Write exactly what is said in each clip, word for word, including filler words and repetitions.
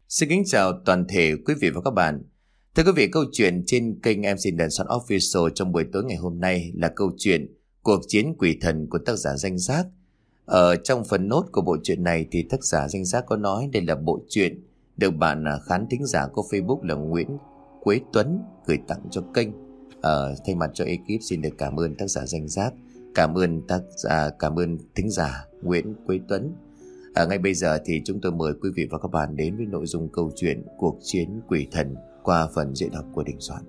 Xin kính chào toàn thể quý vị và các bạn. Thưa quý vị, câu chuyện trên kênh em xê Đền Soạn Official trong buổi tối ngày hôm nay là câu chuyện Cuộc chiến quỷ thần của tác giả Danh Giác. Ở trong phần nốt của bộ truyện này thì tác giả Danh Giác có nói đây là bộ truyện được bạn khán thính giả của Facebook là Nguyễn Quế Tuấn gửi tặng cho kênh. Ờ, thay mặt cho ekip xin được cảm ơn tác giả Danh Giác, cảm ơn tác giả, cảm ơn thính giả Nguyễn Quế Tuấn. À, ngay bây giờ thì chúng tôi mời quý vị và các bạn đến với nội dung câu chuyện Cuộc chiến quỷ thần qua phần diễn đọc của Đình Soạn.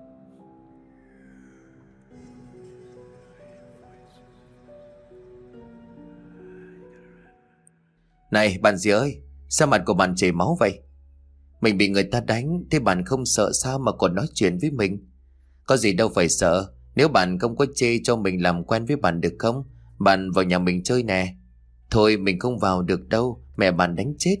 Này bạn dì ơi, sao mặt của bạn chảy máu vậy? Mình bị người ta đánh, thế bạn không sợ sao mà còn nói chuyện với mình? Có gì đâu phải sợ, nếu bạn không có chê cho mình làm quen với bạn được không? Bạn vào nhà mình chơi nè. Thôi mình không vào được đâu, mẹ bạn đánh chết.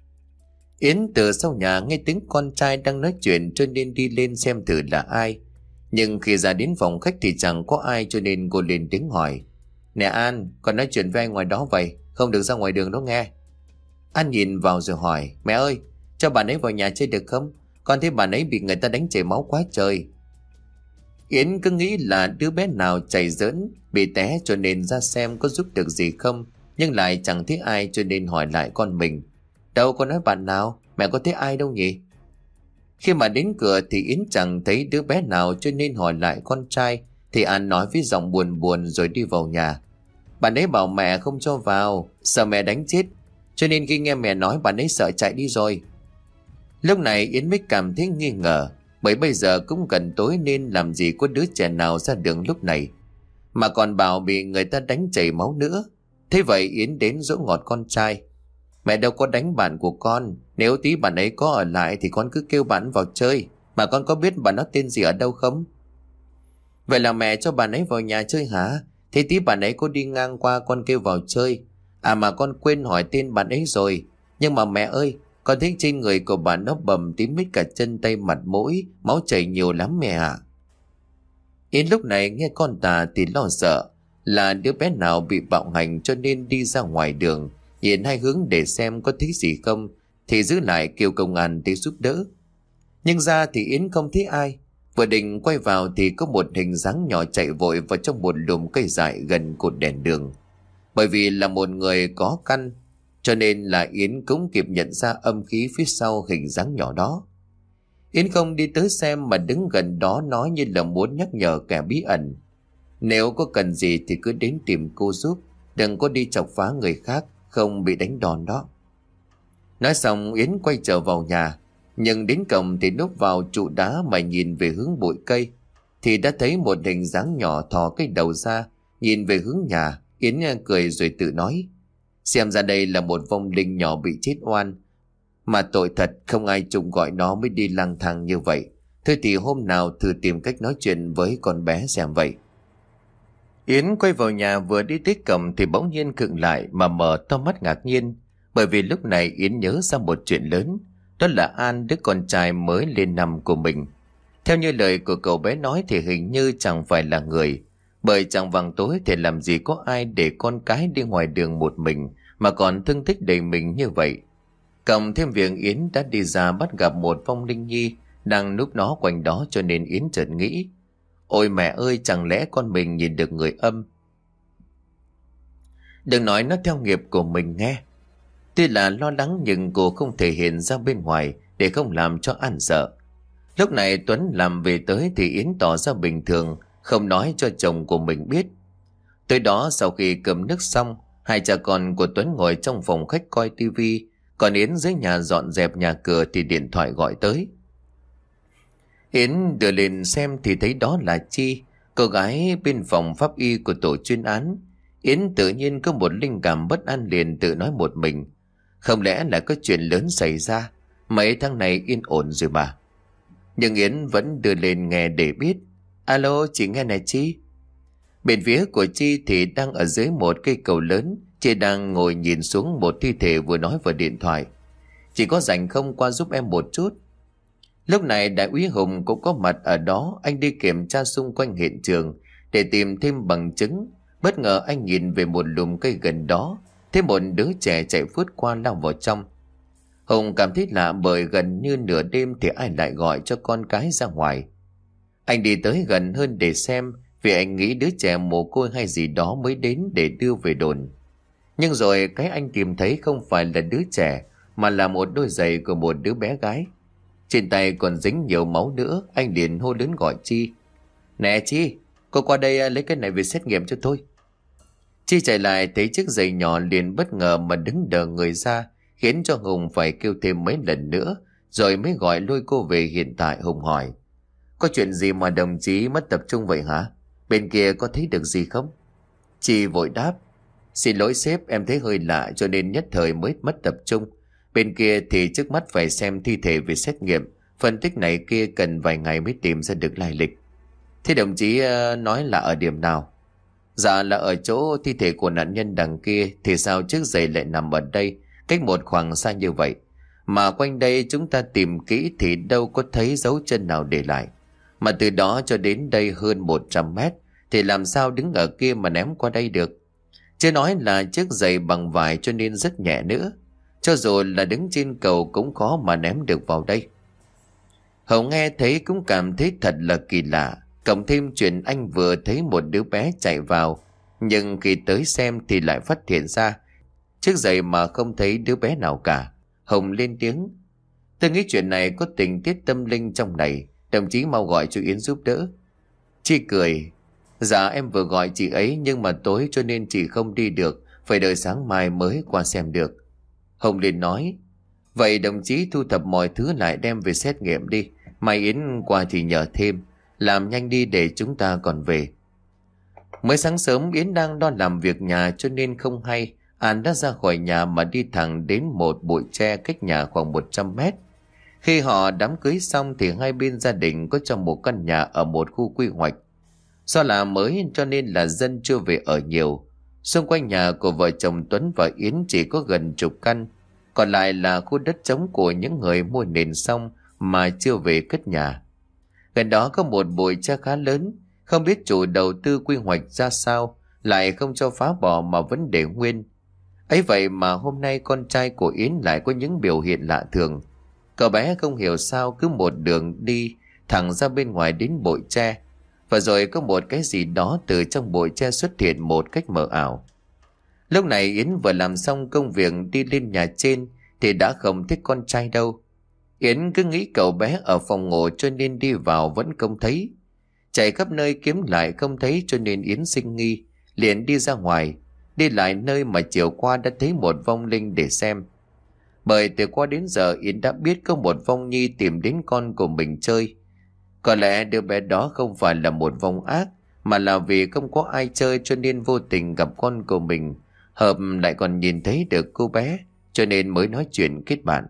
Yến từ sau nhà nghe tiếng con trai đang nói chuyện cho nên đi lên xem thử là ai. Nhưng khi ra đến phòng khách thì chẳng có ai cho nên cô lên tiếng hỏi. Nè An, con nói chuyện với anh ngoài đó vậy, không được ra ngoài đường đó nghe. An nhìn vào rồi hỏi, mẹ ơi, cho bạn ấy vào nhà chơi được không? Con thấy bạn ấy bị người ta đánh chảy máu quá trời. Yến cứ nghĩ là đứa bé nào chảy giỡn, bị té cho nên ra xem có giúp được gì không. Nhưng lại chẳng thấy ai cho nên hỏi lại con mình. Đâu con nói bạn nào, mẹ có thấy ai đâu nhỉ? Khi mà đến cửa thì Yến chẳng thấy đứa bé nào cho nên hỏi lại con trai. Thì An nói với giọng buồn buồn rồi đi vào nhà. Bạn ấy bảo mẹ không cho vào, sợ mẹ đánh chết. Cho nên khi nghe mẹ nói bạn ấy sợ chạy đi rồi. Lúc này Yến mới cảm thấy nghi ngờ. Bởi bây giờ cũng gần tối nên làm gì có đứa trẻ nào ra đường lúc này. Mà còn bảo bị người ta đánh chảy máu nữa. Thế vậy Yến đến dỗ ngọt con trai. Mẹ đâu có đánh bạn của con, nếu tí bạn ấy có ở lại thì con cứ kêu bạn vào chơi. Mà con có biết bạn nó tên gì ở đâu không? Vậy là mẹ cho bạn ấy vào nhà chơi hả? Thế tí bạn ấy có đi ngang qua con kêu vào chơi. À mà con quên hỏi tên bạn ấy rồi. Nhưng mà mẹ ơi, con thấy trên người của bạn nó bầm tím hết cả chân tay mặt mũi, máu chảy nhiều lắm mẹ ạ. Yến lúc này nghe con Tà thì lo sợ là đứa bé nào bị bạo hành cho nên đi ra ngoài đường nhìn hai hướng để xem có thấy gì không thì giữ lại kêu công an để giúp đỡ. Nhưng ra thì Yến không thấy ai. Vừa định quay vào thì có một hình dáng nhỏ chạy vội vào trong một lùm cây dại gần cột đèn đường. Bởi vì là một người có căn cho nên là Yến cũng kịp nhận ra âm khí phía sau hình dáng nhỏ đó. Yến không đi tới xem mà đứng gần đó nói như là muốn nhắc nhở kẻ bí ẩn. Nếu có cần gì thì cứ đến tìm cô giúp, đừng có đi chọc phá người khác, không bị đánh đòn đó. Nói xong Yến quay trở vào nhà, nhưng đến cổng thì núp vào trụ đá mà nhìn về hướng bụi cây thì đã thấy một hình dáng nhỏ thò cái đầu ra, nhìn về hướng nhà. Yến cười rồi tự nói, xem ra đây là một vong linh nhỏ bị chết oan. Mà tội thật, không ai trông gọi nó mới đi lang thang như vậy. Thôi thì hôm nào thử tìm cách nói chuyện với con bé xem vậy. Yến quay vào nhà vừa đi tới cổng thì bỗng nhiên khựng lại mà mở to mắt ngạc nhiên. Bởi vì lúc này Yến nhớ ra một chuyện lớn. Đó là An, đứa con trai mới lên năm của mình. Theo như lời của cậu bé nói thì hình như chẳng phải là người. Bởi chẳng vàng tối thì làm gì có ai để con cái đi ngoài đường một mình mà còn thương tích đầy mình như vậy. Cộng thêm việc Yến đã đi ra bắt gặp một vong linh nhi đang núp nó quanh đó cho nên Yến chợt nghĩ. Ôi mẹ ơi, chẳng lẽ con mình nhìn được người âm? Đừng nói nó theo nghiệp của mình nghe. Tuy là lo lắng nhưng cô không thể hiện ra bên ngoài để không làm cho An sợ. Lúc này Tuấn làm về tới thì Yến tỏ ra bình thường, không nói cho chồng của mình biết. Tới đó sau khi cơm nước xong, hai cha con của Tuấn ngồi trong phòng khách coi tivi, còn Yến dưới nhà dọn dẹp nhà cửa thì điện thoại gọi tới. Yến đưa lên xem thì thấy đó là Chi, cô gái bên phòng pháp y của tổ chuyên án. Yến tự nhiên có một linh cảm bất an liền tự nói một mình. Không lẽ là có chuyện lớn xảy ra? Mấy tháng này yên ổn rồi bà. Nhưng Yến vẫn đưa lên nghe để biết. Alo, chị nghe này Chi. Bên phía của Chi thì đang ở dưới một cây cầu lớn. Chị đang ngồi nhìn xuống một thi thể vừa nói vào điện thoại. Chị có rảnh không qua giúp em một chút? Lúc này đại úy Hùng cũng có mặt ở đó. Anh đi kiểm tra xung quanh hiện trường để tìm thêm bằng chứng. Bất ngờ anh nhìn về một lùm cây gần đó, thấy một đứa trẻ chạy phút qua lao vào trong. Hùng cảm thấy lạ bởi gần như nửa đêm thì ai lại gọi cho con cái ra ngoài. Anh đi tới gần hơn để xem, vì anh nghĩ đứa trẻ mồ côi hay gì đó mới đến để đưa về đồn. Nhưng rồi cái anh tìm thấy không phải là đứa trẻ, mà là một đôi giày của một đứa bé gái. Trên tay còn dính nhiều máu nữa. Anh liền hô lớn gọi Chi. Nè Chi, cô qua đây lấy cái này về xét nghiệm cho tôi. Chi chạy lại thấy chiếc giày nhỏ liền bất ngờ mà đứng đờ người ra, khiến cho Hùng phải kêu thêm mấy lần nữa, rồi mới gọi lôi cô về hiện tại. Hùng hỏi: Có chuyện gì mà đồng chí mất tập trung vậy hả? Bên kia có thấy được gì không? Chi vội đáp: Xin lỗi sếp, em thấy hơi lạ cho nên nhất thời mới mất tập trung. Bên kia thì trước mắt phải xem thi thể về xét nghiệm, phân tích này kia cần vài ngày mới tìm ra được lai lịch. Thế đồng chí uh, nói là ở điểm nào? Dạ là ở chỗ thi thể của nạn nhân đằng kia. Thì sao chiếc giày lại nằm ở đây, cách một khoảng xa như vậy? Mà quanh đây chúng ta tìm kỹ thì đâu có thấy dấu chân nào để lại. Mà từ đó cho đến đây hơn một trăm mét, thì làm sao đứng ở kia mà ném qua đây được? Chưa nói là chiếc giày bằng vải cho nên rất nhẹ nữa. Cho dù là đứng trên cầu cũng khó mà ném được vào đây. Hậu nghe thấy cũng cảm thấy thật là kỳ lạ. Cộng thêm chuyện anh vừa thấy một đứa bé chạy vào, nhưng khi tới xem thì lại phát hiện ra chiếc giày mà không thấy đứa bé nào cả. Hồng lên tiếng: Tôi nghĩ chuyện này có tình tiết tâm linh trong này, đồng chí mau gọi cho Yến giúp đỡ. Chi cười: Dạ em vừa gọi chị ấy, nhưng mà tối cho nên chị không đi được, phải đợi sáng mai mới qua xem được. Hồng liền nói: Vậy đồng chí thu thập mọi thứ lại đem về xét nghiệm đi, mai Yến qua thì nhờ thêm, làm nhanh đi để chúng ta còn về. Mới sáng sớm Yến đang lo làm việc nhà cho nên không hay, An đã ra khỏi nhà mà đi thẳng đến một bụi tre cách nhà khoảng một trăm mét. Khi họ đám cưới xong thì hai bên gia đình có cho một căn nhà ở một khu quy hoạch. Do là mới cho nên là dân chưa về ở nhiều. Xung quanh nhà của vợ chồng Tuấn và Yến chỉ có gần chục căn, còn lại là khu đất trống của những người mua nền xong mà chưa về cất nhà. Gần đó có một bụi tre khá lớn, không biết chủ đầu tư quy hoạch ra sao, lại không cho phá bỏ mà vẫn để nguyên. Ấy vậy mà hôm nay con trai của Yến lại có những biểu hiện lạ thường. Cậu bé không hiểu sao cứ một đường đi thẳng ra bên ngoài đến bụi tre, và rồi có một cái gì đó từ trong bụi tre xuất hiện một cách mờ ảo. Lúc này Yến vừa làm xong công việc đi lên nhà trên thì đã không thấy con trai đâu. Yến cứ nghĩ cậu bé ở phòng ngủ cho nên đi vào vẫn không thấy. Chạy khắp nơi kiếm lại không thấy cho nên Yến sinh nghi, liền đi ra ngoài, đi lại nơi mà chiều qua đã thấy một vong linh để xem. Bởi từ qua đến giờ Yến đã biết có một vong nhi tìm đến con của mình chơi. Có lẽ đứa bé đó không phải là một vong ác, mà là vì không có ai chơi cho nên vô tình gặp con của mình, hợp lại còn nhìn thấy được cô bé, cho nên mới nói chuyện kết bạn.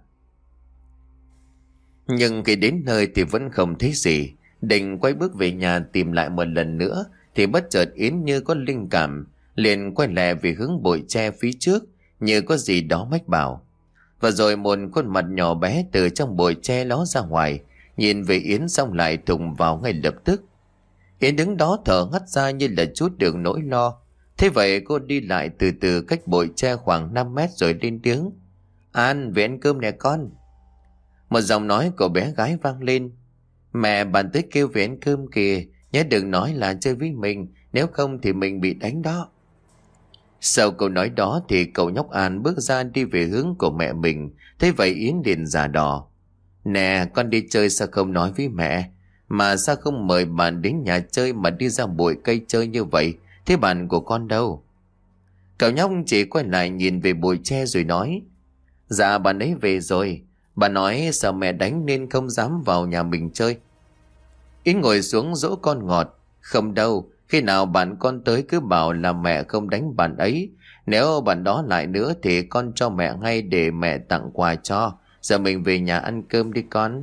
Nhưng khi đến nơi thì vẫn không thấy gì. Định quay bước về nhà tìm lại một lần nữa thì bất chợt Yến như có linh cảm, liền quay lại về hướng bụi tre phía trước, như có gì đó mách bảo. Và rồi một khuôn mặt nhỏ bé từ trong bụi tre ló ra ngoài, nhìn về Yến xong lại thùng vào ngay lập tức. Yến đứng đó thở hắt ra như là chút được nỗi lo. Thế vậy cô đi lại từ từ cách bụi tre khoảng năm mét rồi lên tiếng: An, về ăn cơm nè con. Một giọng nói của bé gái vang lên: Mẹ, bạn tới kêu về ăn cơm kìa, nhớ đừng nói là chơi với mình, nếu không thì mình bị đánh đó. Sau câu nói đó thì cậu nhóc An bước ra đi về hướng của mẹ mình. Thế vậy Yến liền giả đò: Nè, con đi chơi sao không nói với mẹ? Mà sao không mời bạn đến nhà chơi mà đi ra bụi cây chơi như vậy? Thế bạn của con đâu? Cậu nhóc chỉ quay lại nhìn về bụi tre rồi nói: Dạ bạn ấy về rồi. Bà nói sợ mẹ đánh nên không dám vào nhà mình chơi. Yến ngồi xuống dỗ con ngọt: Không đâu, khi nào bạn con tới cứ bảo là mẹ không đánh bạn ấy. Nếu bạn đó lại nữa thì con cho mẹ ngay để mẹ tặng quà cho. Giờ mình về nhà ăn cơm đi con.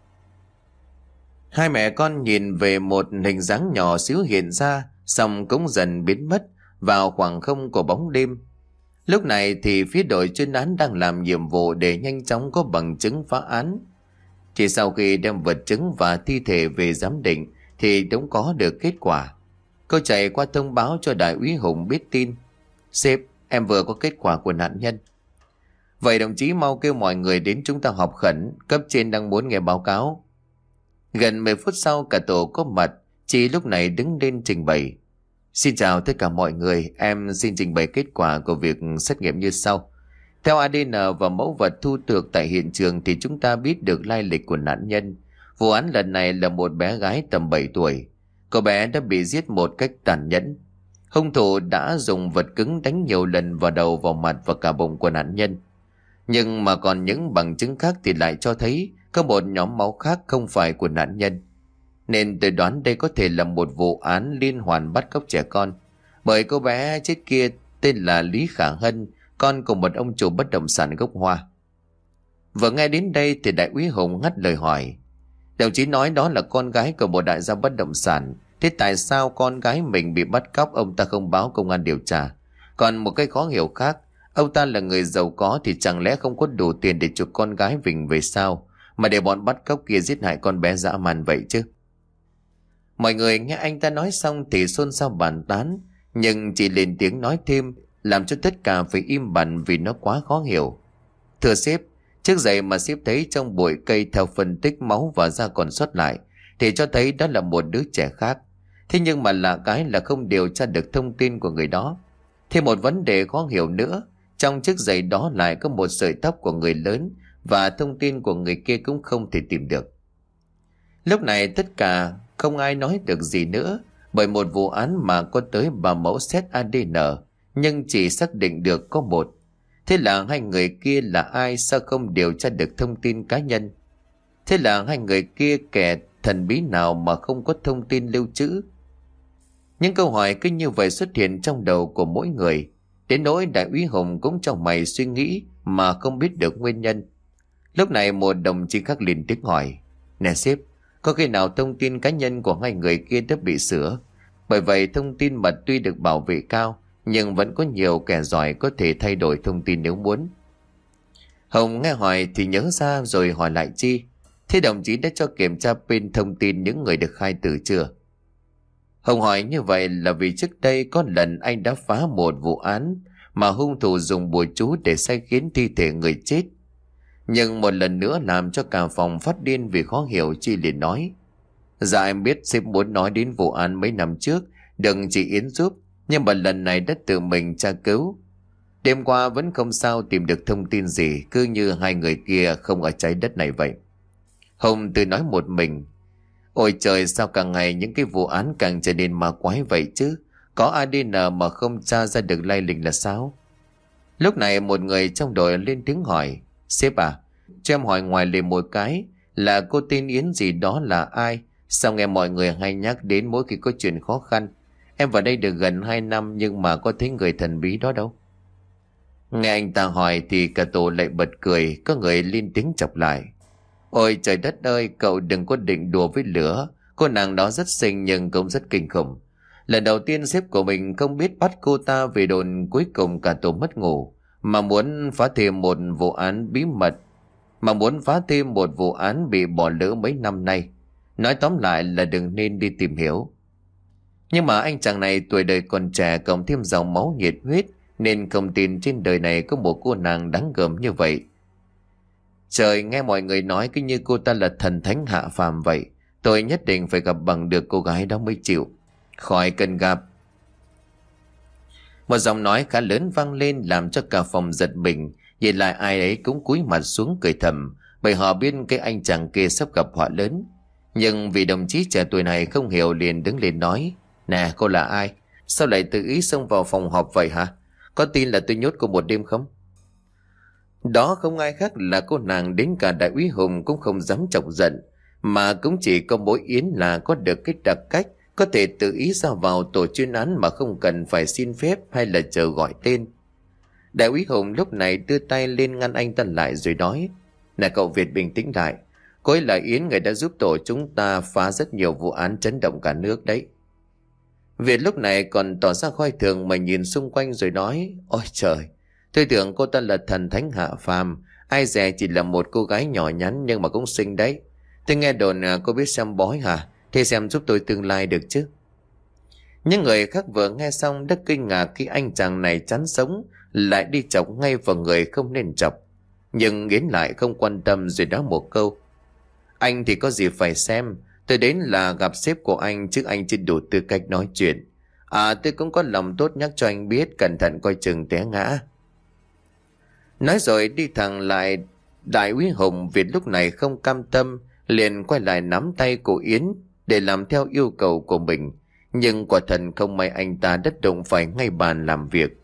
Hai mẹ con nhìn về một hình dáng nhỏ xíu hiện ra, xong cũng dần biến mất vào khoảng không của bóng đêm. Lúc này thì phía đội chuyên án đang làm nhiệm vụ để nhanh chóng có bằng chứng phá án. Chỉ sau khi đem vật chứng và thi thể về giám định thì cũng có được kết quả. Cô chạy qua thông báo cho đại úy Hùng biết tin: Sếp, em vừa có kết quả của nạn nhân. Vậy đồng chí mau kêu mọi người đến chúng ta họp khẩn, cấp trên đang muốn nghe báo cáo. Gần mười phút sau cả tổ có mặt, chị lúc này đứng lên trình bày. Xin chào tất cả mọi người, em xin trình bày kết quả của việc xét nghiệm như sau. Theo a đê en và mẫu vật thu được tại hiện trường thì chúng ta biết được lai lịch của nạn nhân. Vụ án lần này là một bé gái tầm bảy tuổi. Cô bé đã bị giết một cách tàn nhẫn. Hung thủ đã dùng vật cứng đánh nhiều lần vào đầu, vào mặt và cả bụng của nạn nhân. Nhưng mà còn những bằng chứng khác thì lại cho thấy có một nhóm máu khác không phải của nạn nhân. Nên tôi đoán đây có thể là một vụ án liên hoàn bắt cóc trẻ con. Bởi cô bé chết kia tên là Lý Khả Hân, con của một ông chủ bất động sản gốc Hoa. Vừa nghe đến đây thì đại úy Hùng ngắt lời hỏi. Đồng chí nói đó là con gái của một đại gia bất động sản. Thế tại sao con gái mình bị bắt cóc ông ta không báo công an điều tra? Còn một cái khó hiểu khác, ông ta là người giàu có thì chẳng lẽ không có đủ tiền để chuộc con gái mình về sao, mà để bọn bắt cóc kia giết hại con bé dã man vậy chứ? Mọi người nghe anh ta nói xong thì xôn xao bàn tán, nhưng chỉ lên tiếng nói thêm, làm cho tất cả phải im bặt vì nó quá khó hiểu. Thưa sếp, trước giày mà sếp thấy trong bụi cây theo phân tích máu và da còn sót lại thì cho thấy đó là một đứa trẻ khác. Thế nhưng mà lạ cái là không điều tra được thông tin của người đó. Thêm một vấn đề khó hiểu nữa, trong chiếc giày đó lại có một sợi tóc của người lớn và thông tin của người kia cũng không thể tìm được. Lúc này tất cả không ai nói được gì nữa, bởi một vụ án mà có tới ba mẫu xét a đê en nhưng chỉ xác định được có một. Thế là hai người kia là ai, sao không điều tra được thông tin cá nhân? Thế là hai người kia kẻ thần bí nào mà không có thông tin lưu trữ? Những câu hỏi cứ như vậy xuất hiện trong đầu của mỗi người, đến nỗi đại úy Hùng cũng trong mày suy nghĩ mà không biết được nguyên nhân. Lúc này một đồng chí khác liền tiếng hỏi. Nè sếp, có khi nào thông tin cá nhân của hai người kia đã bị sửa? Bởi vậy thông tin mật tuy được bảo vệ cao, nhưng vẫn có nhiều kẻ giỏi có thể thay đổi thông tin nếu muốn. Hồng nghe hỏi thì nhớ ra rồi hỏi lại Chi. Thế đồng chí đã cho kiểm tra pin thông tin những người được khai tử chưa? Hồng hỏi như vậy là vì trước đây có lần anh đã phá một vụ án mà hung thủ dùng bùa chú để sai khiến thi thể người chết. Nhưng một lần nữa làm cho cả phòng phát điên vì khó hiểu. Chi liền nói. Dạ em biết sếp muốn nói đến vụ án mấy năm trước, đừng chỉ Yến giúp, nhưng mà lần này đã tự mình tra cứu. Đêm qua vẫn không sao tìm được thông tin gì, cứ như hai người kia không ở trái đất này vậy. Hồng tự nói một mình. Ôi trời, sao càng ngày những cái vụ án càng trở nên ma quái vậy chứ? Có a đê en mà không tra ra được lai lịch là sao? Lúc này một người trong đội lên tiếng hỏi. Sếp à, cho em hỏi ngoài lề một cái, là cô tên Yến gì đó là ai? Sao nghe mọi người hay nhắc đến mỗi khi có chuyện khó khăn? Em vào đây được gần hai năm nhưng mà có thấy người thần bí đó đâu. Nghe anh ta hỏi thì cả tổ lại bật cười, có người lên tiếng chọc lại. Ôi trời đất ơi, cậu đừng có định đùa với lửa. Cô nàng đó rất xinh nhưng cũng rất kinh khủng. Lần đầu tiên sếp của mình không biết bắt cô ta về đồn, cuối cùng cả tổ mất ngủ. Mà muốn phá thêm một vụ án bí mật. Mà muốn phá thêm một vụ án bị bỏ lỡ mấy năm nay. Nói tóm lại là đừng nên đi tìm hiểu. Nhưng mà anh chàng này tuổi đời còn trẻ, cộng thêm dòng máu nhiệt huyết, nên không tin trên đời này có một cô nàng đáng gờm như vậy. Trời, nghe mọi người nói cứ như cô ta là thần thánh hạ phàm vậy. Tôi nhất định phải gặp bằng được cô gái đó mới chịu. Khỏi cần gặp. Một giọng nói khá lớn vang lên làm cho cả phòng giật mình. Nhìn lại ai ấy cũng cúi mặt xuống cười thầm, bởi họ biết cái anh chàng kia sắp gặp họa lớn. Nhưng vì đồng chí trẻ tuổi này không hiểu liền đứng lên nói. Nè, cô là ai? Sao lại tự ý xông vào phòng họp vậy hả? Có tin là tôi nhốt cô một đêm không? Đó không ai khác là cô nàng, đến cả đại úy Hùng cũng không dám chọc giận. Mà cũng chỉ có mỗi Yến là có được cái đặc cách có thể tự ý ra vào tổ chuyên án mà không cần phải xin phép hay là chờ gọi tên. Đại úy Hùng lúc này đưa tay lên ngăn anh ta lại rồi nói. Này cậu Việt, bình tĩnh lại. Cô ấy là Yến, người đã giúp tổ chúng ta phá rất nhiều vụ án chấn động cả nước đấy. Việt lúc này còn tỏ ra coi thường mà nhìn xung quanh rồi nói. Ôi trời, tôi tưởng cô ta là thần thánh hạ phàm, ai dè chỉ là một cô gái nhỏ nhắn nhưng mà cũng xinh đấy. Tôi nghe đồn cô biết xem bói hả? Thế xem giúp tôi tương lai được chứ? Những người khác vừa nghe xong đã kinh ngạc khi anh chàng này chán sống lại đi chọc ngay vào người không nên chọc. Nhưng Yến lại không quan tâm rồi nói một câu: Anh thì có gì phải xem, tôi đến là gặp sếp của anh chứ anh chưa đủ tư cách nói chuyện. À, tôi cũng có lòng tốt nhắc cho anh biết, cẩn thận coi chừng té ngã. Nói rồi đi thẳng lại. Đại úy Hùng Việt lúc này không cam tâm, liền quay lại nắm tay của Yến để làm theo yêu cầu của mình. Nhưng quả thật không may anh ta đất đụng phải ngay bàn làm việc.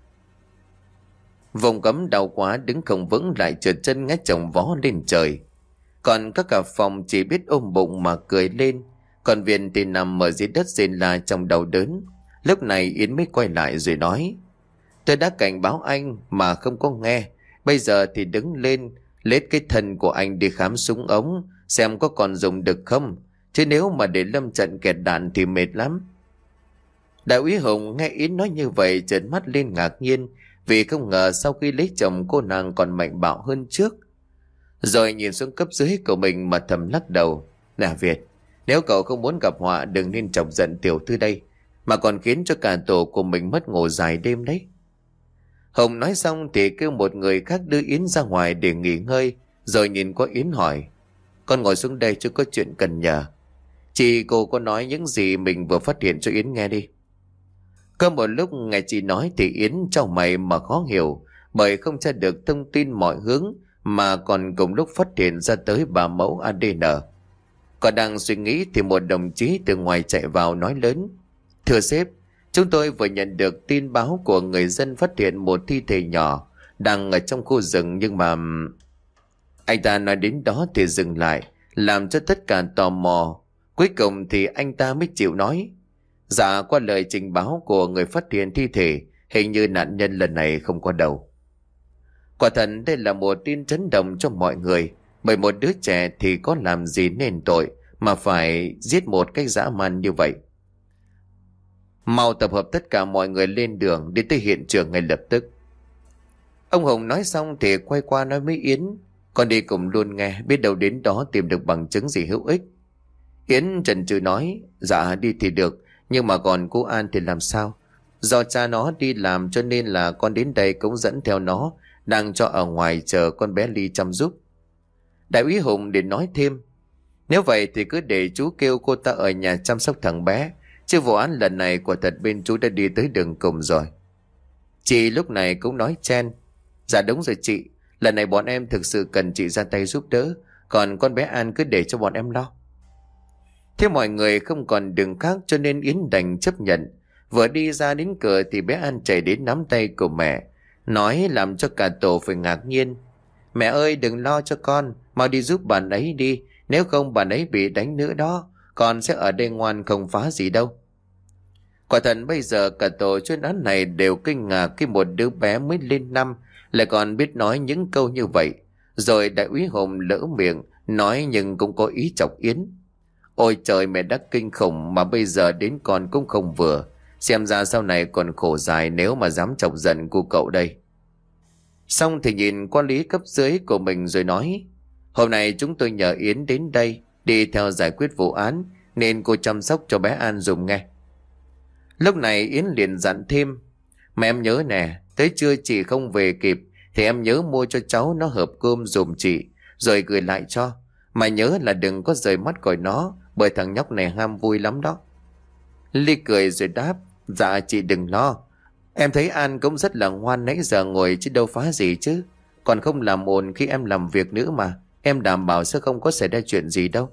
Vùng cấm đau quá, đứng không vững lại trượt chân ngã chồng vó lên trời. Còn các cả phòng chỉ biết ôm bụng mà cười lên. Còn Viên thì nằm ở dưới đất rên la trong đau đớn. Lúc này Yến mới quay lại rồi nói: Tôi đã cảnh báo anh mà không có nghe. Bây giờ thì đứng lên, lết cái thân của anh đi khám súng ống, xem có còn dùng được không. Chứ nếu mà để lâm trận kẹt đạn thì mệt lắm. Đại úy Hùng nghe Yến nói như vậy trợn mắt lên ngạc nhiên, vì không ngờ sau khi lấy chồng cô nàng còn mạnh bạo hơn trước. Rồi nhìn xuống cấp dưới của mình mà thầm lắc đầu: Nè Việt, nếu cậu không muốn gặp họa đừng nên chọc giận tiểu thư đây, mà còn khiến cho cả tổ của mình mất ngủ dài đêm đấy. Hùng nói xong thì kêu một người khác đưa Yến ra ngoài để nghỉ ngơi. Rồi nhìn qua Yến hỏi: Con ngồi xuống đây chứ có chuyện cần nhờ. Chị cô có nói những gì mình vừa phát hiện cho Yến nghe đi. Có một lúc nghe chị nói thì Yến chau mày mà khó hiểu, bởi không tra được thông tin mọi hướng, mà còn cùng lúc phát hiện ra tới ba mẫu a đê en. Còn đang suy nghĩ thì một đồng chí từ ngoài chạy vào nói lớn: Thưa sếp, chúng tôi vừa nhận được tin báo của người dân phát hiện một thi thể nhỏ đang ở trong khu rừng, nhưng mà... Anh ta nói đến đó thì dừng lại, làm cho tất cả tò mò. Cuối cùng thì anh ta mới chịu nói: Dạ, qua lời trình báo của người phát hiện thi thể, hình như nạn nhân lần này không có đầu. Quả thật đây là một tin chấn động cho mọi người, bởi một đứa trẻ thì có làm gì nên tội mà phải giết một cách dã man như vậy. Mau tập hợp tất cả mọi người lên đường đi tới hiện trường ngay lập tức. Ông Hùng nói xong thì quay qua nói với Yến: Con đi cùng luôn nghe, biết đâu đến đó tìm được bằng chứng gì hữu ích. Yến chần chừ nói: Dạ đi thì được, nhưng mà còn cô An thì làm sao? Do cha nó đi làm cho nên là con đến đây cũng dẫn theo nó, đang cho ở ngoài chờ con bé Ly chăm giúp. Đại úy Hùng để nói thêm: Nếu vậy thì cứ để chú kêu cô ta ở nhà chăm sóc thằng bé, chứ vụ án lần này quả thật bên chú đã đi tới đường cùng rồi. Chị lúc này cũng nói chen: Dạ đúng rồi chị, lần này bọn em thực sự cần chị ra tay giúp đỡ, còn con bé An cứ để cho bọn em lo. Thế mọi người không còn đường khác cho nên Yến đành chấp nhận. Vừa đi ra đến cửa thì bé An chạy đến nắm tay của mẹ, nói làm cho cả tổ phải ngạc nhiên: Mẹ ơi, đừng lo cho con, mau đi giúp bạn ấy đi, nếu không bạn ấy bị đánh nữa đó, con sẽ ở đây ngoan không phá gì đâu. Quả thật bây giờ cả tổ chuyên án này đều kinh ngạc khi một đứa bé mới lên năm lại còn biết nói những câu như vậy. Rồi đại úy Hùng lỡ miệng nói nhưng cũng có ý chọc Yến: Ôi trời, mẹ đã kinh khủng mà bây giờ đến con cũng không vừa, xem ra sau này còn khổ dài nếu mà dám chọc giận cô cậu đây. Xong thì nhìn qua lý cấp dưới của mình rồi nói: Hôm nay chúng tôi nhờ Yến đến đây đi theo giải quyết vụ án, nên cô chăm sóc cho bé An dùm nghe. Lúc này Yến liền dặn thêm: Mà em nhớ nè, tới trưa chị không về kịp thì em nhớ mua cho cháu nó hộp cơm dùm chị, rồi gửi lại cho. Mà nhớ là đừng có rời mắt khỏi nó, bởi thằng nhóc này ham vui lắm đó. Ly cười rồi đáp: Dạ chị đừng lo, em thấy An cũng rất là ngoan, nãy giờ ngồi chứ đâu phá gì chứ. Còn không làm ồn khi em làm việc nữa mà, em đảm bảo sẽ không có xảy ra chuyện gì đâu.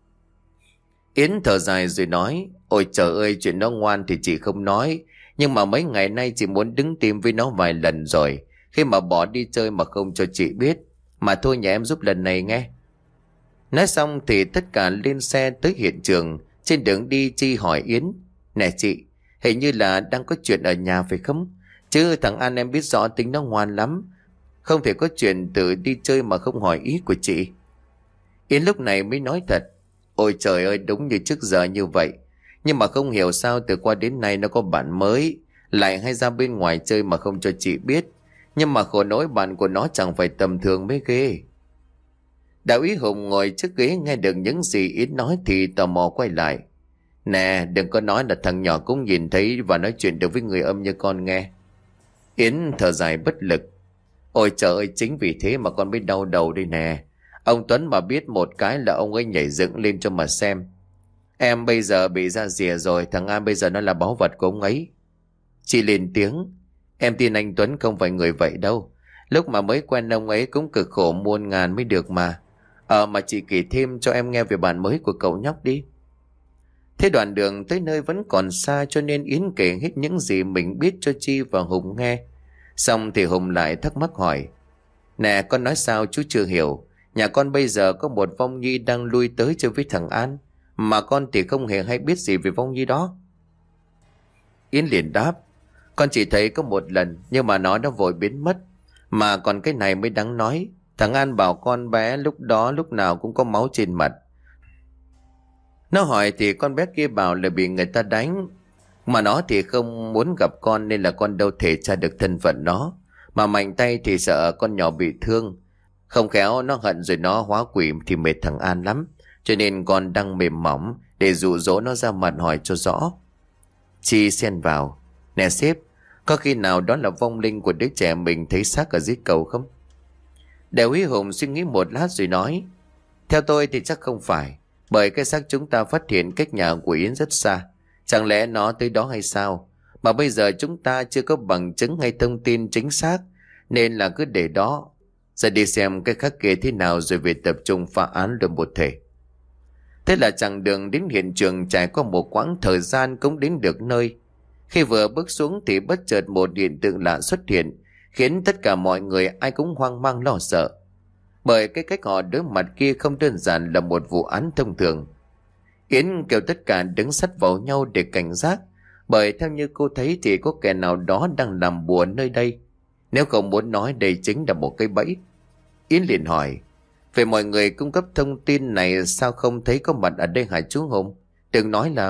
Yến thở dài rồi nói: Ôi trời ơi, chuyện nó ngoan thì chị không nói, nhưng mà mấy ngày nay chị muốn đứng tìm với nó vài lần rồi, khi mà bỏ đi chơi mà không cho chị biết. Mà thôi nhà em giúp lần này nghe. Nói xong thì tất cả lên xe tới hiện trường. Trên đường đi Chi hỏi Yến: Nè chị, hình như là đang có chuyện ở nhà phải không? Chứ thằng An em biết rõ tính nó ngoan lắm, không thể có chuyện tự đi chơi mà không hỏi ý của chị. Yến lúc này mới nói thật: Ôi trời ơi, đúng như trước giờ như vậy, nhưng mà không hiểu sao từ qua đến nay nó có bạn mới, lại hay ra bên ngoài chơi mà không cho chị biết. Nhưng mà khổ nỗi bạn của nó chẳng phải tầm thường mới ghê. Đại úy Hùng ngồi trước ghế nghe được những gì Yến nói thì tò mò quay lại: Nè, đừng có nói là thằng nhỏ cũng nhìn thấy và nói chuyện được với người âm như con nghe. Yến thở dài bất lực: Ôi trời ơi, chính vì thế mà con mới đau đầu đây nè. Ông Tuấn mà biết một cái là ông ấy nhảy dựng lên cho mà xem. Em bây giờ bị ra rìa rồi, thằng An bây giờ nó là báu vật của ông ấy. Chị lên tiếng. Em tin anh Tuấn không phải người vậy đâu. Lúc mà mới quen ông ấy cũng cực khổ muôn ngàn mới được mà. Ờ mà chị kể thêm cho em nghe về bản mới của cậu nhóc đi. Thế đoạn đường tới nơi vẫn còn xa, cho nên Yến kể hết những gì mình biết cho Chi và Hùng nghe. Xong thì Hùng lại thắc mắc hỏi. Nè, con nói sao chú chưa hiểu. Nhà con bây giờ có một vong nhi đang lui tới chơi với thằng An, mà con thì không hề hay biết gì về vong nhi đó. Yến liền đáp. Con chỉ thấy có một lần, nhưng mà nó đã vội biến mất. Mà còn cái này mới đáng nói. Thằng An bảo con bé lúc đó lúc nào cũng có máu trên mặt. Nó hỏi thì con bé kia bảo là bị người ta đánh. Mà nó thì không muốn gặp con, nên là con đâu thể tra được thân phận nó. Mà mạnh tay thì sợ con nhỏ bị thương. Không khéo nó hận rồi nó hóa quỷ thì mệt thằng An lắm. Cho nên con đang mềm mỏng để dụ dỗ nó ra mặt hỏi cho rõ. Chi xen vào. Nè sếp, có khi nào đó là vong linh của đứa trẻ mình thấy xác ở dưới cầu không? Đèo Huy Hùng suy nghĩ một lát rồi nói. Theo tôi thì chắc không phải. Bởi cái xác chúng ta phát hiện cách nhà của Yến rất xa. Chẳng lẽ nó tới đó hay sao? Mà bây giờ chúng ta chưa có bằng chứng hay thông tin chính xác, nên là cứ để đó. Giờ đi xem cái khác kia thế nào rồi về tập trung phá án luôn một thể. Thế là chặng đường đến hiện trường trải qua một quãng thời gian cũng đến được nơi. Khi vừa bước xuống thì bất chợt một hiện tượng lạ xuất hiện, khiến tất cả mọi người ai cũng hoang mang lo sợ. Bởi cái cách họ đối mặt kia không đơn giản là một vụ án thông thường. Yến kêu tất cả đứng sát vào nhau để cảnh giác, bởi theo như cô thấy thì có kẻ nào đó đang làm bùa nơi đây. Nếu không muốn nói đây chính là một cái bẫy. Yến liền hỏi. Vậy mọi người cung cấp thông tin này sao không thấy có mặt ở đây hả chú Hùng? Đừng nói là...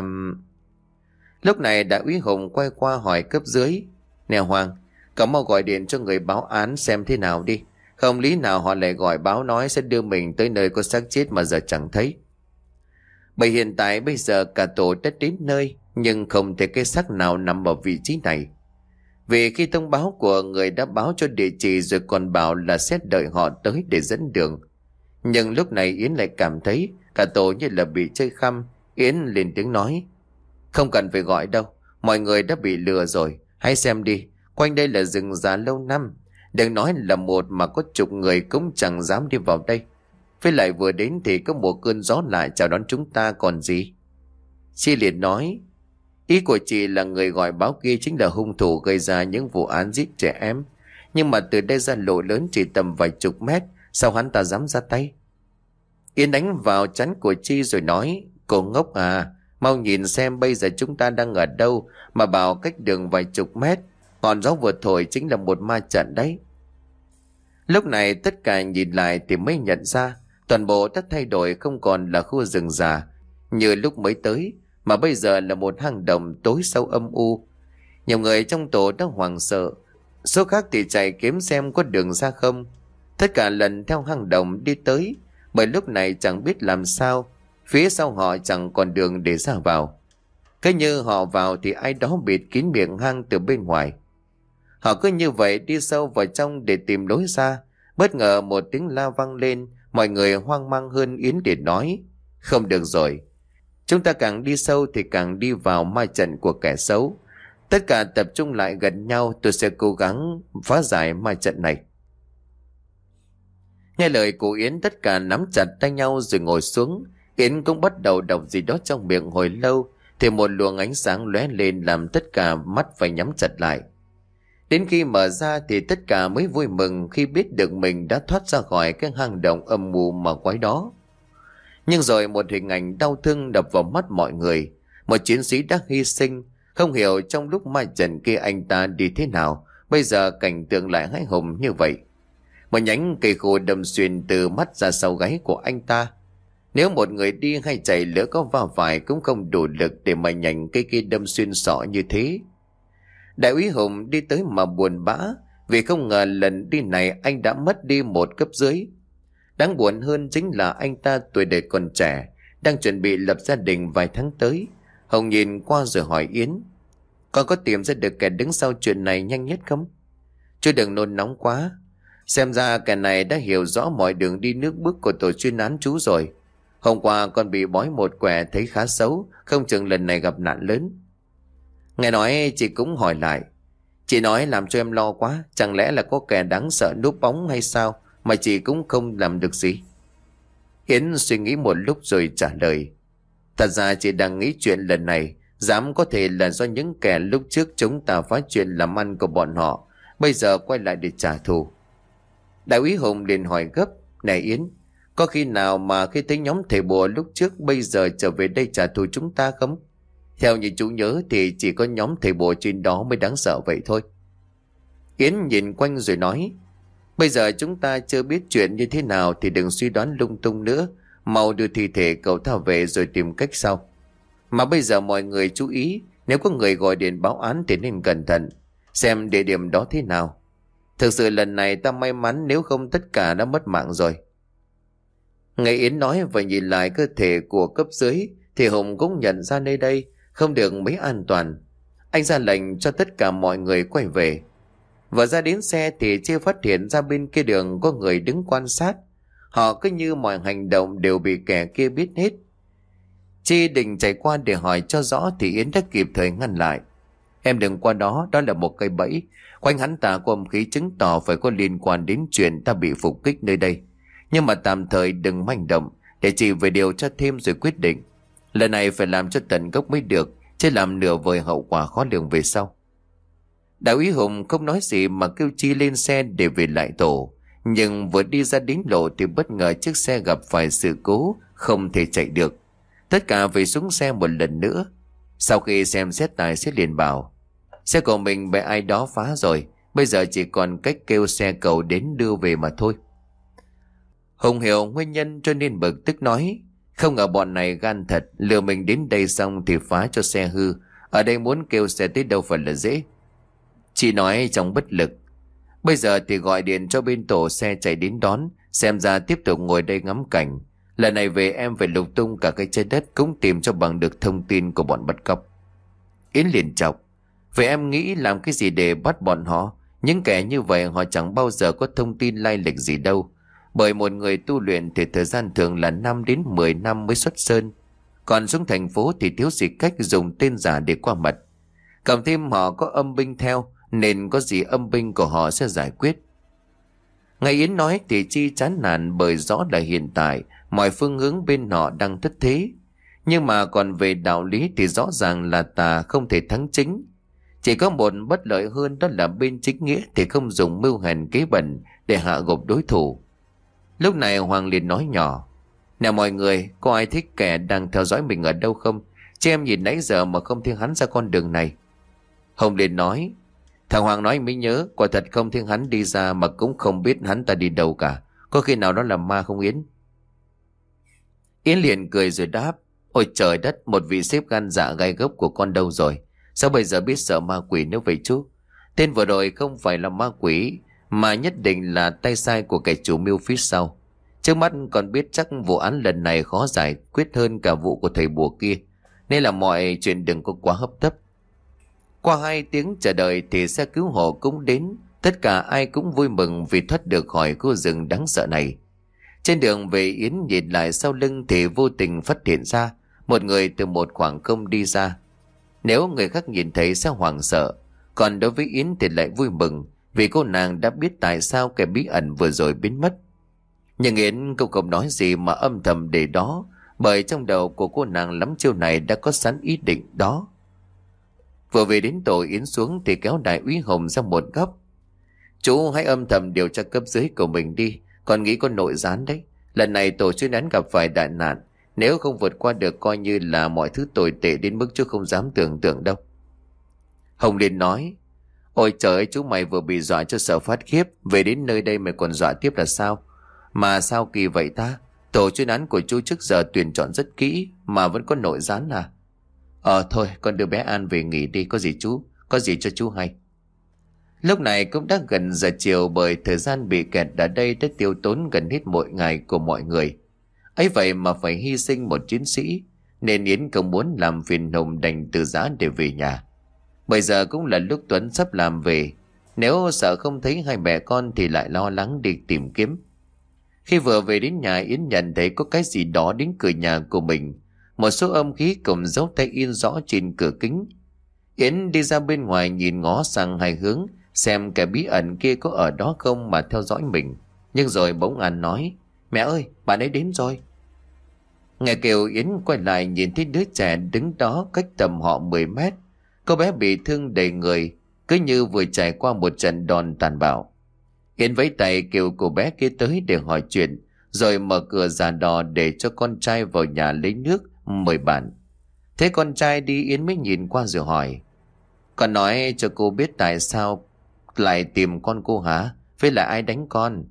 Lúc này đại úy Hùng quay qua hỏi cấp dưới. Nè Hoàng, cậu mau gọi điện cho người báo án xem thế nào đi. Không lý nào họ lại gọi báo nói sẽ đưa mình tới nơi có xác chết mà giờ chẳng thấy. Bởi hiện tại bây giờ cả tổ đã đến nơi, nhưng không thấy cái xác nào nằm ở vị trí này. Vì khi thông báo của người đã báo cho địa chỉ rồi còn bảo là sẽ đợi họ tới để dẫn đường. Nhưng lúc này Yến lại cảm thấy cả tổ như là bị chơi khăm. Yến lên tiếng nói. Không cần phải gọi đâu, mọi người đã bị lừa rồi. Hãy xem đi, quanh đây là rừng già lâu năm. Đừng nói là một mà có chục người cũng chẳng dám đi vào đây. Với lại vừa đến thì có một cơn gió lại chào đón chúng ta còn gì. Chi liền nói. Ý của chị là người gọi báo kia chính là hung thủ gây ra những vụ án giết trẻ em. Nhưng mà từ đây ra lộ lớn chỉ tầm vài chục mét, sao hắn ta dám ra tay? Yến đánh vào chắn của Chi rồi nói. Cô ngốc à, mau nhìn xem bây giờ chúng ta đang ở đâu mà bảo cách đường vài chục mét. Ngọn gió vừa thổi chính là một ma trận đấy. Lúc này tất cả nhìn lại thì mới nhận ra toàn bộ đã thay đổi, không còn là khu rừng già như lúc mới tới, mà bây giờ là một hang động tối sâu âm u. Nhiều người trong tổ đã hoảng sợ, số khác thì chạy kiếm xem có đường ra không. Tất cả lần theo hang động đi tới, bởi lúc này chẳng biết làm sao, phía sau họ chẳng còn đường để ra vào. Cứ như họ vào thì ai đó bịt kín miệng hang từ bên ngoài. Họ cứ như vậy đi sâu vào trong để tìm lối ra. Bất ngờ một tiếng la vang lên, mọi người hoang mang hơn. Yến để nói. Không được rồi, chúng ta càng đi sâu thì càng đi vào ma trận của kẻ xấu. Tất cả tập trung lại gần nhau, tôi sẽ cố gắng phá giải ma trận này. Nghe lời của Yến, tất cả nắm chặt tay nhau rồi ngồi xuống. Yến cũng bắt đầu đọc gì đó trong miệng hồi lâu, thì một luồng ánh sáng lóe lên làm tất cả mắt phải nhắm chặt lại. Đến khi mở ra thì tất cả mới vui mừng khi biết được mình đã thoát ra khỏi cái hang động âm mù mà quái đó. Nhưng rồi một hình ảnh đau thương đập vào mắt mọi người. Một chiến sĩ đã hy sinh, không hiểu trong lúc ma trận kia anh ta đi thế nào, bây giờ cảnh tượng lại hãi hùng như vậy. Một nhánh cây khô đâm xuyên từ mắt ra sau gáy của anh ta. Nếu một người đi hay chạy lỡ có va phải cũng không đủ lực để mà nhành cây kia đâm xuyên sọ như thế. Đại úy Hùng đi tới mà buồn bã, vì không ngờ lần đi này anh đã mất đi một cấp dưới. Đáng buồn hơn chính là anh ta tuổi đời còn trẻ, đang chuẩn bị lập gia đình vài tháng tới. Hồng nhìn qua rồi hỏi Yến. Con có tìm ra được kẻ đứng sau chuyện này nhanh nhất không? Chú đừng nôn nóng quá. Xem ra kẻ này đã hiểu rõ mọi đường đi nước bước của tổ chuyên án chú rồi. Hôm qua con bị bói một quẻ thấy khá xấu, không chừng lần này gặp nạn lớn. Nghe nói chị cũng hỏi lại. Chị nói làm cho em lo quá, chẳng lẽ là có kẻ đáng sợ núp bóng hay sao mà chị cũng không làm được gì? Yến suy nghĩ một lúc rồi trả lời. Thật ra chị đang nghĩ chuyện lần này dám có thể là do những kẻ lúc trước chúng ta phá chuyện làm ăn của bọn họ, bây giờ quay lại để trả thù. Đại úy Hùng liền hỏi gấp. Này Yến, có khi nào mà khi thấy nhóm thầy bùa lúc trước bây giờ trở về đây trả thù chúng ta không? Theo như chú nhớ thì chỉ có nhóm thầy bùa trên đó mới đáng sợ vậy thôi. Yến nhìn quanh rồi nói. Bây giờ chúng ta chưa biết chuyện như thế nào thì đừng suy đoán lung tung nữa. Mau đưa thi thể cậu ta về rồi tìm cách sau. Mà bây giờ mọi người chú ý, nếu có người gọi điện báo án thì nên cẩn thận, xem địa điểm đó thế nào. Thực sự lần này ta may mắn, nếu không tất cả đã mất mạng rồi. Nghe Yến nói và nhìn lại cơ thể của cấp dưới thì Hùng cũng nhận ra nơi đây không được mấy an toàn. Anh ra lệnh cho tất cả mọi người quay về. Và ra đến xe thì chưa phát hiện ra bên kia đường có người đứng quan sát. Họ cứ như mọi hành động đều bị kẻ kia biết hết. Chi định chạy qua để hỏi cho rõ thì Yến đã kịp thời ngăn lại. Em đừng qua đó, đó là một cây bẫy. Quanh hắn ta có âm khí chứng tỏ phải có liên quan đến chuyện ta bị phục kích nơi đây. Nhưng mà tạm thời đừng manh động, để chị về điều tra thêm rồi quyết định. Lần này phải làm cho tận gốc mới được, chứ làm nửa vời hậu quả khó lường về sau. Đại úy Hùng không nói gì mà kêu Chi lên xe để về lại tổ. Nhưng vừa đi ra đến lộ thì bất ngờ chiếc xe gặp phải sự cố, không thể chạy được. Tất cả về xuống xe một lần nữa. Sau khi xem xét tài xế liền bảo, xe của mình bị ai đó phá rồi, bây giờ chỉ còn cách kêu xe cầu đến đưa về mà thôi. Hùng hiểu nguyên nhân cho nên bực tức nói, không ngờ bọn này gan thật, lừa mình đến đây xong thì phá cho xe hư. Ở đây muốn kêu xe tới đâu phải là dễ. Chị nói trong bất lực. Bây giờ thì gọi điện cho bên tổ xe chạy đến đón, xem ra tiếp tục ngồi đây ngắm cảnh. Lần này về em phải lục tung cả cái trái đất cũng tìm cho bằng được thông tin của bọn bắt cóc. Yến liền chọc. Vậy em nghĩ làm cái gì để bắt bọn họ? Những kẻ như vậy họ chẳng bao giờ có thông tin lai lịch gì đâu. Bởi một người tu luyện thì thời gian thường là năm đến mười năm mới xuất sơn. Còn xuống thành phố thì thiếu gì cách dùng tên giả để qua mặt. Cộng thêm họ có âm binh theo, nên có gì âm binh của họ sẽ giải quyết. Nghe Yến nói thì Chi chán nản, bởi rõ là hiện tại mọi phương hướng bên họ đang thất thế. Nhưng mà còn về đạo lý thì rõ ràng là tà không thể thắng chính. Chỉ có một bất lợi hơn, đó là bên chính nghĩa thì không dùng mưu hèn kế bẩn để hạ gục đối thủ. Lúc này Hoàng liền nói nhỏ, nè mọi người, có ai thích kẻ đang theo dõi mình ở đâu không? Chứ em nhìn nãy giờ mà không thấy hắn ra con đường này. Hồng liền nói, thằng Hoàng nói mới nhớ, quả thật không thấy hắn đi ra, mà cũng không biết hắn ta đi đâu cả. Có khi nào đó là ma không Yến? Yến liền cười rồi đáp, ôi trời đất, một vị sếp gan dạ gai gốc của con đâu rồi? Sao bây giờ biết sợ ma quỷ nữa vậy chú? Tên vừa rồi không phải là ma quỷ, mà nhất định là tay sai của kẻ chủ mưu phía sau. Trước mắt còn biết chắc vụ án lần này khó giải quyết hơn cả vụ của thầy bùa kia, nên là mọi chuyện đừng có quá hấp tấp. Qua hai tiếng chờ đợi thì xe cứu hộ cũng đến. Tất cả ai cũng vui mừng vì thoát được khỏi khu rừng đáng sợ này. Trên đường về, Yến nhìn lại sau lưng thì vô tình phát hiện ra một người từ một khoảng không đi ra. Nếu người khác nhìn thấy sẽ hoảng sợ, còn đối với Yến thì lại vui mừng, vì cô nàng đã biết tại sao kẻ bí ẩn vừa rồi biến mất. Nhưng Yến cũng không nói gì mà âm thầm để đó, bởi trong đầu của cô nàng lắm chiêu này đã có sẵn ý định đó. Vừa về đến tổ, Yến xuống thì kéo đại úy Hồng ra một góc. Chú hãy âm thầm điều tra cấp dưới của mình đi, còn nghĩ có nội gián đấy. Lần này tổ chuyên án gặp phải đại nạn, nếu không vượt qua được coi như là mọi thứ tồi tệ đến mức chú không dám tưởng tượng đâu. Hồng liền nói, ôi trời ơi, chú mày vừa bị dọa cho sợ phát khiếp, về đến nơi đây mày còn dọa tiếp là sao? Mà sao kỳ vậy ta? Tổ chuyên án của chú trước giờ tuyển chọn rất kỹ mà vẫn có nội gián à? Ờ thôi, con đưa bé An về nghỉ đi, có gì chú, có gì cho chú hay. Lúc này cũng đã gần giờ chiều, bởi thời gian bị kẹt ở đây đã tiêu tốn gần hết mỗi ngày của mọi người. Ấy vậy mà phải hy sinh một chiến sĩ, nên Yến không muốn làm phiền Hồng, đành từ giã để về nhà. Bây giờ cũng là lúc Tuấn sắp làm về. Nếu sợ không thấy hai mẹ con thì lại lo lắng đi tìm kiếm. Khi vừa về đến nhà, Yến nhận thấy có cái gì đó đến cửa nhà của mình. Một số âm khí cùng dấu tay in rõ trên cửa kính. Yến đi ra bên ngoài nhìn ngó sang hai hướng, xem kẻ bí ẩn kia có ở đó không mà theo dõi mình. Nhưng rồi bỗng An nói: "Mẹ ơi, bạn ấy đến rồi." Nghe kêu, Yến quay lại nhìn thấy đứa trẻ đứng đó cách tầm họ mười mét. Cô bé bị thương đầy người, cứ như vừa trải qua một trận đòn tàn bạo. Yến vẫy tay kêu cô bé kia tới để hỏi chuyện, rồi mở cửa giả đò để cho con trai vào nhà lấy nước mời bạn. Thế con trai đi, Yến mới nhìn qua rồi hỏi: "Con nói cho cô biết tại sao lại tìm con cô hả? Với lại ai đánh con?"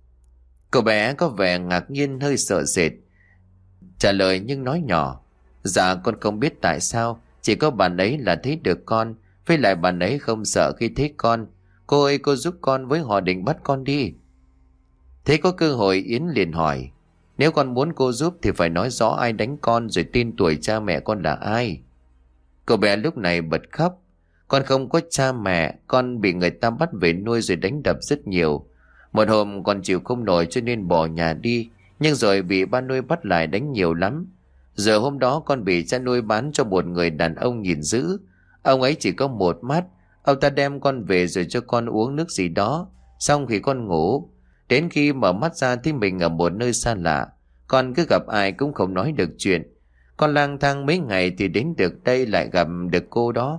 Cô bé có vẻ ngạc nhiên, hơi sợ sệt trả lời nhưng nói nhỏ: "Dạ con không biết tại sao, chỉ có bạn ấy là thấy được con, với lại bạn ấy không sợ khi thấy con. Cô ơi, cô giúp con với, họ định bắt con đi." Thế có cơ hội, Yến liền hỏi: "Nếu con muốn cô giúp thì phải nói rõ ai đánh con, rồi tên tuổi cha mẹ con là ai." Cô bé lúc này bật khóc: "Con không có cha mẹ, con bị người ta bắt về nuôi rồi đánh đập rất nhiều. Một hôm con chịu không nổi cho nên bỏ nhà đi, nhưng rồi bị ba nuôi bắt lại đánh nhiều lắm. Giờ hôm đó con bị cha nuôi bán cho một người đàn ông nhìn dữ. Ông ấy chỉ có một mắt. Ông ta đem con về rồi cho con uống nước gì đó. Xong khi con ngủ, đến khi mở mắt ra thì mình ở một nơi xa lạ. Con cứ gặp ai cũng không nói được chuyện. Con lang thang mấy ngày thì đến được đây, lại gặp được cô đó."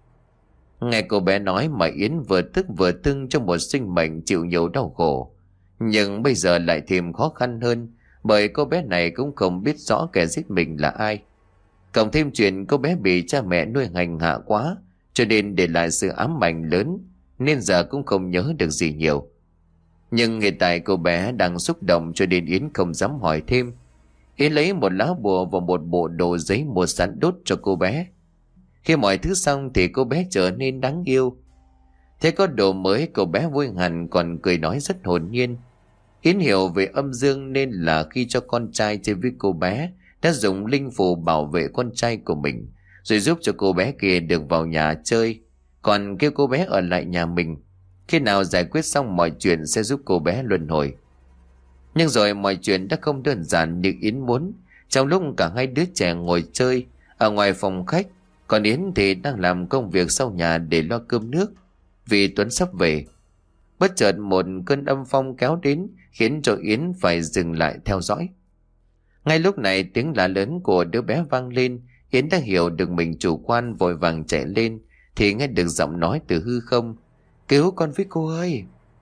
Nghe cô bé nói mà Yến vừa tức vừa tưng cho một sinh mệnh chịu nhiều đau khổ. Nhưng bây giờ lại thêm khó khăn hơn, bởi cô bé này cũng không biết rõ kẻ giết mình là ai. Cộng thêm chuyện cô bé bị cha mẹ nuôi hành hạ quá, cho nên để lại sự ám ảnh lớn, nên giờ cũng không nhớ được gì nhiều. Nhưng hiện tại cô bé đang xúc động cho nên Yến không dám hỏi thêm. Yến lấy một lá bùa và một bộ đồ giấy mua sẵn đốt cho cô bé. Khi mọi thứ xong thì cô bé trở nên đáng yêu. Thế có đồ mới, cô bé vui hẳn, còn cười nói rất hồn nhiên. Yến hiểu về âm dương nên là khi cho con trai chơi với cô bé, đã dùng linh phù bảo vệ con trai của mình, rồi giúp cho cô bé kia được vào nhà chơi, còn kêu cô bé ở lại nhà mình. Khi nào giải quyết xong mọi chuyện sẽ giúp cô bé luân hồi. Nhưng rồi mọi chuyện đã không đơn giản như Yến muốn. Trong lúc cả hai đứa trẻ ngồi chơi ở ngoài phòng khách, còn Yến thì đang làm công việc sau nhà để lo cơm nước, vì Tuấn sắp về. Bất chợt một cơn âm phong kéo đến, khiến cho Yến phải dừng lại theo dõi. Ngay lúc này tiếng la lớn của đứa bé vang lên. Yến đã hiểu được mình chủ quan, vội vàng chạy lên thì nghe được giọng nói từ hư không: "Cứu con với cô ơi!"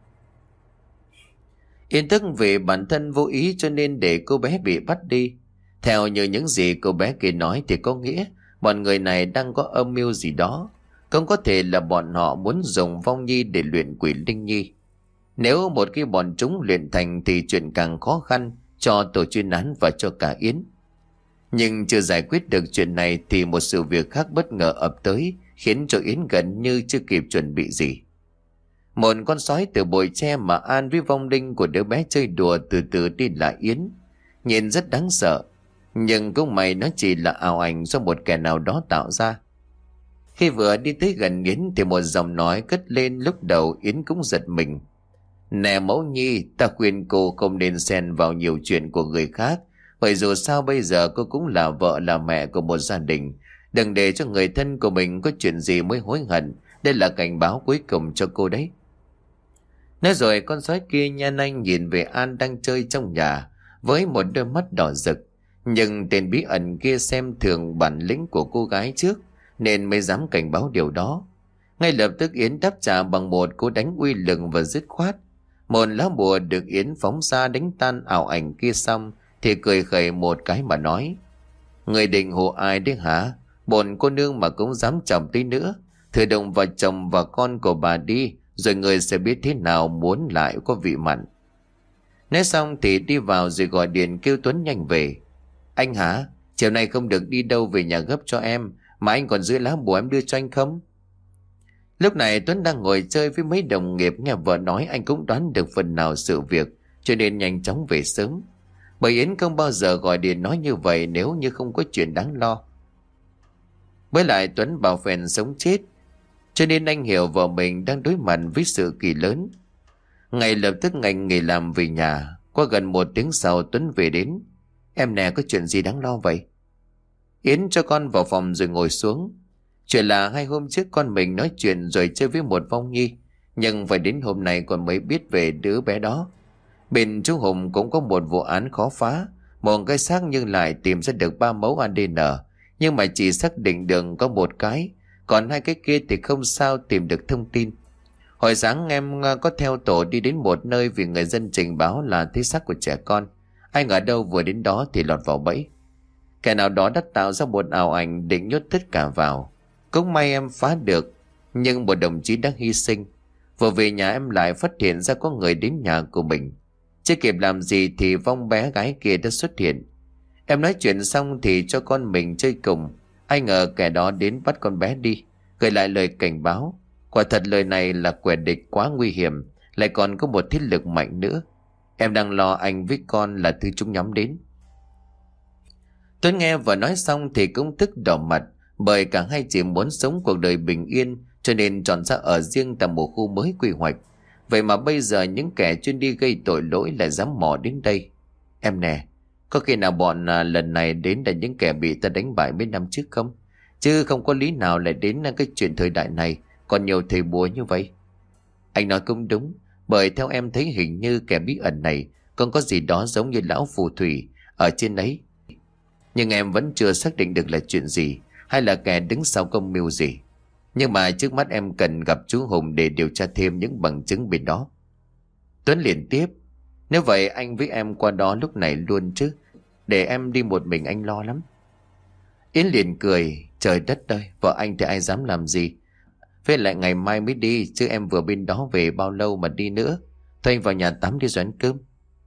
Yến tức vì bản thân vô ý cho nên để cô bé bị bắt đi. Theo như những gì cô bé kia nói thì có nghĩa bọn người này đang có âm mưu gì đó. Không có thể là bọn họ muốn dùng vong nhi để luyện quỷ linh nhi. Nếu một khi bọn chúng luyện thành thì chuyện càng khó khăn cho tổ chuyên án và cho cả Yến. Nhưng chưa giải quyết được chuyện này thì một sự việc khác bất ngờ ập tới, khiến cho Yến gần như chưa kịp chuẩn bị gì. Một con sói từ bụi tre mà An với vong linh của đứa bé chơi đùa từ từ đi lại Yến. Nhìn rất đáng sợ, nhưng cũng may nó chỉ là ảo ảnh do một kẻ nào đó tạo ra. Khi vừa đi tới gần Yến thì một giọng nói cất lên, lúc đầu Yến cũng giật mình. "Nè mẫu nhi, ta khuyên cô không nên xen vào nhiều chuyện của người khác, bởi dù sao bây giờ cô cũng là vợ là mẹ của một gia đình. Đừng để cho người thân của mình có chuyện gì mới hối hận. Đây là cảnh báo cuối cùng cho cô đấy." Nói rồi con sói kia nhanh nhanh nhìn về An đang chơi trong nhà với một đôi mắt đỏ rực. Nhưng tên bí ẩn kia xem thường bản lĩnh của cô gái trước nên mới dám cảnh báo điều đó. Ngay lập tức Yến đáp trả bằng một cú đánh uy lực và dứt khoát. Một lá bùa được Yến phóng ra đánh tan ảo ảnh kia xong thì cười khẩy một cái mà nói: "Người định hù ai đấy hả? Bổn cô nương mà cũng dám chồng tí nữa, thử động vào chồng và con của bà đi, rồi người sẽ biết thế nào muốn lại có vị mặn." Nói xong thì đi vào rồi gọi điện kêu Tuấn nhanh về. "Anh hả? Chiều nay không được đi đâu, về nhà gấp cho em. Mà anh còn giữ lá bùa em đưa cho anh không?" Lúc này Tuấn đang ngồi chơi với mấy đồng nghiệp, nghe vợ nói anh cũng đoán được phần nào sự việc, cho nên nhanh chóng về sớm. Bởi Yến không bao giờ gọi điện nói như vậy nếu như không có chuyện đáng lo. Với lại Tuấn bảo phèn sống chết cho nên anh hiểu vợ mình đang đối mặt với sự kỳ lớn. Ngay lập tức anh nghỉ làm về nhà. Qua gần một tiếng sau Tuấn về đến. Em nè, có chuyện gì đáng lo vậy? Yến cho con vào phòng rồi ngồi xuống. Chuyện là hai hôm trước con mình nói chuyện rồi chơi với một vong nhi, nhưng phải đến hôm nay con mới biết về đứa bé đó. Bên chú Hùng cũng có một vụ án khó phá. Một cái xác nhưng lại tìm ra được ba mẫu a đê en, nhưng mà chỉ xác định được có một cái, còn hai cái kia thì không sao tìm được thông tin. Hồi sáng em có theo tổ đi đến một nơi vì người dân trình báo là thấy xác của trẻ con. Anh ở đâu vừa đến đó thì lọt vào bẫy. Kẻ nào đó đã tạo ra một ảo ảnh định nhốt tất cả vào. Cũng may em phá được, nhưng một đồng chí đã hy sinh. Vừa về nhà em lại phát hiện ra có người đến nhà của mình. Chưa kịp làm gì thì vong bé gái kia đã xuất hiện. Em nói chuyện xong thì cho con mình chơi cùng. Ai ngờ kẻ đó đến bắt con bé đi, gửi lại lời cảnh báo. Quả thật lời này là kẻ địch quá nguy hiểm, lại còn có một thế lực mạnh nữa. Em đang lo anh với con là thứ chúng nhắm đến. Tuấn nghe vợ nói xong thì cũng tức đỏ mặt, bởi cả hai chỉ muốn sống cuộc đời bình yên, cho nên chọn ra ở riêng tại một khu mới quy hoạch. Vậy mà bây giờ những kẻ chuyên đi gây tội lỗi lại dám mò đến đây. Em nè, có khi nào bọn à, lần này đến là những kẻ bị ta đánh bại mấy năm trước không? Chứ không có lý nào lại đến cái chuyện thời đại này còn nhiều thầy bùa như vậy. Anh nói cũng đúng, bởi theo em thấy hình như kẻ bí ẩn này còn có gì đó giống như lão phù thủy ở trên ấy. Nhưng em vẫn chưa xác định được là chuyện gì, hay là kẻ đứng sau công mưu gì. Nhưng mà trước mắt em cần gặp chú Hùng để điều tra thêm những bằng chứng bên đó. Tuấn liền tiếp: Nếu vậy anh với em qua đó lúc này luôn chứ, để em đi một mình anh lo lắm. Yến liền cười: Trời đất ơi, vợ anh thì ai dám làm gì. Với lại ngày mai mới đi, chứ em vừa bên đó về bao lâu mà đi nữa. Thôi anh vào nhà tắm đi rồi ăn cơm.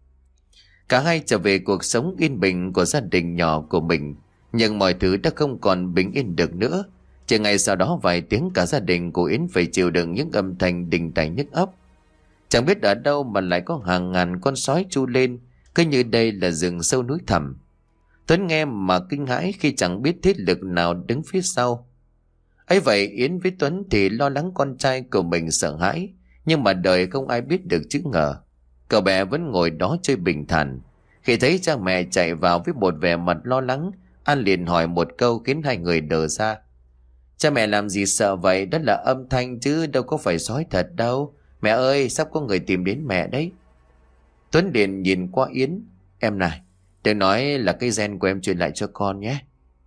Cả hai trở về cuộc sống yên bình của gia đình nhỏ của mình. Nhưng mọi thứ đã không còn bình yên được nữa. Chỉ ngày sau đó vài tiếng cả gia đình của Yến phải chịu đựng những âm thanh đình tài nhức óc. Chẳng biết ở đâu mà lại có hàng ngàn con sói chu lên, cứ như đây là rừng sâu núi thẳm. Tuấn nghe mà kinh hãi khi chẳng biết thế lực nào đứng phía sau. Ấy vậy Yến với Tuấn thì lo lắng con trai của mình sợ hãi, nhưng mà đời không ai biết được chữ ngờ. Cậu bé vẫn ngồi đó chơi bình thản. Khi thấy cha mẹ chạy vào với một vẻ mặt lo lắng, An liền hỏi một câu khiến hai người đờ ra. Cha mẹ làm gì sợ vậy? Đó là âm thanh chứ đâu có phải sói thật đâu. Mẹ ơi, sắp có người tìm đến mẹ đấy. Tuấn liền nhìn qua Yến: Em này, đừng nói là cái gen của em truyền lại cho con nhé.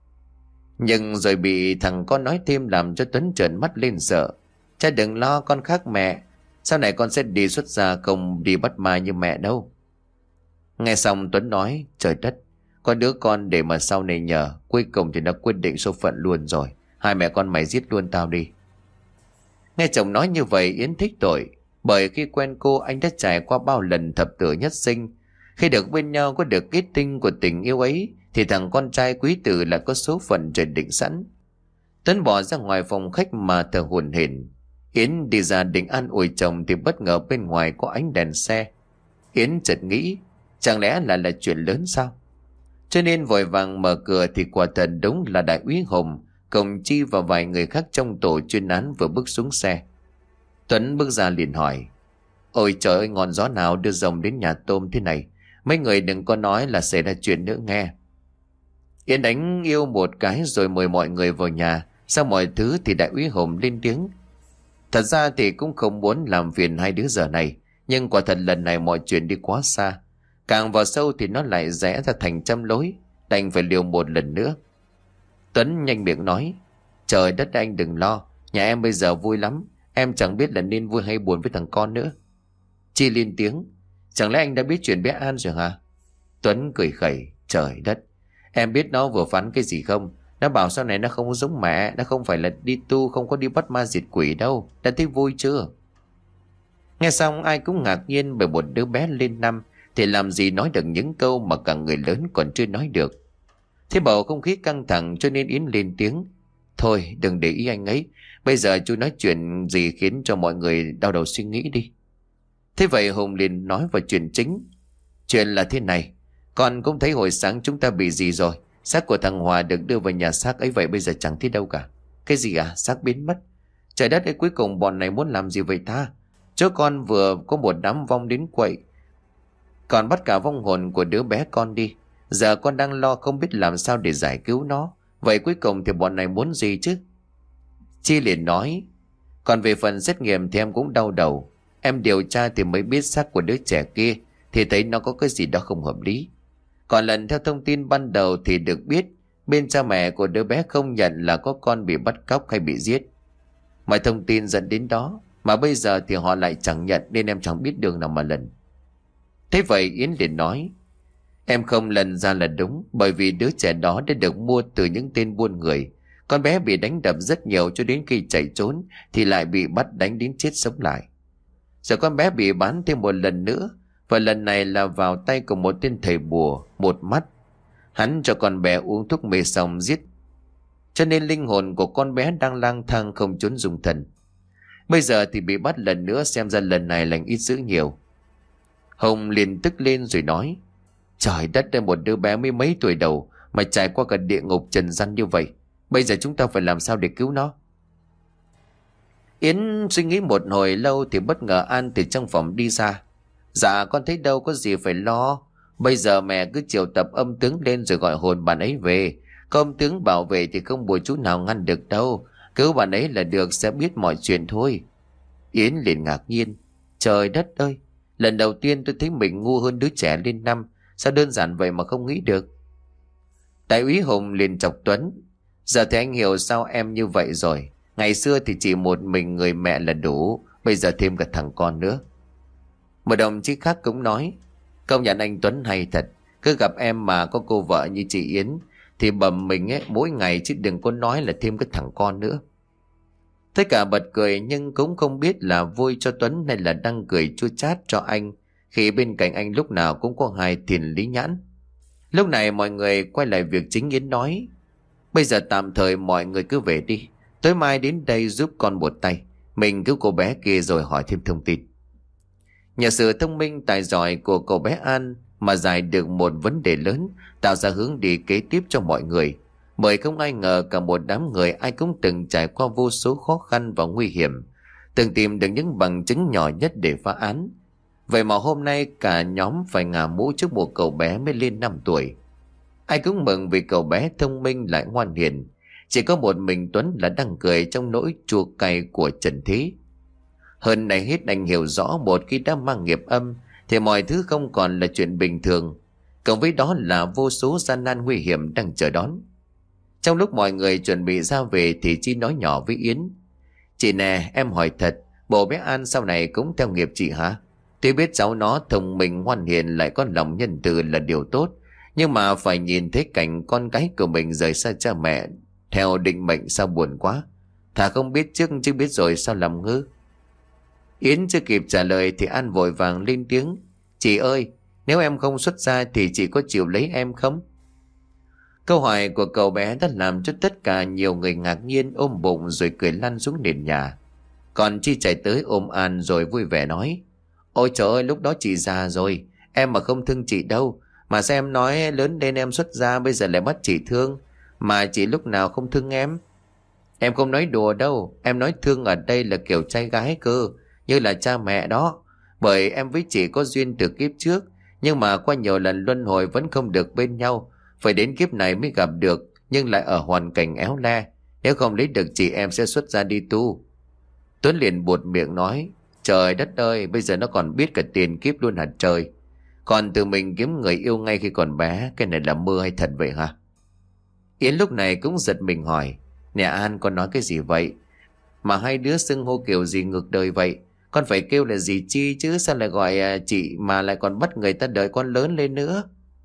Nhưng rồi bị thằng con nói thêm làm cho Tuấn trợn mắt lên sợ. Cha đừng lo, con khác mẹ. Sau này con sẽ đi xuất gia, không đi bắt ma như mẹ đâu. Nghe xong Tuấn nói: Trời đất, con đứa con để mà sau này nhờ, cuối cùng thì nó quyết định số phận luôn rồi. Hai mẹ con mày giết luôn tao đi. Nghe chồng nói như vậy Yến thích tội, bởi khi quen cô anh đã trải qua bao lần thập tử nhất sinh. Khi được bên nhau có được kết tinh của tình yêu ấy thì thằng con trai quý tử lại có số phận trời định sẵn. Tuấn bỏ ra ngoài phòng khách mà thở hổn hển. Yến đi ra định an ủi chồng thì bất ngờ bên ngoài có ánh đèn xe. Yến chợt nghĩ, chẳng lẽ là là chuyện lớn sao? Cho nên vội vàng mở cửa thì quả thật đúng là đại úy Hùng, Cộng Chi và vài người khác trong tổ chuyên án vừa bước xuống xe. Tuấn bước ra liền hỏi: Ôi trời ơi, ngọn gió nào đưa rồng đến nhà tôm thế này? Mấy người đừng có nói là xảy ra chuyện nữa nghe. Yến đánh yêu một cái rồi mời mọi người vào nhà. Sau mọi thứ thì đại úy Hùng lên tiếng: Thật ra thì cũng không muốn làm phiền hai đứa giờ này, nhưng quả thật lần này mọi chuyện đi quá xa. Càng vào sâu thì nó lại rẽ ra thành trăm lối, đành phải liều một lần nữa. Tuấn nhanh miệng nói: Trời đất, anh đừng lo, nhà em bây giờ vui lắm. Em chẳng biết là nên vui hay buồn với thằng con nữa. Chi lên tiếng: Chẳng lẽ anh đã biết chuyện bé An rồi hả? Tuấn cười khẩy: Trời đất, em biết nó vừa phán cái gì không? Nó bảo sau này nó không giống mẹ, nó không phải là đi tu, không có đi bắt ma diệt quỷ đâu. Đã thấy vui chưa? Nghe xong ai cũng ngạc nhiên, bởi một đứa bé lên năm thì làm gì nói được những câu mà cả người lớn còn chưa nói được. Thế bầu không khí căng thẳng cho nên Yến lên tiếng: Thôi đừng để ý anh ấy, bây giờ chú nói chuyện gì khiến cho mọi người đau đầu suy nghĩ đi. Thế vậy Hùng liền nói vào chuyện chính. Chuyện là thế này, con cũng thấy hồi sáng chúng ta bị gì rồi. Xác của thằng Hòa được đưa vào nhà xác ấy, vậy bây giờ chẳng thấy đâu cả. Cái gì à? Xác biến mất. Trời đất ơi, cuối cùng bọn này muốn làm gì vậy ta? Chỗ con vừa có một đám vong đến quậy, còn bắt cả vong hồn của đứa bé con đi. Giờ con đang lo không biết làm sao để giải cứu nó. Vậy cuối cùng thì bọn này muốn gì chứ? Chi liền nói, còn về phần xét nghiệm thì em cũng đau đầu. Em điều tra thì mới biết xác của đứa trẻ kia thì thấy nó có cái gì đó không hợp lý. Còn lần theo thông tin ban đầu thì được biết bên cha mẹ của đứa bé không nhận là có con bị bắt cóc hay bị giết. Mọi thông tin dẫn đến đó, mà bây giờ thì họ lại chẳng nhận, nên em chẳng biết đường nào mà lần. Thế vậy Yến liền nói, em không lần ra là đúng, bởi vì đứa trẻ đó đã được mua từ những tên buôn người. Con bé bị đánh đập rất nhiều cho đến khi chạy trốn thì lại bị bắt đánh đến chết sống lại. Giờ con bé bị bán thêm một lần nữa, và lần này là vào tay của một tên thầy bùa một mắt. Hắn cho con bé uống thuốc mê xong giết, cho nên linh hồn của con bé đang lang thang không trốn dung thân. Bây giờ thì bị bắt lần nữa, xem ra lần này lành ít dữ nhiều. Hồng liền tức lên rồi nói, trời đất ơi, một đứa bé mới mấy tuổi đầu mà trải qua cả địa ngục trần gian như vậy. Bây giờ chúng ta phải làm sao để cứu nó? Yến suy nghĩ một hồi lâu thì bất ngờ An từ trong phòng đi ra. Dạ con thấy đâu có gì phải lo. Bây giờ mẹ cứ triệu tập âm tướng lên rồi gọi hồn bạn ấy về. Có âm tướng bảo vệ thì không bùa chú nào ngăn được đâu. Cứu bạn ấy là được, sẽ biết mọi chuyện thôi. Yến liền ngạc nhiên, trời đất ơi, lần đầu tiên tôi thấy mình ngu hơn đứa trẻ lên năm. Sao đơn giản vậy mà không nghĩ được? Đại úy Hùng liền chọc Tuấn, giờ thì anh hiểu sao em như vậy rồi. Ngày xưa thì chỉ một mình người mẹ là đủ, bây giờ thêm cả thằng con nữa. Một đồng chí khác cũng nói, công nhận anh Tuấn hay thật. Cứ gặp em mà có cô vợ như chị Yến thì bầm mình ấy mỗi ngày, chứ đừng có nói là thêm cái thằng con nữa. Tất cả bật cười, nhưng cũng không biết là vui cho Tuấn hay là đang cười chua chát cho anh, khi bên cạnh anh lúc nào cũng có hai Thiền Lý Nhãn. Lúc này mọi người quay lại việc chính. Yến nói, bây giờ tạm thời mọi người cứ về đi, tối mai đến đây giúp con một tay, mình cứu cô bé kia rồi hỏi thêm thông tin. Nhờ sự thông minh tài giỏi của cậu bé An mà giải được một vấn đề lớn, tạo ra hướng đi kế tiếp cho mọi người. Bởi không ai ngờ cả một đám người ai cũng từng trải qua vô số khó khăn và nguy hiểm, từng tìm được những bằng chứng nhỏ nhất để phá án. Vậy mà hôm nay cả nhóm phải ngả mũ trước một cậu bé mới lên năm tuổi. Ai cũng mừng vì cậu bé thông minh lại ngoan hiền. Chỉ có một mình Tuấn là đang cười trong nỗi chua cay của trần thế. Hơn này hết, anh hiểu rõ một khi đã mang nghiệp âm thì mọi thứ không còn là chuyện bình thường. Cộng với đó là vô số gian nan nguy hiểm đang chờ đón. Trong lúc mọi người chuẩn bị ra về thì Chi nói nhỏ với Yến, chị nè, em hỏi thật, bộ bé An sau này cũng theo nghiệp chị hả? Tuy biết cháu nó thông minh ngoan hiền lại có lòng nhân từ là điều tốt, nhưng mà phải nhìn thấy cảnh con cái của mình rời xa cha mẹ theo định mệnh sao buồn quá. Thà không biết trước chứ biết rồi sao làm ngơ. Yến chưa kịp trả lời thì An vội vàng lên tiếng, chị ơi, nếu em không xuất ra thì chị có chịu lấy em không? Câu hỏi của cậu bé đã làm cho tất cả nhiều người ngạc nhiên, ôm bụng rồi cười lăn xuống nền nhà. Còn Chi chạy tới ôm An rồi vui vẻ nói, ôi trời ơi, lúc đó chị già rồi, em mà không thương chị đâu. Mà sao em nói lớn lên em xuất gia bây giờ lại bắt chị thương, mà chị lúc nào không thương em? Em không nói đùa đâu, em nói thương ở đây là kiểu trai gái cơ, như là cha mẹ đó. Bởi em với chị có duyên từ kiếp trước, nhưng mà qua nhiều lần luân hồi vẫn không được bên nhau, phải đến kiếp này mới gặp được, nhưng lại ở hoàn cảnh éo le. Nếu không lấy được chị em sẽ xuất gia đi tu. Tuấn liền buột miệng nói, trời đất ơi, bây giờ nó còn biết cả tiền kiếp luôn hả trời? Còn tự mình kiếm người yêu ngay khi còn bé, cái này là mơ hay thật vậy hả? Yến lúc này cũng giật mình hỏi, nè An, con nói cái gì vậy? Mà hai đứa xưng hô kiểu gì ngược đời vậy? Con phải kêu là gì Chi chứ, sao lại gọi chị mà lại còn bắt người ta đợi con lớn lên nữa?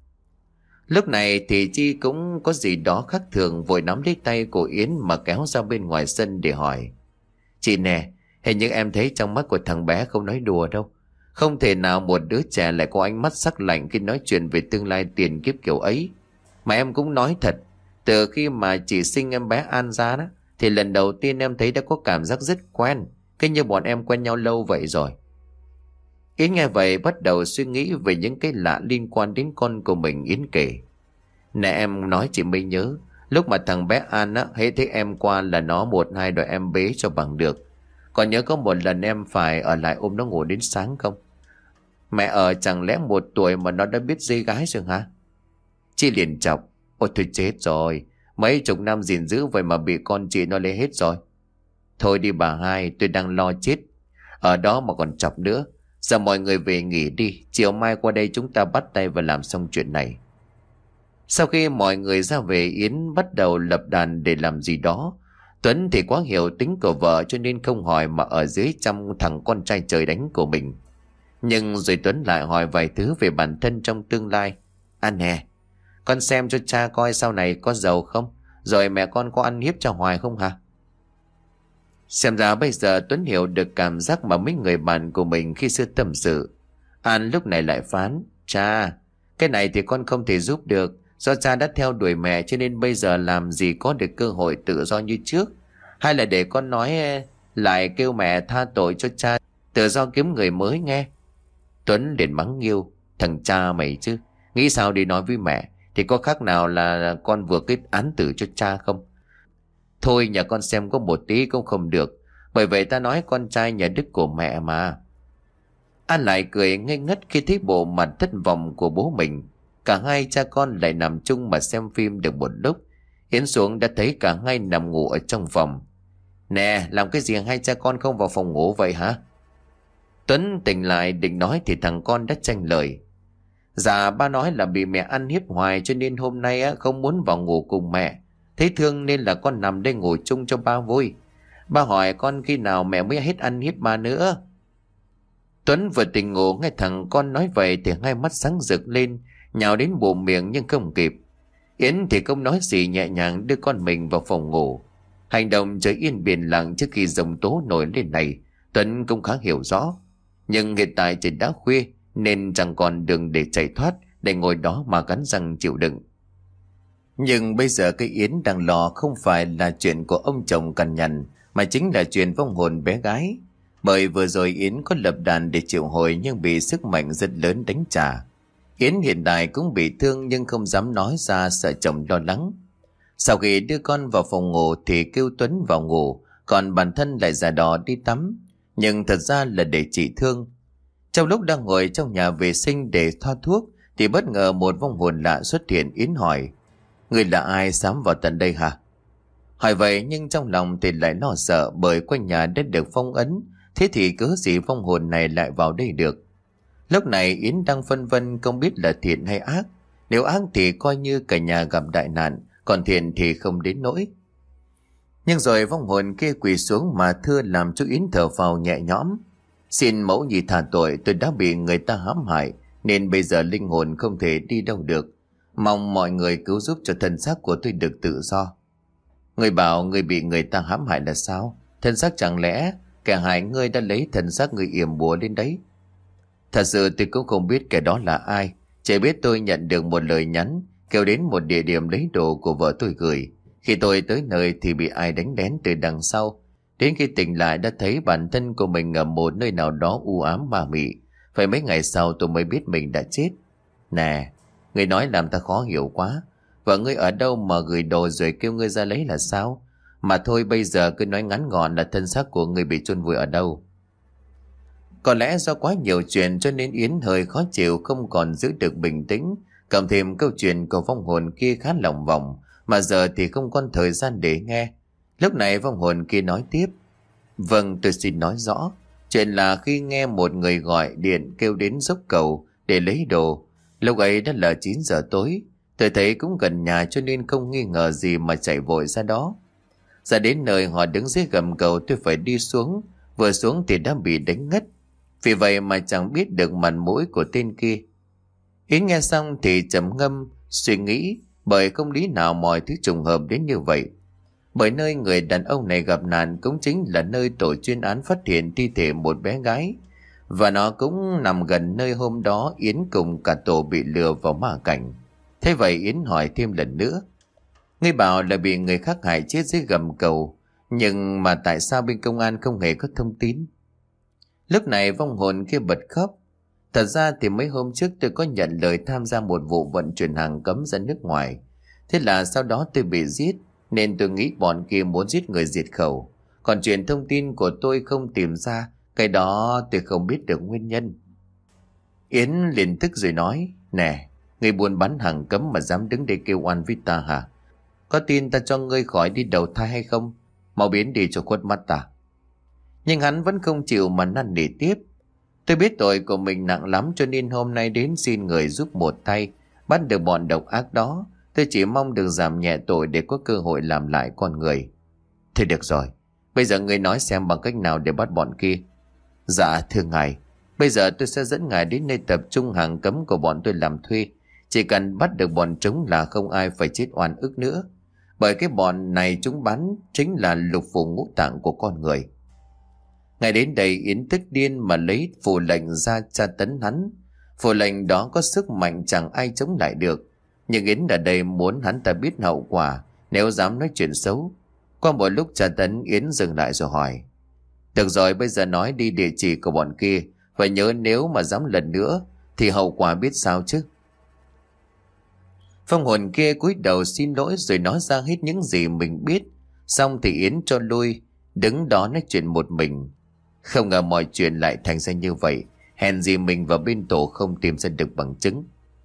Lúc này thì Chi cũng có gì đó khác thường, vội nắm lấy tay của Yến mà kéo ra bên ngoài sân để hỏi, chị nè, hình như em thấy trong mắt của thằng bé không nói đùa đâu. Không thể nào một đứa trẻ lại có ánh mắt sắc lạnh khi nói chuyện về tương lai tiền kiếp kiểu ấy. Mà em cũng nói thật, từ khi mà chị sinh em bé An ra đó, thì lần đầu tiên em thấy đã có cảm giác rất quen, cứ như bọn em quen nhau lâu vậy rồi. Yến nghe vậy bắt đầu suy nghĩ về những cái lạ liên quan đến con của mình. Yến kể, nè em nói chị mới nhớ, lúc mà thằng bé An á, hễ thấy em qua là nó một hai đòi em bế cho bằng được. Còn nhớ có một lần em phải ở lại ôm nó ngủ đến sáng không? Mẹ ở chẳng lẽ một tuổi mà nó đã biết dây gái rồi hả? Chị liền chọc. Ôi thôi chết rồi, mấy chục năm gìn giữ vậy mà bị con chị nó lấy hết rồi. Thôi đi bà hai, tôi đang lo chết ở đó mà còn chọc nữa. Giờ mọi người về nghỉ đi, chiều mai qua đây chúng ta bắt tay và làm xong chuyện này. Sau khi mọi người ra về, Yến bắt đầu lập đàn để làm gì đó. Tuấn thì quá hiểu tính của vợ cho nên không hỏi mà ở dưới chăm thằng con trai trời đánh của mình. Nhưng rồi Tuấn lại hỏi vài thứ về bản thân trong tương lai. Anh nè, con xem cho cha coi sau này có giàu không? Rồi mẹ con có ăn hiếp cho hoài không hả? Xem ra bây giờ Tuấn hiểu được cảm giác mà mấy người bạn của mình khi xưa tâm sự. An lúc này lại phán. Cha, cái này thì con không thể giúp được. Do cha đã theo đuổi mẹ cho nên bây giờ làm gì có được cơ hội tự do như trước. Hay là để con nói lại kêu mẹ tha tội cho cha, tự do kiếm người mới nghe. Tuấn liền mắng Nghiêu. Thằng cha mày chứ, nghĩ sao đi nói với mẹ, thì có khác nào là con vừa kết án tử cho cha không? Thôi nhà con xem có một tí cũng không được, bởi vậy ta nói con trai nhà Đức của mẹ mà. An lại cười ngây ngất khi thấy bộ mặt thất vọng của bố mình. Cả hai cha con lại nằm chung mà xem phim được một lúc. Yến xuống đã thấy cả hai nằm ngủ ở trong phòng. Nè, làm cái gì hai cha con không vào phòng ngủ vậy hả? Tuấn tỉnh lại định nói thì thằng con đã tranh lời. Dạ ba nói là bị mẹ ăn hiếp hoài cho nên hôm nay á không muốn vào ngủ cùng mẹ. Thấy thương nên là con nằm đây ngủ chung cho ba vui. Ba hỏi con khi nào mẹ mới hết ăn hiếp ba nữa. Tuấn vừa tỉnh ngủ nghe thằng con nói vậy thì hai mắt sáng rực lên, nhào đến bụng miệng nhưng không kịp. Yến thì không nói gì, nhẹ nhàng đưa con mình vào phòng ngủ. Hành động trời yên biển lặng trước khi giông tố nổi lên này Tuấn cũng khá hiểu rõ. Nhưng hiện tại trời đã khuya nên chẳng còn đường để chạy thoát, để ngồi đó mà cắn răng chịu đựng. Nhưng bây giờ cái Yến đang lo không phải là chuyện của ông chồng cằn nhằn, mà chính là chuyện vong hồn bé gái. Bởi vừa rồi Yến có lập đàn để triệu hồi nhưng bị sức mạnh rất lớn đánh trả. Yến hiện tại cũng bị thương nhưng không dám nói ra, sợ chồng lo lắng. Sau khi đưa con vào phòng ngủ thì kêu Tuấn vào ngủ, còn bản thân lại giả đò đi tắm. Nhưng thật ra là để trị thương. Trong lúc đang ngồi trong nhà vệ sinh để thoa thuốc thì bất ngờ một vong hồn lạ xuất hiện. Yến hỏi: Người là ai dám vào tận đây hả? Hỏi vậy nhưng trong lòng thì lại lo sợ, bởi quanh nhà đã được phong ấn. Thế thì cớ gì vong hồn này lại vào đây được? Lúc này Yến đang phân vân không biết là thiện hay ác. Nếu ác thì coi như cả nhà gặp đại nạn, còn thiện thì không đến nỗi. Nhưng rồi vong hồn kia quỳ xuống mà thưa, làm cho Yến thở phào nhẹ nhõm. Xin mẫu nhị thả tội, tôi đã bị người ta hãm hại nên bây giờ linh hồn không thể đi đâu được. Mong mọi người cứu giúp cho thân xác của tôi được tự do. Người bảo người bị người ta hãm hại là sao? Thân xác chẳng lẽ kẻ hại ngươi đã lấy thân xác người yểm bùa lên đấy? Thật sự tôi cũng không biết kẻ đó là ai. Chỉ biết tôi nhận được một lời nhắn kêu đến một địa điểm lấy đồ của vợ tôi gửi. Khi tôi tới nơi thì bị ai đánh lén từ đằng sau. Đến khi tỉnh lại đã thấy bản thân của mình ở một nơi nào đó u ám ma mị. Phải mấy ngày sau tôi mới biết mình đã chết. Nè, người nói làm ta khó hiểu quá. Vợ ngươi ở đâu mà gửi đồ rồi kêu ngươi ra lấy là sao? Mà thôi bây giờ cứ nói ngắn gọn là thân xác của ngươi bị chôn vùi ở đâu. Có lẽ do quá nhiều chuyện cho nên Yến hơi khó chịu, không còn giữ được bình tĩnh. Cộng thêm câu chuyện của vong hồn kia khá lòng vòng, mà giờ thì không còn thời gian để nghe. Lúc này vong hồn kia nói tiếp: Vâng, tôi xin nói rõ. Chuyện là khi nghe một người gọi điện kêu đến dốc cầu để lấy đồ. Lúc ấy đã là chín giờ tối. Tôi thấy cũng gần nhà cho nên không nghi ngờ gì mà chạy vội ra đó. Ra đến nơi họ đứng dưới gầm cầu, tôi phải đi xuống. Vừa xuống thì đã bị đánh ngất. Vì vậy mà chẳng biết được mặt mũi của tên kia. Yến nghe xong thì trầm ngâm suy nghĩ, bởi không lý nào mọi thứ trùng hợp đến như vậy. Bởi nơi người đàn ông này gặp nạn cũng chính là nơi tổ chuyên án phát hiện thi thể một bé gái. Và nó cũng nằm gần nơi hôm đó Yến cùng cả tổ bị lừa vào ma cảnh. Thế vậy Yến hỏi thêm lần nữa: Ngươi bảo là bị người khác hại chết dưới gầm cầu, nhưng mà tại sao bên công an không hề có thông tin? Lúc này vong hồn kia bật khóc. Thật ra thì mấy hôm trước tôi có nhận lời tham gia một vụ vận chuyển hàng cấm ra nước ngoài. Thế là sau đó tôi bị giết, nên tôi nghĩ bọn kia muốn giết người diệt khẩu. Còn chuyện thông tin của tôi không tìm ra, cái đó tôi không biết được nguyên nhân. Yến liền tức rồi nói, nè, ngươi buôn bán hàng cấm mà dám đứng đây kêu oan với ta hả? Có tin ta cho ngươi khỏi đi đầu thai hay không? Mau biến đi cho khuất mắt ta. Nhưng hắn vẫn không chịu mà năn nỉ tiếp. Tôi biết tội của mình nặng lắm cho nên hôm nay đến xin người giúp một tay, bắt được bọn độc ác đó. Tôi chỉ mong được giảm nhẹ tội để có cơ hội làm lại con người. Thế được rồi, bây giờ ngươi nói xem bằng cách nào để bắt bọn kia. Dạ thưa ngài, bây giờ tôi sẽ dẫn ngài đến nơi tập trung hàng cấm của bọn tôi làm thuê. Chỉ cần bắt được bọn chúng là không ai phải chết oan ức nữa. Bởi cái bọn này chúng bán chính là lục phủ ngũ tạng của con người. Ngày đến đây Yến tức điên mà lấy phù lệnh ra tra tấn hắn. Phù lệnh đó có sức mạnh chẳng ai chống lại được. Nhưng Yến ở đây muốn hắn ta biết hậu quả nếu dám nói chuyện xấu. Qua một lúc tra tấn, Yến dừng lại rồi hỏi, được rồi, bây giờ nói đi địa chỉ của bọn kia. Và nhớ nếu mà dám lần nữa thì hậu quả biết sao chứ. Phong hồn kia cúi đầu xin lỗi rồi nói ra hết những gì mình biết. Xong thì Yến cho lui, đứng đó nói chuyện một mình. Không ngờ mọi chuyện lại thành ra như vậy. Hèn gì mình và bên tổ không tìm ra được bằng chứng.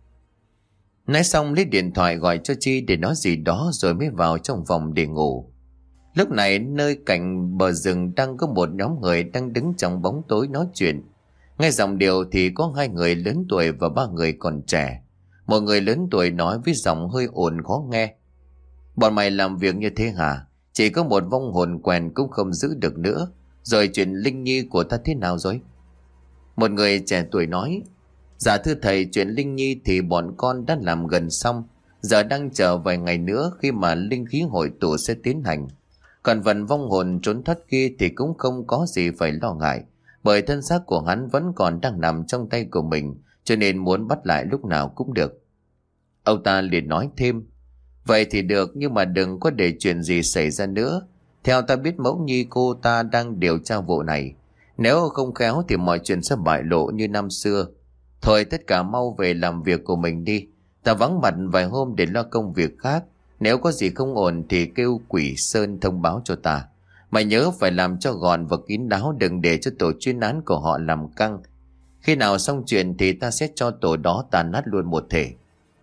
Nói xong lấy điện thoại gọi cho Chi để nói gì đó rồi mới vào trong phòng để ngủ. Lúc này nơi cạnh bờ rừng đang có một nhóm người đang đứng trong bóng tối nói chuyện. Nghe giọng điệu thì có hai người lớn tuổi và ba người còn trẻ. Một người lớn tuổi nói với giọng hơi ồn khó nghe, bọn mày làm việc như thế hả? Chỉ có một vong hồn quèn cũng không giữ được nữa. Rồi chuyện Linh Nhi của ta thế nào rồi? Một người trẻ tuổi nói, dạ thưa thầy, chuyện Linh Nhi thì bọn con đã làm gần xong. Giờ đang chờ vài ngày nữa khi mà linh khí hội tụ sẽ tiến hành. Còn phần vong hồn trốn thoát kia thì cũng không có gì phải lo ngại. Bởi thân xác của hắn vẫn còn đang nằm trong tay của mình, cho nên muốn bắt lại lúc nào cũng được. Ông ta liền nói thêm, vậy thì được, nhưng mà đừng có để chuyện gì xảy ra nữa. Theo ta biết mẫu nhi cô ta đang điều tra vụ này. Nếu không khéo thì mọi chuyện sẽ bại lộ như năm xưa. Thôi tất cả mau về làm việc của mình đi. Ta vắng mặt vài hôm để lo công việc khác. Nếu có gì không ổn thì kêu Quỷ Sơn thông báo cho ta. Mày nhớ phải làm cho gọn và kín đáo, đừng để cho tổ chuyên án của họ làm căng. Khi nào xong chuyện thì ta sẽ cho tổ đó tàn nát luôn một thể.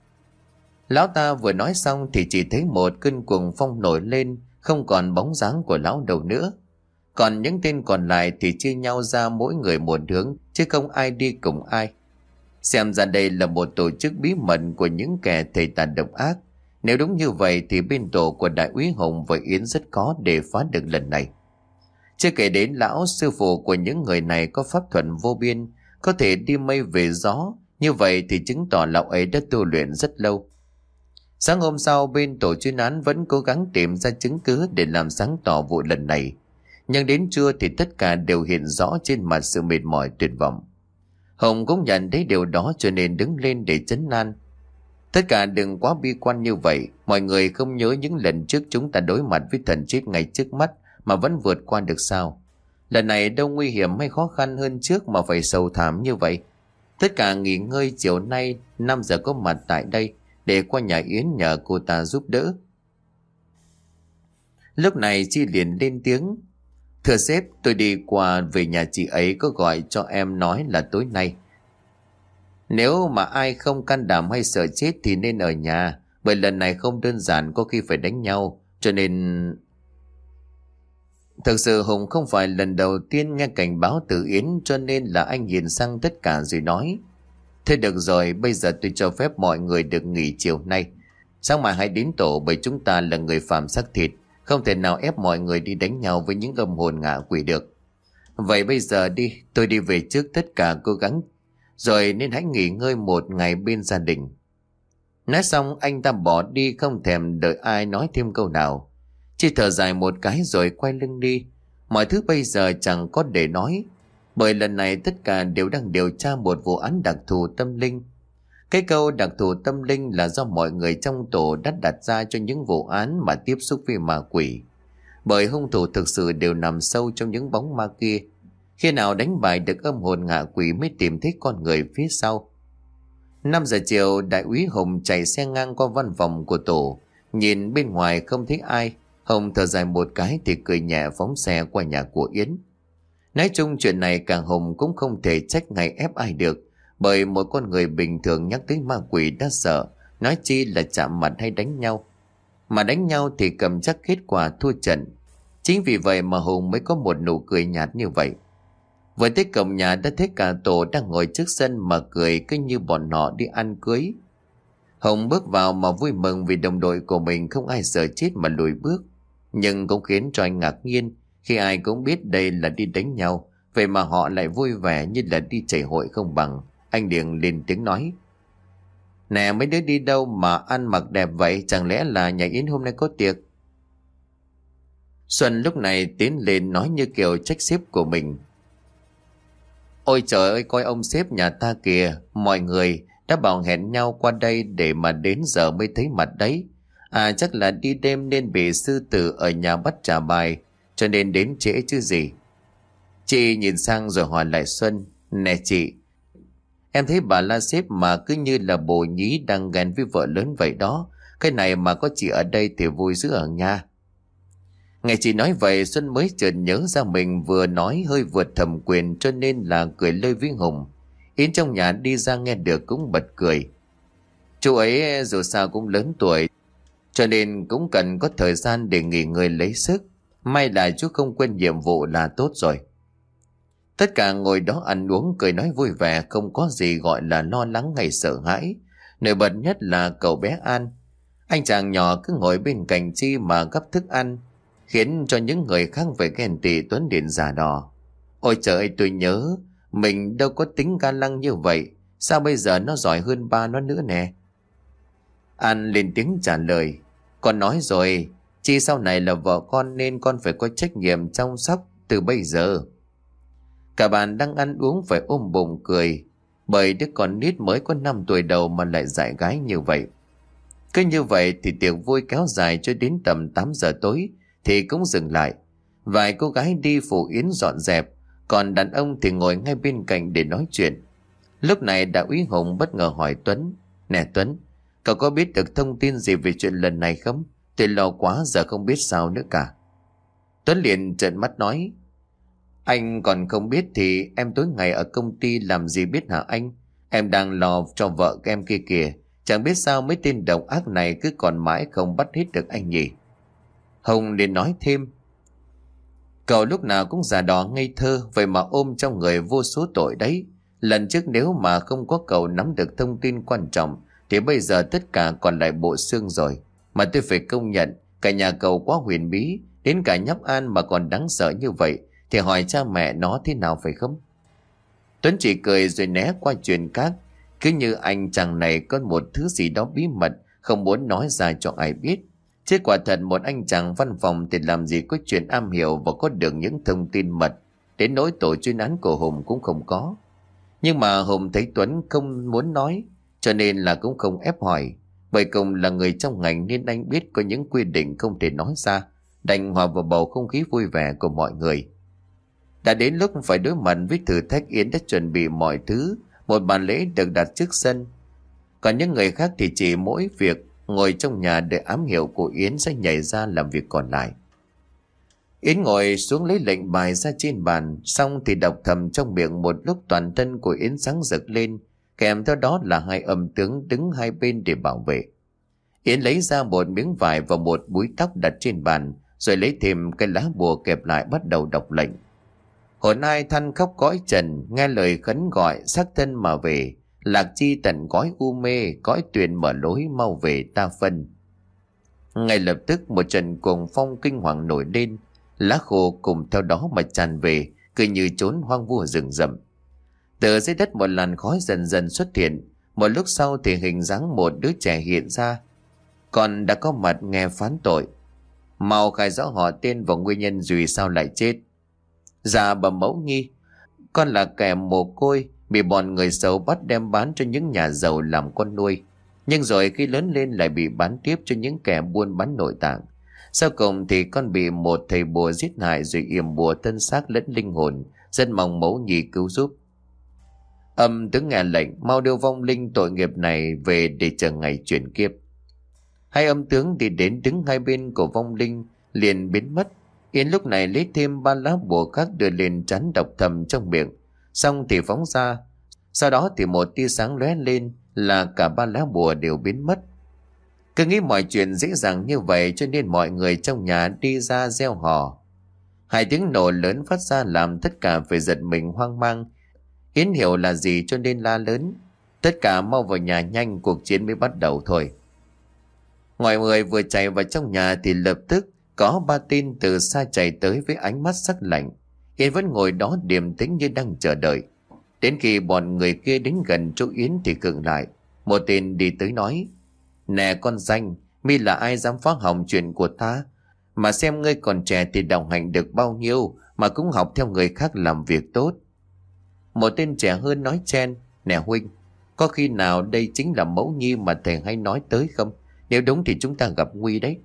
Lão ta vừa nói xong thì chỉ thấy một cơn cuồng phong nổi lên, không còn bóng dáng của lão đầu nữa. Còn những tên còn lại thì chia nhau ra mỗi người một hướng, chứ không ai đi cùng ai. Xem ra đây là một tổ chức bí mật của những kẻ thầy tà độc ác. Nếu đúng như vậy thì bên tổ của Đại úy Hùng và Yến rất khó để phá được lần này. Chưa kể đến lão sư phụ của những người này có pháp thuật vô biên, có thể đi mây về gió. Như vậy thì chứng tỏ lão ấy đã tu luyện rất lâu. Sáng hôm sau, bên tổ chuyên án vẫn cố gắng tìm ra chứng cứ để làm sáng tỏ vụ lần này. Nhưng đến trưa thì tất cả đều hiện rõ trên mặt sự mệt mỏi tuyệt vọng. Hồng cũng nhận thấy điều đó cho nên đứng lên để trấn an. Tất cả đừng quá bi quan như vậy. Mọi người không nhớ những lần trước chúng ta đối mặt với thần chết ngay trước mắt mà vẫn vượt qua được sao? Lần này đâu nguy hiểm hay khó khăn hơn trước mà phải sầu thảm như vậy. Tất cả nghỉ ngơi, chiều nay năm giờ có mặt tại đây để qua nhà Yến nhờ cô ta giúp đỡ. Lúc này Chi liền lên tiếng, thưa sếp, tôi đi qua về nhà chị ấy có gọi cho em nói là tối nay. Nếu mà ai không can đảm hay sợ chết thì nên ở nhà, bởi lần này không đơn giản, có khi phải đánh nhau, cho nên... Thực sự Hùng không phải lần đầu tiên nghe cảnh báo từ Yến, cho nên là anh nhìn sang tất cả rồi nói, thế được rồi, bây giờ tôi cho phép mọi người được nghỉ chiều nay. Sáng mai hãy đến tổ, bởi chúng ta là người phàm xác thịt, không thể nào ép mọi người đi đánh nhau với những âm hồn ngạ quỷ được. Vậy bây giờ đi, tôi đi về trước, tất cả cố gắng rồi nên hãy nghỉ ngơi một ngày bên gia đình. Nói xong anh ta bỏ đi, không thèm đợi ai nói thêm câu nào. Chỉ thở dài một cái rồi quay lưng đi. Mọi thứ bây giờ chẳng có để nói, bởi lần này tất cả đều đang điều tra một vụ án đặc thù tâm linh. Cái câu đặc thù tâm linh là do mọi người trong tổ đã đặt ra cho những vụ án mà tiếp xúc với ma quỷ. Bởi hung thủ thực sự đều nằm sâu trong những bóng ma kia. Khi nào đánh bại được âm hồn ngạ quỷ mới tìm thấy con người phía sau. Năm giờ chiều, Đại úy Hùng chạy xe ngang qua văn phòng của tổ. Nhìn bên ngoài không thấy ai. Hồng thở dài một cái thì cười nhẹ phóng xe qua nhà của Yến. Nói chung chuyện này cả Hồng cũng không thể trách ngay ép ai được, bởi mỗi con người bình thường nhắc tới ma quỷ đã sợ, nói chi là chạm mặt hay đánh nhau. Mà đánh nhau thì cầm chắc kết quả thua trận. Chính vì vậy mà Hùng mới có một nụ cười nhạt như vậy. Vừa tới cổng nhà đã thấy cả tổ đang ngồi trước sân mà cười cứ như bọn họ đi ăn cưới. Hùng bước vào mà vui mừng vì đồng đội của mình không ai sợ chết mà lùi bước. Nhưng cũng khiến cho anh ngạc nhiên khi ai cũng biết đây là đi đánh nhau, vậy mà họ lại vui vẻ như là đi chảy hội không bằng. Anh liền lên tiếng nói: "Nè, mấy đứa đi đâu mà ăn mặc đẹp vậy? Chẳng lẽ là nhà Yến hôm nay có tiệc?" Xuân lúc này tiến lên nói như kiểu trách sếp của mình: "Ôi trời ơi, coi ông sếp nhà ta kìa, mọi người đã bảo hẹn nhau qua đây để mà đến giờ mới thấy mặt đấy. À chắc là đi đêm nên bị sư tử ở nhà bắt trả bài, cho nên đến trễ chứ gì." Chị nhìn sang rồi hỏi lại Xuân: "Nè chị, em thấy bà la sếp mà cứ như là bồ nhí đang ghen với vợ lớn vậy đó. Cái này mà có chị ở đây thì vui dữ ở nha." Nghe chị nói vậy, Xuân mới chợt nhớ ra mình vừa nói hơi vượt thẩm quyền, cho nên là cười lơi với Hùng. Yến trong nhà đi ra nghe được cũng bật cười. Chú ấy dù sao cũng lớn tuổi, cho nên cũng cần có thời gian để nghỉ ngơi lấy sức. May là chú không quên nhiệm vụ là tốt rồi. Tất cả ngồi đó ăn uống cười nói vui vẻ, không có gì gọi là lo lắng hay sợ hãi. Nổi bật nhất là cậu bé An. Anh chàng nhỏ cứ ngồi bên cạnh Chi mà gắp thức ăn, khiến cho những người khác phải ghen tị Tuấn Điện già đò. Ôi trời ơi, tôi nhớ mình đâu có tính ga lăng như vậy, sao bây giờ nó giỏi hơn ba nó nữa nè. An lên tiếng trả lời: "Con nói rồi, Chi sau này là vợ con nên con phải có trách nhiệm chăm sóc từ bây giờ." Cả bàn đang ăn uống phải ôm bụng cười, bởi đứa con nít mới có năm tuổi đầu mà lại dại gái như vậy. Cứ như vậy thì tiệc vui kéo dài cho đến tầm tám giờ tối thì cũng dừng lại. Vài cô gái đi phụ Yến dọn dẹp, còn đàn ông thì ngồi ngay bên cạnh để nói chuyện. Lúc này Đại úy Hùng bất ngờ hỏi Tuấn: "Nè Tuấn, cậu có biết được thông tin gì về chuyện lần này không? Tôi lo quá giờ không biết sao nữa cả." Tuấn liền trợn mắt nói: "Anh còn không biết thì em tối ngày ở công ty làm gì biết hả anh? Em đang lo cho vợ em kia kìa. Chẳng biết sao mấy tên độc ác này cứ còn mãi không bắt hết được anh nhỉ." Hùng liền nói thêm: "Cậu lúc nào cũng già đò ngây thơ, vậy mà ôm trong người vô số tội đấy. Lần trước nếu mà không có cậu nắm được thông tin quan trọng thì bây giờ tất cả còn lại bộ xương rồi. Mà tôi phải công nhận, cả nhà cậu quá huyền bí, đến cả nhóc An mà còn đáng sợ như vậy thì hỏi cha mẹ nó thế nào phải không?" Tuấn chỉ cười rồi né qua chuyện khác, cứ như anh chàng này có một thứ gì đó bí mật không muốn nói ra cho ai biết. Chứ quả thật một anh chàng văn phòng thì làm gì có chuyện am hiểu và có được những thông tin mật, đến nỗi tổ chuyên án của Hùng cũng không có. Nhưng mà Hùng thấy Tuấn không muốn nói, cho nên là cũng không ép hỏi. Bởi cùng là người trong ngành nên anh biết có những quy định không thể nói ra, đành hòa vào bầu không khí vui vẻ của mọi người. Đã đến lúc phải đối mặt với thử thách, Yến đã chuẩn bị mọi thứ. Một bàn lễ được đặt trước sân, còn những người khác thì chỉ mỗi việc ngồi trong nhà để ám hiệu của Yến sẽ nhảy ra làm việc còn lại. Yến ngồi xuống lấy lệnh bài ra trên bàn, xong thì đọc thầm trong miệng một lúc. Toàn thân của Yến sáng rực lên, kèm theo đó là hai âm tướng đứng hai bên để bảo vệ. Yến lấy ra một miếng vải và một búi tóc đặt trên bàn, rồi lấy thêm cái lá bùa kẹp lại bắt đầu đọc lệnh. Hồn ai than khóc cõi trần, nghe lời khấn gọi xác thân mà về. Lạc chi tận cõi u mê, cõi tuyền mở lối mau về ta phân. Ngay lập tức một trận cuồng phong kinh hoàng nổi lên, lá khô cùng theo đó mà tràn về, cứ như trốn hoang vu rừng rậm. Từ dưới đất một làn khói dần dần xuất hiện, một lúc sau thì hình dáng một đứa trẻ hiện ra, còn đã có mặt nghe phán tội. Mau khai rõ họ tên và nguyên nhân vì sao lại chết. Dạ bẩm mẫu nghi, con là kẻ mồ côi, bị bọn người xấu bắt đem bán cho những nhà giàu làm con nuôi. Nhưng rồi khi lớn lên lại bị bán tiếp cho những kẻ buôn bán nội tạng. Sau cùng thì con bị một thầy bùa giết hại rồi yểm bùa thân xác lẫn linh hồn. Rất mong mẫu nhì cứu giúp." Âm tướng nghe lệnh, mau đưa vong linh tội nghiệp này về để chờ ngày chuyển kiếp. Hai âm tướng đi đến đứng hai bên của vong linh, liền biến mất. Yến lúc này lấy thêm ba lá bùa khác đưa lên trán đọc thầm trong miệng, xong thì phóng ra. Sau đó thì một tia sáng lóe lên là cả ba lá bùa đều biến mất. Cứ nghĩ mọi chuyện dễ dàng như vậy cho nên mọi người trong nhà đi ra reo hò. Hai tiếng nổ lớn phát ra làm tất cả phải giật mình hoang mang. Yến hiểu là gì cho nên la lớn: tất cả mau vào nhà nhanh, cuộc chiến mới bắt đầu thôi. Mọi người vừa chạy vào trong nhà thì lập tức có ba tên từ xa chạy tới với ánh mắt sắc lạnh. Yến vẫn ngồi đó điềm tĩnh như đang chờ đợi. Đến khi bọn người kia đến gần chỗ Yến thì khựng lại. Một tên đi tới nói: nè con danh, mi là ai dám phá hỏng chuyện của ta? Mà xem ngươi còn trẻ thì đồng hành được bao nhiêu mà cũng học theo người khác làm việc tốt. Một tên trẻ hơn nói chen: nè huynh, có khi nào đây chính là mẫu nhi mà thầy hay nói tới không? Nếu đúng thì chúng ta gặp nguy đấy.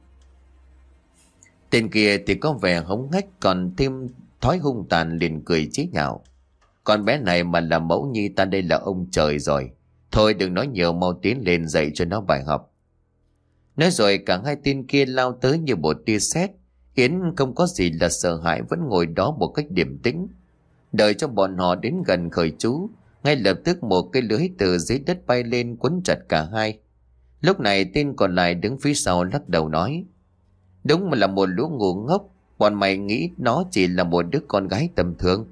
Tên kia thì có vẻ hống hách còn thêm thói hung tàn, liền cười chế nhạo: con bé này mà là mẫu nhi ta đây là ông trời rồi. Thôi đừng nói nhiều, mau tiến lên dạy cho nó bài học. Nói rồi cả hai tên kia lao tới như một tia sét. Yến không có gì là sợ hãi, vẫn ngồi đó một cách điềm tĩnh, đợi cho bọn họ đến gần khởi chú. Ngay lập tức một cái lưới từ dưới đất bay lên quấn chặt cả hai. Lúc này tên còn lại đứng phía sau lắc đầu nói: đúng mà là một lũ ngu ngốc, bọn mày nghĩ nó chỉ là một đứa con gái tầm thường.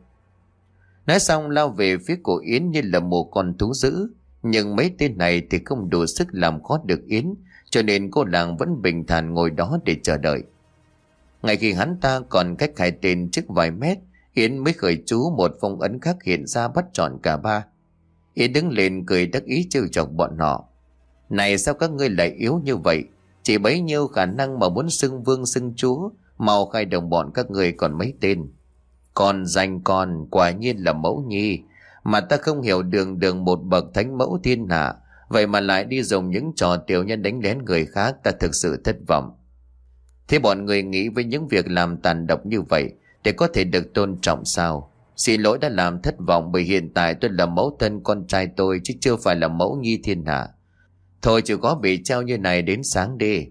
Nói xong lao về phía của Yến như là một con thú dữ. Nhưng mấy tên này thì không đủ sức làm khó được Yến, cho nên cô nàng vẫn bình thản ngồi đó để chờ đợi. Ngay khi hắn ta còn cách hai tên trước vài mét, Yến mới khởi chú, một phong ấn khác hiện ra bắt trọn cả ba. Yến đứng lên cười đắc ý trêu chọc bọn họ: này sao các ngươi lại yếu như vậy? Chỉ bấy nhiêu khả năng mà muốn xưng vương xưng chúa, mau khai đồng bọn các ngươi còn mấy tên. Còn danh con quả nhiên là mẫu nhi, mà ta không hiểu đường đường một bậc thánh mẫu thiên hạ, vậy mà lại đi dùng những trò tiểu nhân đánh lén người khác, ta thực sự thất vọng. Thế bọn người nghĩ với những việc làm tàn độc như vậy để có thể được tôn trọng sao? Xin lỗi đã làm thất vọng, bởi hiện tại tôi là mẫu thân con trai tôi chứ chưa phải là mẫu nhi thiên hạ. Thôi chịu có bị treo như này đến sáng đi.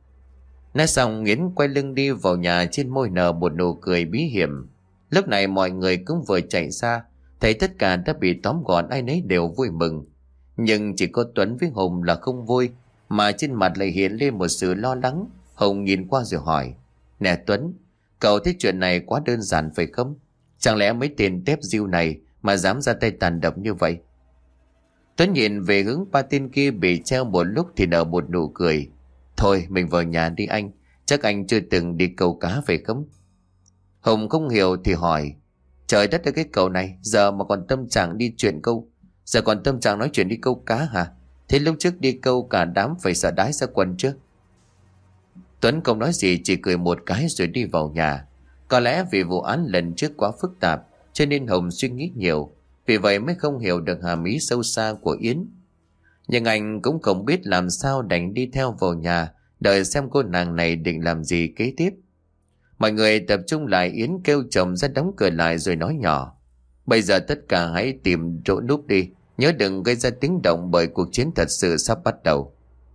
Nói xong Yến quay lưng đi vào nhà, trên môi nở một nụ cười bí hiểm. Lúc này mọi người cũng vừa chạy ra, thấy tất cả đã bị tóm gọn, ai nấy đều vui mừng. Nhưng chỉ có Tuấn với Hùng là không vui, mà trên mặt lại hiện lên một sự lo lắng. Hùng nhìn qua rồi hỏi: nè Tuấn, cậu thấy chuyện này quá đơn giản phải không? Chẳng lẽ mấy tên tép diêu này mà dám ra tay tàn độc như vậy? Tuấn nhìn về hướng ba tên kia bị treo một lúc thì nở một nụ cười: thôi mình vào nhà đi anh, chắc anh chưa từng đi câu cá phải không? Hùng không hiểu thì hỏi: trời đất ơi, cái cậu này giờ mà còn tâm trạng đi chuyện câu, giờ còn tâm trạng nói chuyện đi câu cá hả? Thế lúc trước đi câu cả đám phải sợ đái ra quần chứ? Tuấn không nói gì, chỉ cười một cái rồi đi vào nhà. Có lẽ vì vụ án lần trước quá phức tạp cho nên Hùng suy nghĩ nhiều, vì vậy mới không hiểu được hàm ý sâu xa của Yến. Nhưng anh cũng không biết làm sao, đành đi theo vào nhà, đợi xem cô nàng này định làm gì kế tiếp. Mọi người tập trung lại, Yến kêu chồng ra đóng cửa lại rồi nói nhỏ: bây giờ tất cả hãy tìm chỗ núp đi, nhớ đừng gây ra tiếng động bởi cuộc chiến thật sự sắp bắt đầu.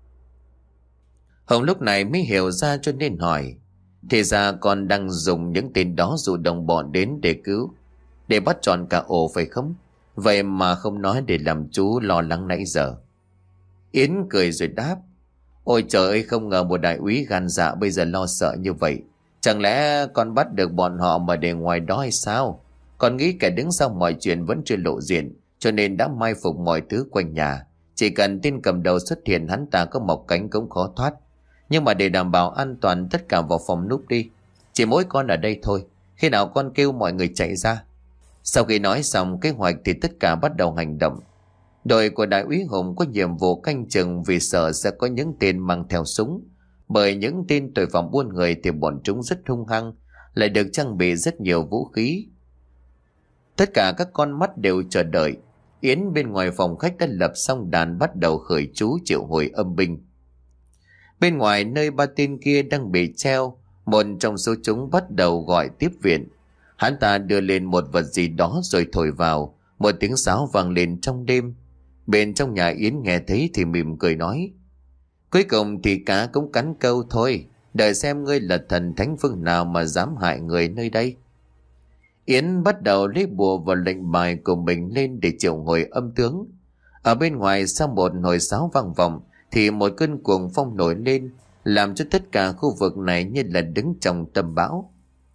Hồng lúc này mới hiểu ra cho nên hỏi: thì ra con đang dùng những tên đó dụ đồng bọn đến để cứu, để bắt trọn cả ổ phải không? Vậy mà không nói để làm chú lo lắng nãy giờ. Yến cười rồi đáp: ôi trời ơi, không ngờ một đại úy gan dạ bây giờ lo sợ như vậy. Chẳng lẽ con bắt được bọn họ mà để ngoài đó hay sao? Con nghĩ kẻ đứng sau mọi chuyện vẫn chưa lộ diện, cho nên đã mai phục mọi thứ quanh nhà. Chỉ cần tên cầm đầu xuất hiện, hắn ta có mọc cánh cũng khó thoát. Nhưng mà để đảm bảo an toàn, tất cả vào phòng núp đi. Chỉ mỗi con ở đây thôi, khi nào con kêu mọi người chạy ra. Sau khi nói xong kế hoạch thì tất cả bắt đầu hành động. Đội của đại úy Hùng có nhiệm vụ canh chừng, vì sợ sẽ có những tên mang theo súng. Bởi những tên tội phạm buôn người thì bọn chúng rất hung hăng, lại được trang bị rất nhiều vũ khí. Tất cả các con mắt đều chờ đợi. Yến bên ngoài phòng khách đã lập xong đàn, bắt đầu khởi chú triệu hồi âm binh. Bên ngoài nơi ba tên kia đang bị treo, một trong số chúng bắt đầu gọi tiếp viện. Hắn ta đưa lên một vật gì đó rồi thổi vào, một tiếng sáo vang lên trong đêm. Bên trong nhà Yến nghe thấy thì mỉm cười nói: cuối cùng thì cá cũng cắn câu thôi. Đợi xem ngươi là thần thánh phương nào mà dám hại người nơi đây. Yến bắt đầu lấy bùa và lệnh bài của mình lên để triệu hồi âm tướng. Ở bên ngoài sau một hồi sáo vang vọng thì một cơn cuồng phong nổi lên, làm cho tất cả khu vực này như là đứng trong tâm bão.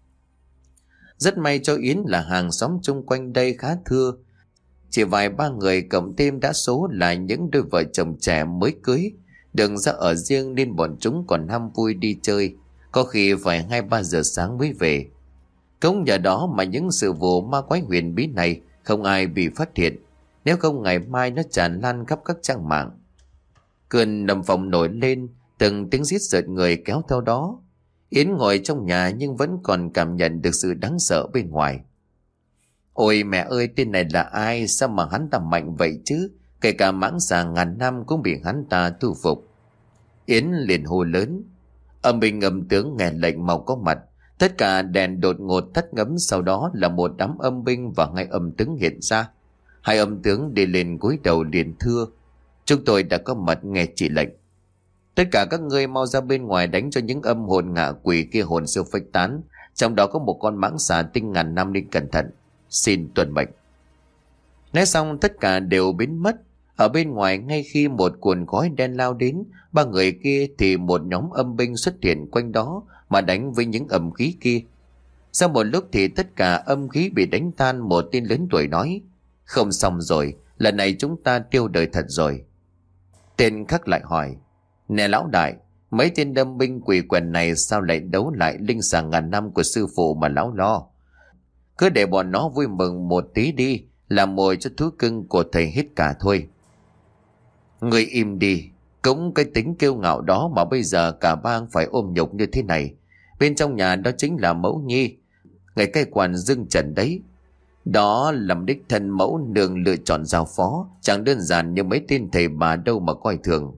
Rất may cho Yến là hàng xóm chung quanh đây khá thưa. Chỉ vài ba người cộng thêm đã số là những đôi vợ chồng trẻ mới cưới, đừng ra ở riêng nên bọn chúng còn ham vui đi chơi, có khi phải hai ba giờ sáng mới về. Cũng nhờ đó mà những sự vụ ma quái huyền bí này không ai bị phát hiện, nếu không ngày mai nó tràn lan khắp các trang mạng. Cơn nầm phòng nổi lên, từng tiếng rít rợn người kéo theo đó. Yến ngồi trong nhà nhưng vẫn còn cảm nhận được sự đáng sợ bên ngoài. Ôi mẹ ơi, tên này là ai? Sao mà hắn ta mạnh vậy chứ? Kể cả mãng xà ngàn năm cũng bị hắn ta thu phục. Yến liền hô lớn. Âm binh âm tướng nghe lệnh mau có mặt. Tất cả đèn đột ngột tắt ngấm, sau đó là một đám âm binh và hai âm tướng hiện ra. Hai âm tướng đi lên cúi đầu liền thưa: chúng tôi đã có mặt nghe chỉ lệnh. Tất cả các ngươi mau ra bên ngoài đánh cho những âm hồn ngạ quỷ kia hồn siêu phách tán. Trong đó có một con mãng xà tinh ngàn năm nên cẩn thận. Xin tuân mệnh. Nói xong tất cả đều biến mất. Ở bên ngoài ngay khi một cuộn khói đen lao đến ba người kia thì một nhóm âm binh xuất hiện quanh đó mà đánh với những âm khí kia. Sau một lúc thì tất cả âm khí bị đánh tan. Một tên lớn tuổi nói: không xong rồi, lần này chúng ta tiêu đời thật rồi. Tên khác lại hỏi: nè lão đại, mấy tên đâm binh quỷ quần này sao lại đấu lại linh xà ngàn năm của sư phụ mà lão lo? Cứ để bọn nó vui mừng một tí đi, làm mồi cho thú cưng của thầy hết cả thôi. Người im đi, cũng cái tính kiêu ngạo đó mà bây giờ cả bang phải ôm nhục như thế này. Bên trong nhà đó chính là Mẫu Nhi, người cai quản Dương Trần đấy. Đó làm đích thân Mẫu Nương lựa chọn giao phó, chẳng đơn giản như mấy tên thầy bà đâu mà coi thường.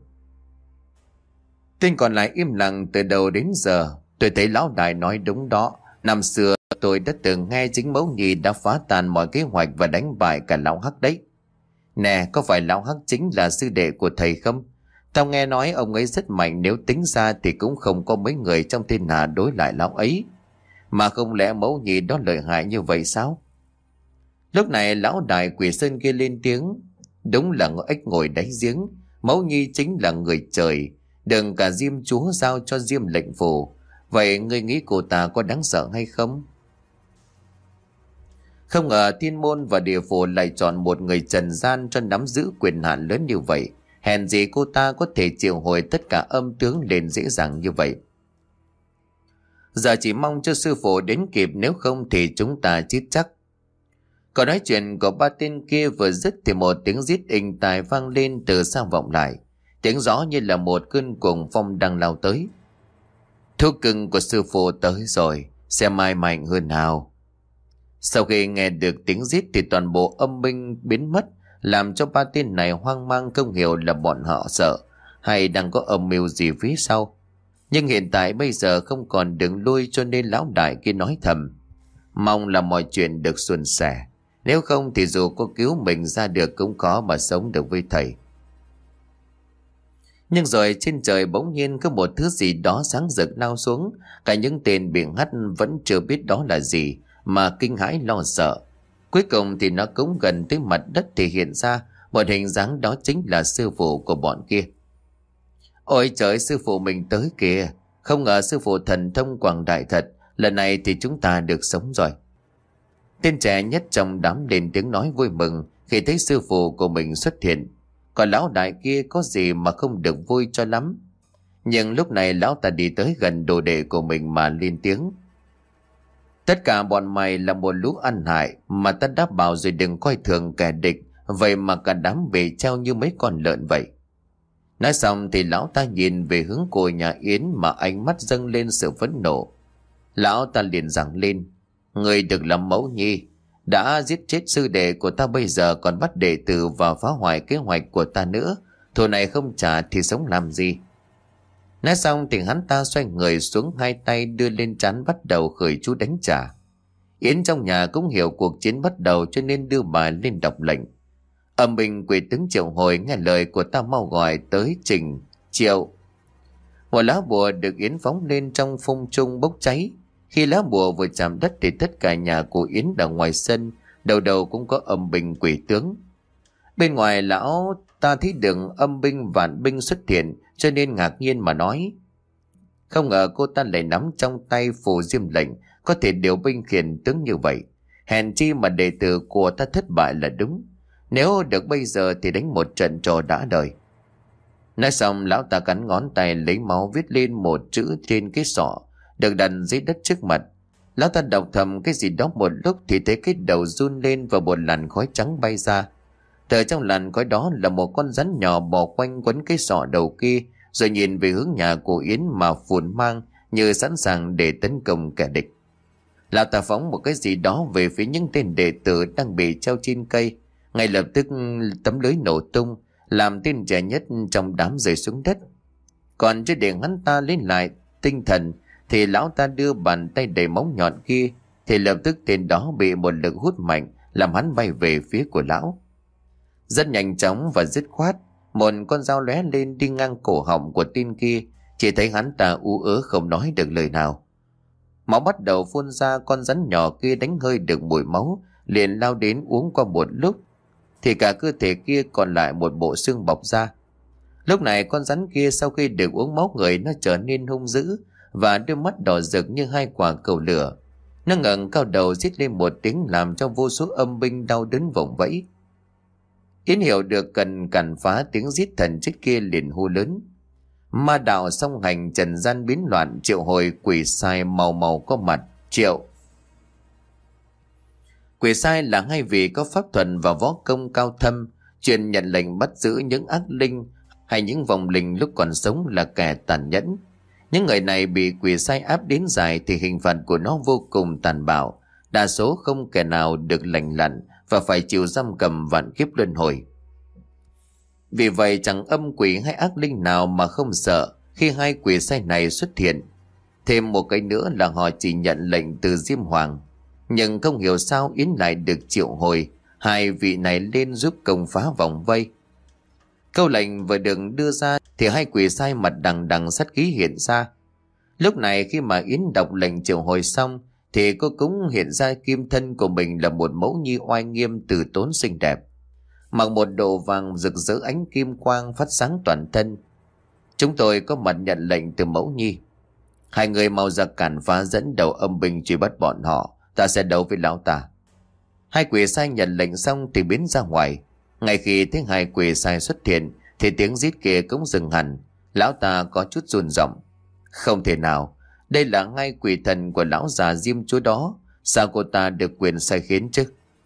Tên còn lại im lặng từ đầu đến giờ. Tôi thấy lão đại nói đúng đó. Năm xưa tôi đã từng nghe chính Mẫu Nhi đã phá tan mọi kế hoạch và đánh bại cả lão Hắc đấy. Nè, có phải lão Hắc chính là sư đệ của thầy không? Tao nghe nói ông ấy rất mạnh, nếu tính ra thì cũng không có mấy người trong thiên hạ đối lại lão ấy. Mà không lẽ Mẫu Nhi đó lợi hại như vậy sao? Lúc này lão đại Quỷ Sơn kia lên tiếng: đúng là ngõ ếch ngồi đáy giếng. Mẫu Nhi chính là người trời, đừng cả Diêm Chúa giao cho Diêm lệnh phù. Vậy ngươi nghĩ cô ta có đáng sợ hay không? Không ngờ thiên môn và địa phủ lại chọn một người trần gian cho nắm giữ quyền hạn lớn như vậy. Hèn gì cô ta có thể triệu hồi tất cả âm tướng lên dễ dàng như vậy. Giờ chỉ mong cho sư phụ đến kịp, nếu không thì chúng ta chết chắc. Câu nói chuyện của ba tên kia vừa dứt thì một tiếng rít inh tai vang lên từ xa vọng lại. Tiếng gió như là một cơn cuồng phong đang lao tới. Thú cưng của sư phụ tới rồi, xem ai mạnh hơn nào. Sau khi nghe được tiếng rít thì toàn bộ âm binh biến mất, làm cho ba tên này hoang mang, không hiểu là bọn họ sợ hay đang có âm mưu gì phía sau. Nhưng hiện tại bây giờ không còn đường lui, cho nên lão đại kia nói thầm: mong là mọi chuyện được suôn sẻ, nếu không thì dù có cứu mình ra được cũng khó mà sống được với thầy. Nhưng rồi trên trời bỗng nhiên có một thứ gì đó sáng rực lao xuống. Cả những tên bị hắt vẫn chưa biết đó là gì mà kinh hãi lo sợ. Cuối cùng thì nó cũng gần tới mặt đất thì hiện ra một hình dáng, đó chính là sư phụ của bọn kia. Ôi trời, sư phụ mình tới kìa! Không ngờ sư phụ thần thông quảng đại thật, lần này thì chúng ta được sống rồi. Tên trẻ nhất trong đám lên tiếng nói vui mừng khi thấy sư phụ của mình xuất hiện. Còn lão đại kia có gì mà không được vui cho lắm. Nhưng lúc này lão ta đi tới gần đồ đệ của mình mà lên tiếng: tất cả bọn mày là một lũ ăn hại, mà ta đã bảo rồi đừng coi thường kẻ địch, vậy mà cả đám bị treo như mấy con lợn vậy. Nói xong thì lão ta nhìn về hướng cô nhà Yến mà ánh mắt dâng lên sự phẫn nộ. Lão ta liền giằng lên: người được làm Mẫu Nhi, đã giết chết sư đệ của ta, bây giờ còn bắt đệ tử và phá hoại kế hoạch của ta nữa. Thù này không trả thì sống làm gì? Nói xong thì hắn ta xoay người xuống, hai tay đưa lên trán bắt đầu khởi chú đánh trả. Yến trong nhà cũng hiểu cuộc chiến bắt đầu cho nên đưa bà lên đọc lệnh. Âm binh quỷ tướng triệu hồi nghe lời của ta mau gọi tới Trình, Triệu. Một lá bùa được Yến phóng lên trong phong trung bốc cháy. Khi lá bùa vừa chạm đất thì tất cả nhà của Yến ở ngoài sân đầu đầu cũng có âm binh quỷ tướng. Bên ngoài lão ta thấy đường âm binh vạn binh xuất hiện, cho nên ngạc nhiên mà nói: không ngờ cô ta lại nắm trong tay phù diêm lệnh, có thể điều binh khiển tướng như vậy. Hèn chi mà đệ tử của ta thất bại là đúng. Nếu được bây giờ thì đánh một trận trò đã đời. Nói xong lão ta cắn ngón tay lấy máu viết lên một chữ trên cái sọ được đặt dưới đất trước mặt. Lão ta đọc thầm cái gì đó một lúc thì thấy cái đầu run lên và một làn khói trắng bay ra. Từ trong làn khói đó là một con rắn nhỏ bò quanh quấn cái sọ đầu kia, rồi nhìn về hướng nhà của Yến mà phùn mang như sẵn sàng để tấn công kẻ địch. Lão ta phóng một cái gì đó về phía những tên đệ tử đang bị treo trên cây. Ngay lập tức tấm lưới nổ tung, làm tên trẻ nhất trong đám rơi xuống đất. Còn chưa để hắn ta lên lại tinh thần thì lão ta đưa bàn tay đầy móng nhọn kia, thì lập tức tên đó bị một lực hút mạnh làm hắn bay về phía của lão. Rất nhanh chóng và dứt khoát, một con dao lóe lên đi ngang cổ họng của tên kia. Chỉ thấy hắn ta ú ớ không nói được lời nào. Máu bắt đầu phun ra, con rắn nhỏ kia đánh hơi được mùi máu, liền lao đến uống qua một lúc thì cả cơ thể kia còn lại một bộ xương bọc ra. Lúc này con rắn kia sau khi được uống máu người, nó trở nên hung dữ và đôi mắt đỏ rực như hai quả cầu lửa. Nó ngẩng cao đầu rít lên một tiếng làm cho vô số âm binh đau đớn vùng vẫy. Yến hiểu được cần cản phá tiếng rít thần chết kia, liền hô lớn: ma đạo song hành, trần gian biến loạn, triệu hồi quỷ sai màu màu có mặt. Triệu. Quỷ sai là hai vị có pháp thuật và võ công cao thâm, chuyên nhận lệnh bắt giữ những ác linh hay những vong linh lúc còn sống là kẻ tàn nhẫn. Những người này bị quỷ sai áp đến dài thì hình phạt của nó vô cùng tàn bạo, đa số không kẻ nào được lành lặn và phải chịu giam cầm vạn kiếp luân hồi. Vì vậy chẳng âm quỷ hay ác linh nào mà không sợ khi hai quỷ sai này xuất hiện. Thêm một cái nữa là họ chỉ nhận lệnh từ Diêm Hoàng, nhưng không hiểu sao Yến lại được triệu hồi hai vị này lên giúp công phá vòng vây. Câu lệnh vừa được đưa ra thì hai quỷ sai mặt đằng đằng sát khí hiện ra. Lúc này khi mà Yến đọc lệnh triệu hồi xong thì cô cũng hiện ra kim thân của mình là một mẫu nhi oai nghiêm từ tốn xinh đẹp, mặc một đồ vàng rực rỡ ánh kim quang phát sáng toàn thân. Chúng tôi có mặt nhận lệnh từ mẫu nhi. Hai người mau ra cản phá, dẫn đầu âm binh truy bắt bọn họ, ta sẽ đấu với lão ta. Hai quỷ sai nhận lệnh xong thì biến ra ngoài. Ngay khi thấy hai quỷ sai xuất hiện thì tiếng rít kia cũng dừng hẳn. Lão ta có chút run rẩy. Không thể nào, đây là ngay quỷ thần của lão già Diêm Chúa đó, sao cô ta được quyền sai khiến chứ?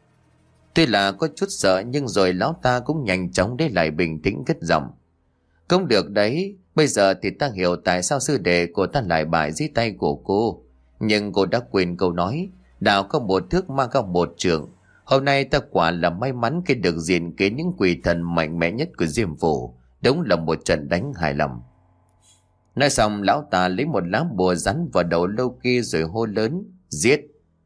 Tuy là có chút sợ nhưng rồi lão ta cũng nhanh chóng để lại bình tĩnh cất giọng: không được đấy, bây giờ thì ta hiểu tại sao sư đệ của ta lại bại dưới tay của cô. Nhưng cô đã quên câu nói đạo có một thước ma có một trường. Hôm nay ta quả là may mắn khi được diện kiến những quỷ thần mạnh mẽ nhất của Diêm Phủ. Đúng là một trận đánh hài lòng. Nói xong lão ta lấy một lá bùa rắn vào đầu lâu kia rồi hô lớn: giết.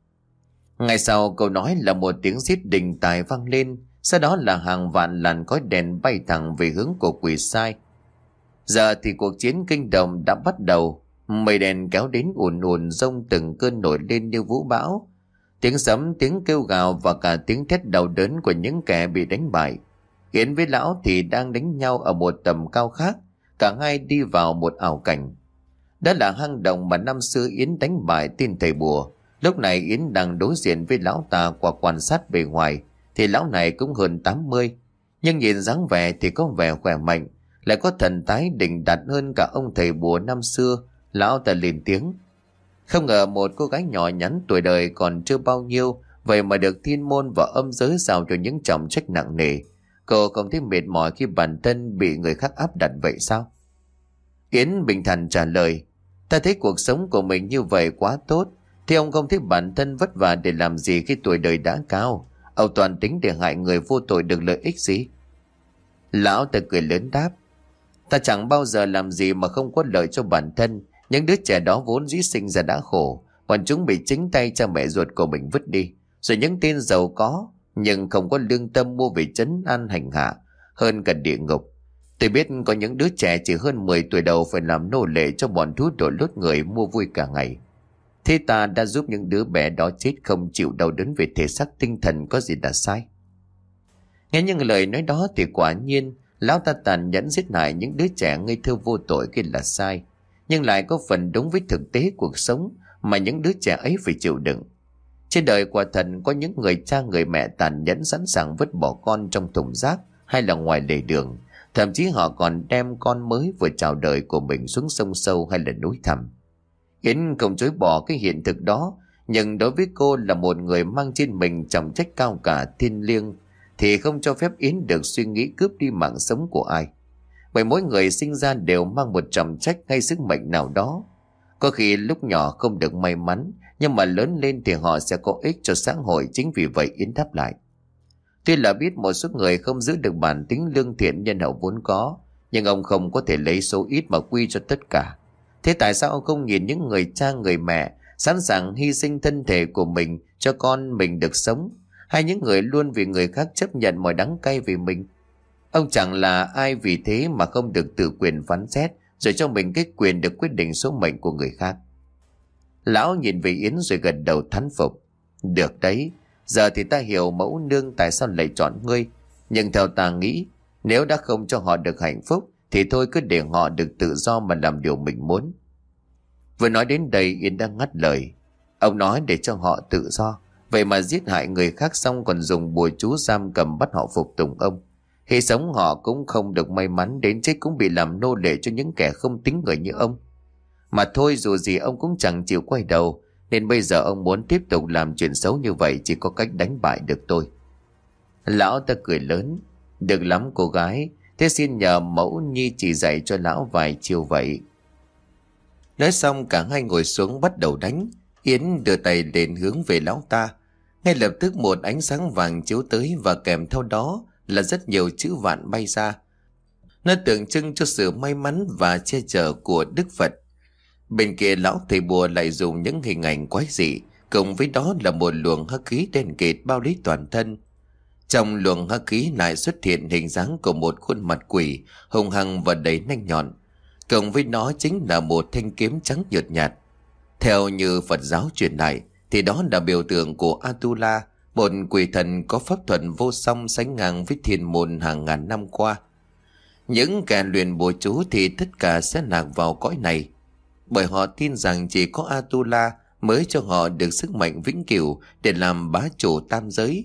Ngay sau câu nói là một tiếng giết đình tài vang lên, sau đó là hàng vạn làn khói đèn bay thẳng về hướng của quỷ sai. Giờ thì cuộc chiến kinh động đã bắt đầu. Mây đèn kéo đến ùn ùn, rông từng cơn nổi lên như vũ bão. Tiếng sấm, tiếng kêu gào và cả tiếng thét đau đớn của những kẻ bị đánh bại. Yến với lão thì đang đánh nhau ở một tầm cao khác, cả hai đi vào một ảo cảnh. Đó là hang động mà năm xưa Yến đánh bại tên thầy bùa. Lúc này Yến đang đối diện với lão ta. Qua quan sát bề ngoài thì lão này cũng hơn tám mươi, nhưng nhìn dáng vẻ thì có vẻ khỏe mạnh, lại có thần thái đỉnh đạt hơn cả ông thầy bùa năm xưa. Lão ta lên tiếng: không ngờ một cô gái nhỏ nhắn tuổi đời còn chưa bao nhiêu, vậy mà được thiên môn và âm giới giao cho những trọng trách nặng nề. Cô không thấy mệt mỏi khi bản thân bị người khác áp đặt vậy sao? Yến bình thản trả lời: ta thấy cuộc sống của mình như vậy quá tốt. Thì ông không thấy bản thân vất vả để làm gì khi tuổi đời đã cao? Ông toàn tính để hại người vô tội được lợi ích gì? Lão ta cười lớn đáp: ta chẳng bao giờ làm gì mà không có lợi cho bản thân. Những đứa trẻ đó vốn dĩ sinh ra đã khổ, còn chúng bị chính tay cha mẹ ruột của mình vứt đi. Rồi những tên giàu có nhưng không có lương tâm mua về trấn an hành hạ hơn cả địa ngục. Tôi biết có những đứa trẻ chỉ hơn mười tuổi đầu phải làm nô lệ cho bọn thú đội lốt người mua vui cả ngày. Thế ta đã giúp những đứa bé đó chết không chịu đau đớn về thể xác tinh thần, có gì là sai? Nghe những lời nói đó thì quả nhiên lão ta tàn nhẫn giết hại những đứa trẻ ngây thơ vô tội kia là sai, nhưng lại có phần đúng với thực tế cuộc sống mà những đứa trẻ ấy phải chịu đựng. Trên đời quả thật có những người cha người mẹ tàn nhẫn sẵn sàng vứt bỏ con trong thùng rác hay là ngoài lề đường. Thậm chí họ còn đem con mới vừa chào đời của mình xuống sông sâu hay là núi thẳm. Yến không chối bỏ cái hiện thực đó, nhưng đối với cô là một người mang trên mình trọng trách cao cả thiêng liêng thì không cho phép Yến được suy nghĩ cướp đi mạng sống của ai. Bởi mỗi người sinh ra đều mang một trọng trách hay sứ mệnh nào đó. Có khi lúc nhỏ không được may mắn, nhưng mà lớn lên thì họ sẽ có ích cho xã hội. Chính vì vậy Yến đáp lại. Tuy là biết một số người không giữ được bản tính lương thiện nhân hậu vốn có, nhưng ông không có thể lấy số ít mà quy cho tất cả. Thế tại sao ông không nhìn những người cha người mẹ sẵn sàng hy sinh thân thể của mình cho con mình được sống, hay những người luôn vì người khác chấp nhận mọi đắng cay vì mình? Ông chẳng là ai vì thế mà không được tự quyền phán xét, rồi cho mình cái quyền được quyết định số mệnh của người khác. Lão nhìn về Yến rồi gật đầu thán phục. Được đấy, giờ thì ta hiểu mẫu nương tại sao lại chọn ngươi. Nhưng theo ta nghĩ, nếu đã không cho họ được hạnh phúc thì thôi cứ để họ được tự do mà làm điều mình muốn. Vừa nói đến đây Yến đang ngắt lời. Ông nói để cho họ tự do, vậy mà giết hại người khác xong còn dùng bùa chú giam cầm bắt họ phục tùng ông. Khi sống họ cũng không được may mắn, đến chết cũng bị làm nô lệ cho những kẻ không tính người như ông. Mà thôi, dù gì ông cũng chẳng chịu quay đầu, nên bây giờ ông muốn tiếp tục làm chuyện xấu như vậy chỉ có cách đánh bại được tôi. Lão ta cười lớn. Được lắm cô gái, thế xin nhờ mẫu nhi chỉ dạy cho lão vài chiêu vậy. Nói xong cả hai ngồi xuống bắt đầu đánh. Yến đưa tay lên hướng về lão ta. Ngay lập tức một ánh sáng vàng chiếu tới, và kèm theo đó là rất nhiều chữ vạn bay ra. Nó tượng trưng cho sự may mắn và che chở của Đức Phật. Bên kia lão thầy bùa lại dùng những hình ảnh quái dị, cùng với đó là một luồng hắc khí đen kịt bao lấy toàn thân. Trong luồng hắc khí lại xuất hiện hình dáng của một khuôn mặt quỷ hung hăng và đầy nanh nhọn, cộng với nó chính là một thanh kiếm trắng nhợt nhạt. Theo như Phật giáo truyền lại thì đó là biểu tượng của Atula, một quỷ thần có pháp thuật vô song sánh ngang với thiên môn hàng ngàn năm qua. Những kẻ luyện bùa chú thì tất cả sẽ lạc vào cõi này, bởi họ tin rằng chỉ có Atula mới cho họ được sức mạnh vĩnh cửu để làm bá chủ tam giới.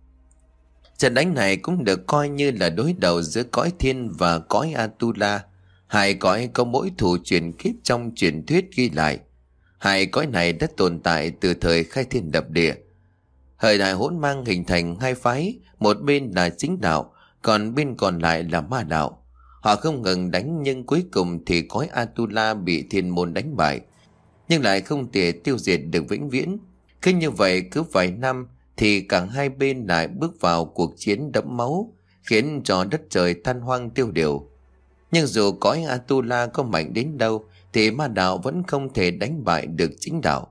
Trận đánh này cũng được coi như là đối đầu giữa cõi thiên và cõi Atula. Hai cõi có mỗi thù truyền kiếp trong truyền thuyết ghi lại. Hai cõi này đã tồn tại từ thời khai thiên lập địa. Thời đại hỗn mang hình thành hai phái, một bên là chính đạo, còn bên còn lại là ma đạo. Họ không ngừng đánh, nhưng cuối cùng thì cõi Atula bị thiên môn đánh bại, nhưng lại không thể tiêu diệt được vĩnh viễn. Cứ như vậy cứ vài năm thì cả hai bên lại bước vào cuộc chiến đẫm máu, khiến cho đất trời than hoang tiêu điều. Nhưng dù cõi Atula có mạnh đến đâu thì ma đạo vẫn không thể đánh bại được chính đạo.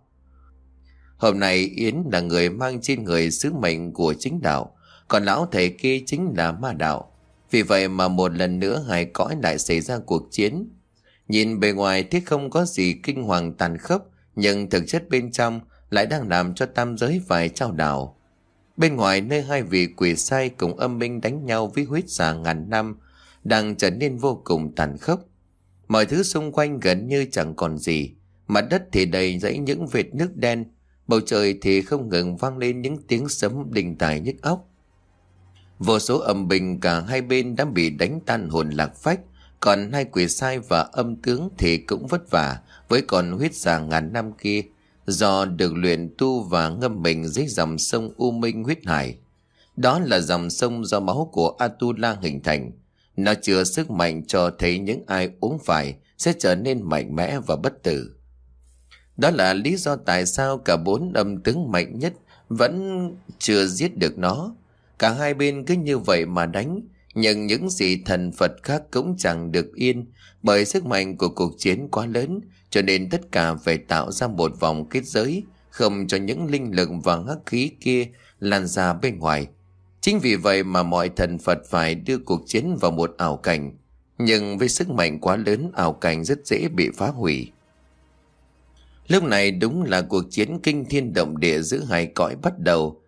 Hôm nay Yến là người mang trên người sứ mệnh của chính đạo, còn lão thầy kia chính là ma đạo. Vì vậy mà một lần nữa hai cõi lại xảy ra cuộc chiến. Nhìn bề ngoài thì không có gì kinh hoàng tàn khốc, nhưng thực chất bên trong lại đang làm cho tam giới phải trao đảo. Bên ngoài nơi hai vị quỷ sai cùng âm binh đánh nhau với huyết xà ngàn năm đang trở nên vô cùng tàn khốc. Mọi thứ xung quanh gần như chẳng còn gì, mặt đất thì đầy dãy những vệt nước đen, bầu trời thì không ngừng vang lên những tiếng sấm đinh tai nhức óc. Vô số âm binh cả hai bên đã bị đánh tan hồn lạc phách, còn hai quỷ sai và âm tướng thì cũng vất vả với con huyết xà ngàn năm kia, do được luyện tu và ngâm mình dưới dòng sông U Minh huyết hải. Đó là dòng sông do máu của Atula hình thành. Nó chứa sức mạnh cho thấy những ai uống phải sẽ trở nên mạnh mẽ và bất tử. Đó là lý do tại sao cả bốn âm tướng mạnh nhất vẫn chưa giết được nó. Cả hai bên cứ như vậy mà đánh, nhưng những vị thần Phật khác cũng chẳng được yên, bởi sức mạnh của cuộc chiến quá lớn, cho nên tất cả phải tạo ra một vòng kết giới, không cho những linh lực và hắc khí kia lan ra bên ngoài. Chính vì vậy mà mọi thần Phật phải đưa cuộc chiến vào một ảo cảnh. nhưng với sức mạnh quá lớn, ảo cảnh rất dễ bị phá hủy. Lúc này đúng là cuộc chiến kinh thiên động địa giữa hai cõi bắt đầu.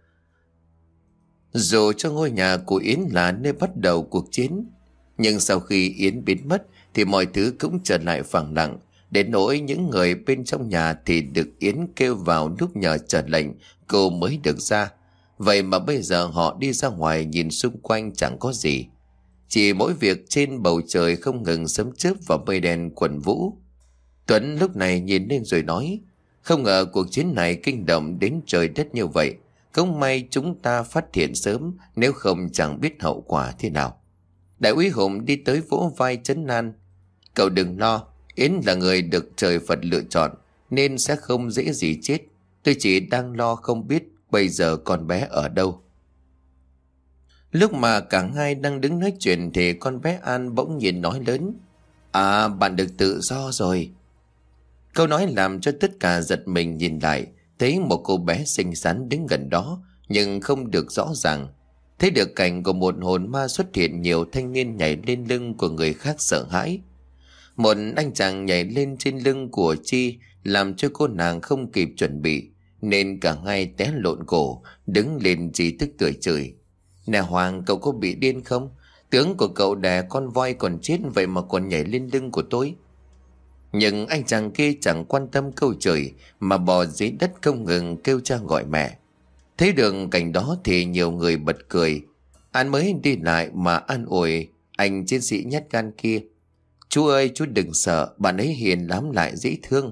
Dù cho ngôi nhà của Yến là nơi bắt đầu cuộc chiến, nhưng sau khi Yến biến mất thì mọi thứ cũng trở lại phẳng lặng. Đến nỗi những người bên trong nhà thì được Yến kêu vào lúc nhờ chờ lệnh, cô mới được ra. Vậy mà bây giờ họ đi ra ngoài nhìn xung quanh chẳng có gì, chỉ mỗi việc trên bầu trời không ngừng sấm chớp và mây đen quần vũ. Tuấn lúc này nhìn lên rồi nói: không ngờ cuộc chiến này kinh động đến trời đất như vậy. Không may chúng ta phát hiện sớm, nếu không chẳng biết hậu quả thế nào. Đại úy Hùng đi tới vỗ vai trấn an: cậu đừng lo, Yến là người được trời Phật lựa chọn nên sẽ không dễ gì chết. Tôi chỉ đang lo không biết bây giờ con bé ở đâu. Lúc mà cả hai đang đứng nói chuyện thì con bé An bỗng nhiên nói lớn: à, bạn được tự do rồi. Câu nói làm cho tất cả giật mình nhìn lại, thấy một cô bé xinh xắn đứng gần đó nhưng không được rõ ràng. Thấy được cảnh của một hồn ma xuất hiện, nhiều thanh niên nhảy lên lưng của người khác sợ hãi. Một anh chàng nhảy lên trên lưng của Chi làm cho cô nàng không kịp chuẩn bị, nên cả hai té lộn cổ. Đứng lên Chi tức tưởi chửi: nè Hoàng, cậu có bị điên không? Tướng của cậu đè con voi còn chết, vậy mà còn nhảy lên lưng của tôi. Nhưng anh chàng kia chẳng quan tâm câu chửi mà bò dưới đất không ngừng kêu cha gọi mẹ. Thấy được cảnh đó thì nhiều người bật cười. An mới đi lại mà an ủi anh chiến sĩ nhát gan kia: chú ơi, chú đừng sợ, bạn ấy hiền lắm lại dễ thương.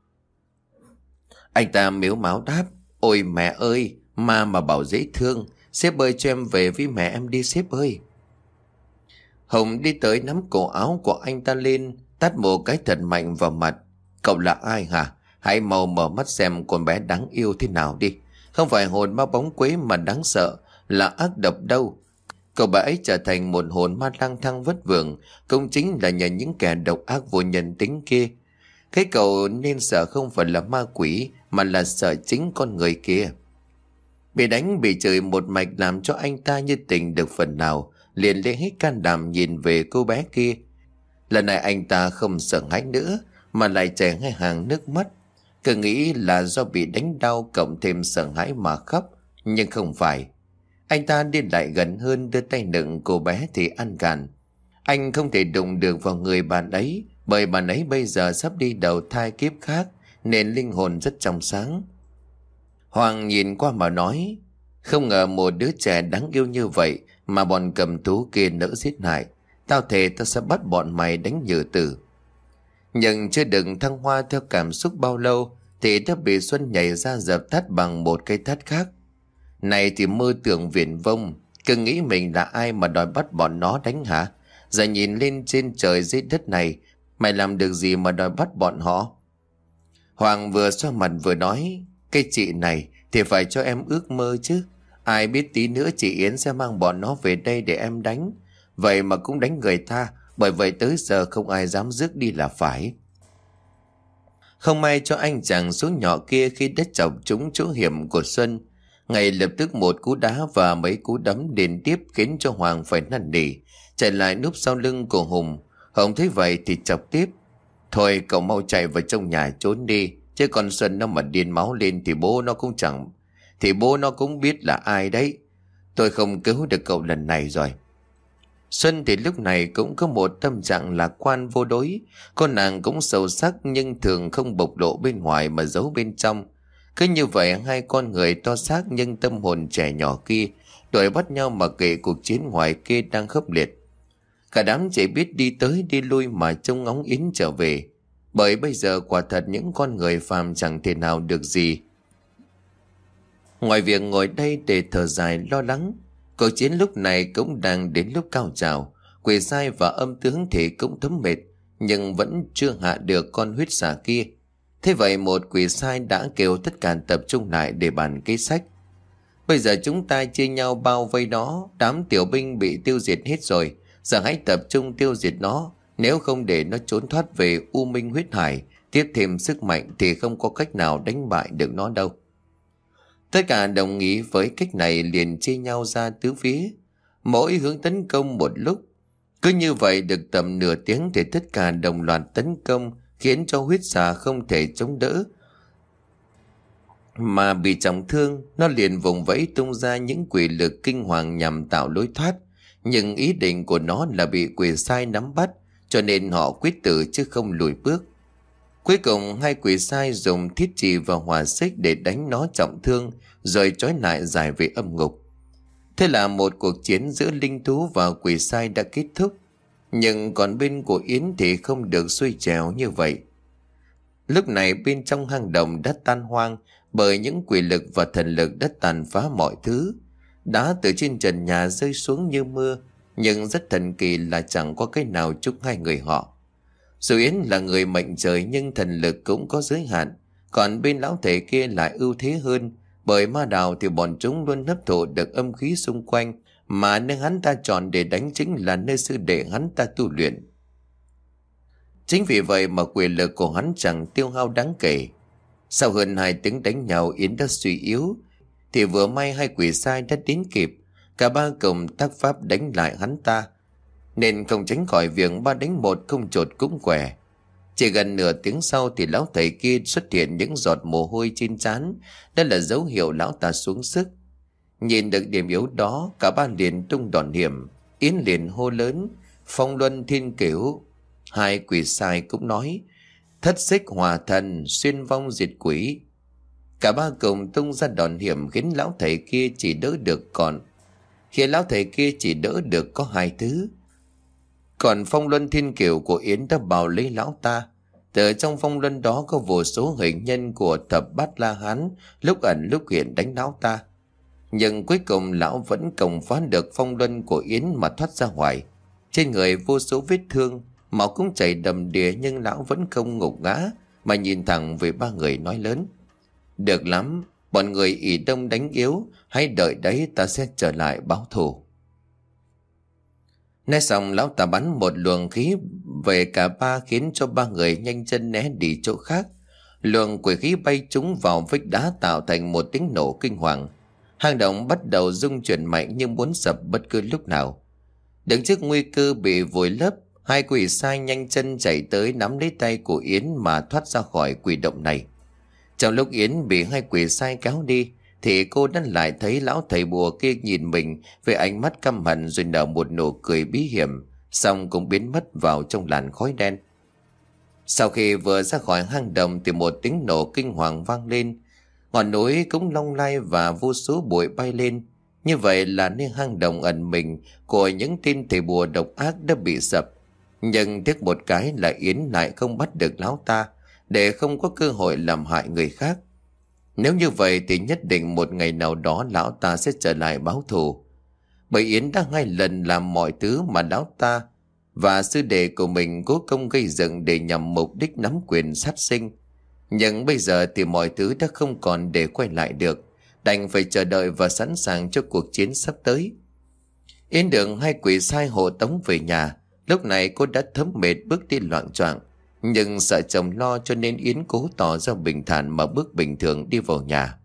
Anh ta mếu máo đáp: ôi mẹ ơi, ma mà bảo dễ thương, sếp ơi cho em về với mẹ em đi sếp ơi. Hồng đi tới nắm cổ áo của anh ta lên, tát một cái thật mạnh vào mặt. Cậu là ai hả? Hãy mau mở mắt xem con bé đáng yêu thế nào đi. Không phải hồn ma bóng quế mà đáng sợ, là ác độc đâu. Cậu bà ấy trở thành một hồn ma lang thang vất vưởng cũng chính là nhờ những kẻ độc ác vô nhân tính kia. Cái cậu nên sợ không phải là ma quỷ mà là sợ chính con người kia. Bị đánh bị chửi một mạch làm cho anh ta như tỉnh được phần nào, liền lấy hết can đảm nhìn về cô bé kia. Lần này anh ta không sợ hãi nữa mà lại chảy hai hàng nước mắt. Cứ nghĩ là do bị đánh đau cộng thêm sợ hãi mà khóc, nhưng không phải. Anh ta đi lại gần hơn, đưa tay nựng cô bé thì ăn gàn. Anh không thể đụng được vào người bạn ấy, bởi bạn ấy bây giờ sắp đi đầu thai kiếp khác nên linh hồn rất trong sáng. Hoàng nhìn qua mà nói: không ngờ một đứa trẻ đáng yêu như vậy mà bọn cầm thú kia nỡ giết hại. Tao thề tao sẽ bắt bọn mày đánh nhừ tử. Nhưng chưa đừng thăng hoa theo cảm xúc bao lâu thì đã bị Xuân nhảy ra dập tắt bằng một cây thắt khác. Này thì mơ tưởng viển vông, cứ nghĩ mình là ai mà đòi bắt bọn nó đánh hả? Giờ nhìn lên trên trời dưới đất này, mày làm được gì mà đòi bắt bọn họ? Hoàng vừa xoa mặt vừa nói: cái chị này thì phải cho em ước mơ chứ. Ai biết tí nữa chị Yến sẽ mang bọn nó về đây để em đánh. Vậy mà cũng đánh người ta, bởi vậy tới giờ không ai dám rước đi là phải. Không may cho anh chàng số nhỏ kia khi đất chọc trúng chỗ hiểm của Xuân. Ngay lập tức một cú đá và mấy cú đấm liên tiếp khiến cho Hoàng phải năn nỉ chạy lại núp sau lưng của Hùng. Hùng thấy vậy thì chọc tiếp: thôi cậu mau chạy vào trong nhà trốn đi, chứ con Xuân nó mà điên máu lên thì bố nó cũng chẳng thì bố nó cũng biết là ai đấy. Tôi không cứu được cậu lần này rồi. Xuân thì lúc này cũng có một tâm trạng lạc quan vô đối. Con nàng cũng sâu sắc nhưng thường không bộc lộ bên ngoài mà giấu bên trong. Cứ như vậy hai con người to xác nhưng tâm hồn trẻ nhỏ kia đuổi bắt nhau mà kể cuộc chiến ngoài kia đang khốc liệt. Cả đám chỉ biết đi tới đi lui mà trông ngóng Yến trở về. Bởi bây giờ quả thật những con người phàm chẳng thể nào được gì ngoài việc ngồi đây để thở dài lo lắng. Cuộc chiến lúc này cũng đang đến lúc cao trào. Quỷ sai và âm tướng thì cũng thấm mệt, nhưng vẫn chưa hạ được con huyết xà kia. Thế vậy một quỷ sai đã kêu tất cả tập trung lại để bàn kế sách. Bây giờ chúng ta chia nhau bao vây nó. Đám tiểu binh bị tiêu diệt hết rồi, giờ hãy tập trung tiêu diệt nó. Nếu không để nó trốn thoát về U Minh huyết hải, tiếp thêm sức mạnh thì không có cách nào đánh bại được nó đâu. Tất cả đồng ý với cách này liền chia nhau ra tứ phía, mỗi hướng tấn công một lúc. Cứ như vậy được tầm nửa tiếng thì tất cả đồng loạt tấn công, khiến cho huyết xà không thể chống đỡ mà bị trọng thương. Nó liền vùng vẫy tung ra những quỷ lực kinh hoàng nhằm tạo lối thoát, nhưng ý định của nó là bị quỷ sai nắm bắt, cho nên họ quyết tử chứ không lùi bước. Cuối cùng hai quỷ sai dùng thiết chì và hỏa xích để đánh nó trọng thương, rồi trói lại giải về âm ngục. Thế là một cuộc chiến giữa linh thú và quỷ sai đã kết thúc. Nhưng còn bên của Yến thì không được xuôi trèo như vậy. Lúc này bên trong hang động đã tan hoang, bởi những quỷ lực và thần lực đã tàn phá mọi thứ. Đá từ trên trần nhà rơi xuống như mưa, nhưng rất thần kỳ là chẳng có cái nào trúng hai người họ. Dù Yến là người mệnh trời nhưng thần lực cũng có giới hạn, còn bên lão thể kia lại ưu thế hơn, bởi ma đạo thì bọn chúng luôn hấp thụ được âm khí xung quanh, mà nơi hắn ta chọn để đánh chính là nơi sư đệ hắn ta tu luyện. Chính vì vậy mà quyền lực của hắn chẳng tiêu hao đáng kể. Sau hơn hai tiếng đánh nhau, Yến đã suy yếu, thì vừa may hai quỷ sai đã đến kịp. Cả ba cùng tác pháp đánh lại hắn ta, nên không tránh khỏi việc ba đánh một không chột cũng quẻ. Chỉ gần nửa tiếng sau thì lão thầy kia xuất hiện những giọt mồ hôi trên trán. Đó là dấu hiệu lão ta xuống sức. Nhìn được điểm yếu đó, cả ba liền tung đòn hiểm. Yến liền hô lớn: Phong Luân Thiên Cửu. Hai quỷ sai cũng nói: Thất xích hòa thần, xuyên vong diệt quỷ. Cả ba cùng tung ra đòn hiểm, khiến lão thầy kia chỉ đỡ được còn khiến lão thầy kia chỉ đỡ được có hai thứ. Còn Phong Luân Thiên Cửu của Yến đã bào lấy lão ta. Từ trong phong luân đó có vô số hình nhân của thập bát La Hán, lúc ẩn lúc hiện đánh lão ta. Nhưng cuối cùng lão vẫn công phá được phong luân của Yến mà thoát ra ngoài. Trên người vô số vết thương, máu cũng chảy đầm đìa, nhưng lão vẫn không ngục ngã, mà nhìn thẳng về ba người nói lớn: Được lắm, bọn người ỷ đông đánh yếu, hãy đợi đấy, ta sẽ trở lại báo thù. Nói xong, lão ta bắn một luồng khí về cả ba, khiến cho ba người nhanh chân né đi chỗ khác. Luồng quỷ khí bay trúng vào vách đá, tạo thành một tiếng nổ kinh hoàng. Hang động bắt đầu rung chuyển mạnh như muốn sập bất cứ lúc nào. Đứng trước nguy cơ bị vùi lấp, hai quỷ sai nhanh chân chạy tới nắm lấy tay của Yến mà thoát ra khỏi quỷ động này. Trong lúc Yến bị hai quỷ sai kéo đi, thì cô đã lại thấy lão thầy bùa kia nhìn mình với ánh mắt căm hận, rồi nở một nụ cười bí hiểm, xong cũng biến mất vào trong làn khói đen. Sau khi vừa ra khỏi hang động thì một tiếng nổ kinh hoàng vang lên. Ngọn núi cũng long lay và vô số bụi bay lên. Như vậy là nơi hang động ẩn mình của những tên thầy bùa độc ác đã bị sập. Nhưng tiếc một cái là Yến lại không bắt được lão ta, để không có cơ hội làm hại người khác. Nếu như vậy thì nhất định một ngày nào đó lão ta sẽ trở lại báo thù. Bởi Yến đã hai lần làm mọi thứ mà lão ta và sư đệ của mình cố công gây dựng để nhằm mục đích nắm quyền sát sinh. Nhưng bây giờ thì mọi thứ đã không còn để quay lại được, đành phải chờ đợi và sẵn sàng cho cuộc chiến sắp tới. Yến được hai quỷ sai hộ tống về nhà. Lúc này cô đã thấm mệt, bước đi loạng choạng, nhưng sợ chồng lo cho nên Yến cố tỏ ra bình thản mà bước bình thường đi vào nhà.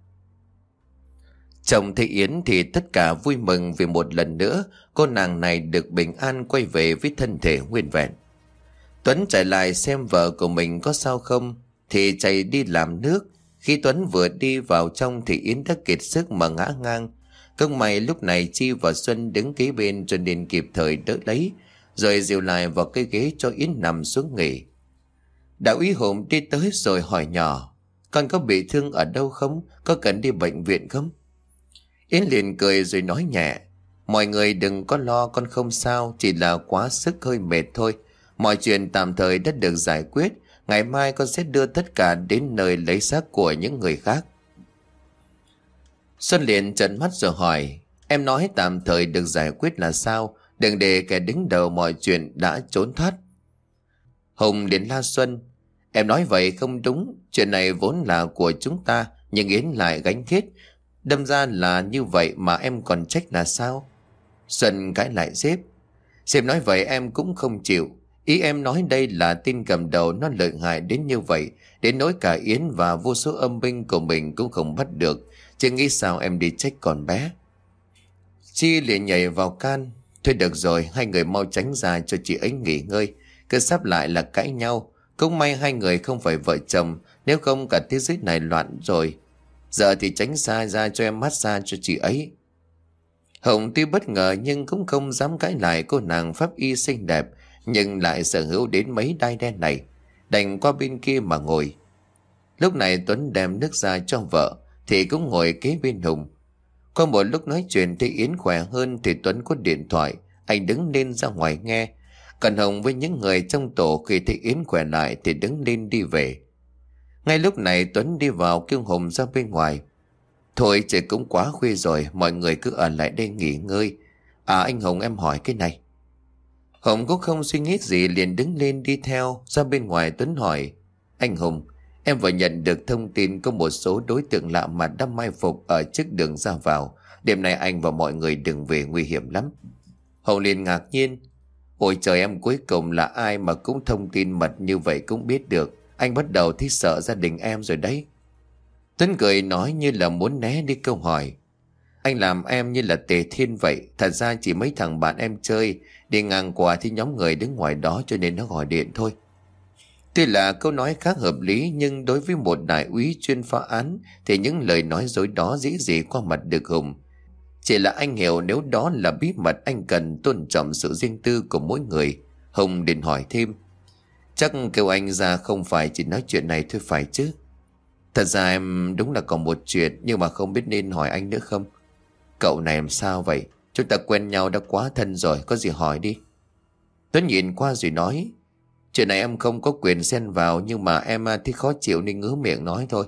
Chồng thấy Yến thì tất cả vui mừng vì một lần nữa cô nàng này được bình an quay về với thân thể nguyên vẹn. Tuấn chạy lại xem vợ của mình có sao không thì chạy đi làm nước. Khi Tuấn vừa đi vào trong thì Yến đã kiệt sức mà ngã ngang. Không may lúc này Chi và Xuân đứng kế bên cho nên kịp thời đỡ lấy, rồi dìu lại vào cái ghế cho Yến nằm xuống nghỉ. Đạo úy Hùng đi tới rồi hỏi nhỏ: Con có bị thương ở đâu không? Có cần đi bệnh viện không? Yến liền cười rồi nói nhẹ: Mọi người đừng có lo, con không sao, chỉ là quá sức hơi mệt thôi. Mọi chuyện tạm thời đã được giải quyết. Ngày mai con sẽ đưa tất cả đến nơi lấy xác của những người khác. Xuân liền trợn mắt rồi hỏi: Em nói tạm thời được giải quyết là sao? Đừng để kẻ đứng đầu mọi chuyện đã trốn thoát. Hùng liền la Xuân: Em nói vậy không đúng. Chuyện này vốn là của chúng ta, nhưng Yến lại gánh hết. Đâm ra là như vậy mà em còn trách là sao? Xuân cãi lại sếp: Sếp nói vậy em cũng không chịu. Ý em nói đây là tên cầm đầu nó lợi hại đến như vậy, đến nỗi cả Yến và vô số âm binh của mình cũng không bắt được. Chứ nghĩ sao em đi trách con bé? Chi liền nhảy vào can: Thôi được rồi, hai người mau tránh ra cho chị ấy nghỉ ngơi. Cứ sắp lại là cãi nhau. Cũng may hai người không phải vợ chồng, nếu không cả thế giới này loạn rồi. Giờ thì tránh xa ra cho em massage cho chị ấy. Hồng tuy bất ngờ nhưng cũng không dám cãi lại cô nàng pháp y xinh đẹp, nhưng lại sở hữu đến mấy đai đen này. Đành qua bên kia mà ngồi. Lúc này Tuấn đem nước ra cho vợ thì cũng ngồi kế bên Hùng. Qua một lúc nói chuyện thấy Yến khỏe hơn thì Tuấn có điện thoại. Anh đứng lên ra ngoài nghe. Còn Hồng với những người trong tổ khi thấy Yến khỏe lại thì đứng lên đi về. Ngay lúc này Tuấn đi vào kêu Hùng ra bên ngoài. Thôi trời cũng quá khuya rồi, mọi người cứ ở lại đây nghỉ ngơi. À anh Hùng, em hỏi cái này. Hùng cũng không suy nghĩ gì liền đứng lên đi theo ra bên ngoài. Tuấn hỏi: Anh Hùng, em vừa nhận được thông tin có một số đối tượng lạ mặt đã mai phục ở trước đường ra vào. Đêm nay anh và mọi người đừng về, nguy hiểm lắm. Hùng liền ngạc nhiên: Ôi trời, em cuối cùng là ai mà cũng thông tin mật như vậy cũng biết được. Anh bắt đầu thấy sợ gia đình em rồi đấy. Tuấn cười nói như là muốn né đi câu hỏi. Anh làm em như là Tề Thiên vậy. Thật ra chỉ mấy thằng bạn em chơi, đi ngang qua thì nhóm người đứng ngoài đó cho nên nó gọi điện thôi. Tuy là câu nói khá hợp lý, nhưng đối với một đại úy chuyên phá án thì những lời nói dối đó dễ gì qua mặt được Hùng. Chỉ là anh hiểu nếu đó là bí mật, anh cần tôn trọng sự riêng tư của mỗi người. Hùng định hỏi thêm: Chắc kêu anh ra không phải chỉ nói chuyện này thôi phải chứ? Thật ra em đúng là còn một chuyện, nhưng mà không biết nên hỏi anh nữa không. Cậu này làm sao vậy? Chúng ta quen nhau đã quá thân rồi, có gì hỏi đi. Tuấn nhìn qua rồi nói: Chuyện này em không có quyền xen vào, nhưng mà em thấy khó chịu nên ngứa miệng nói thôi.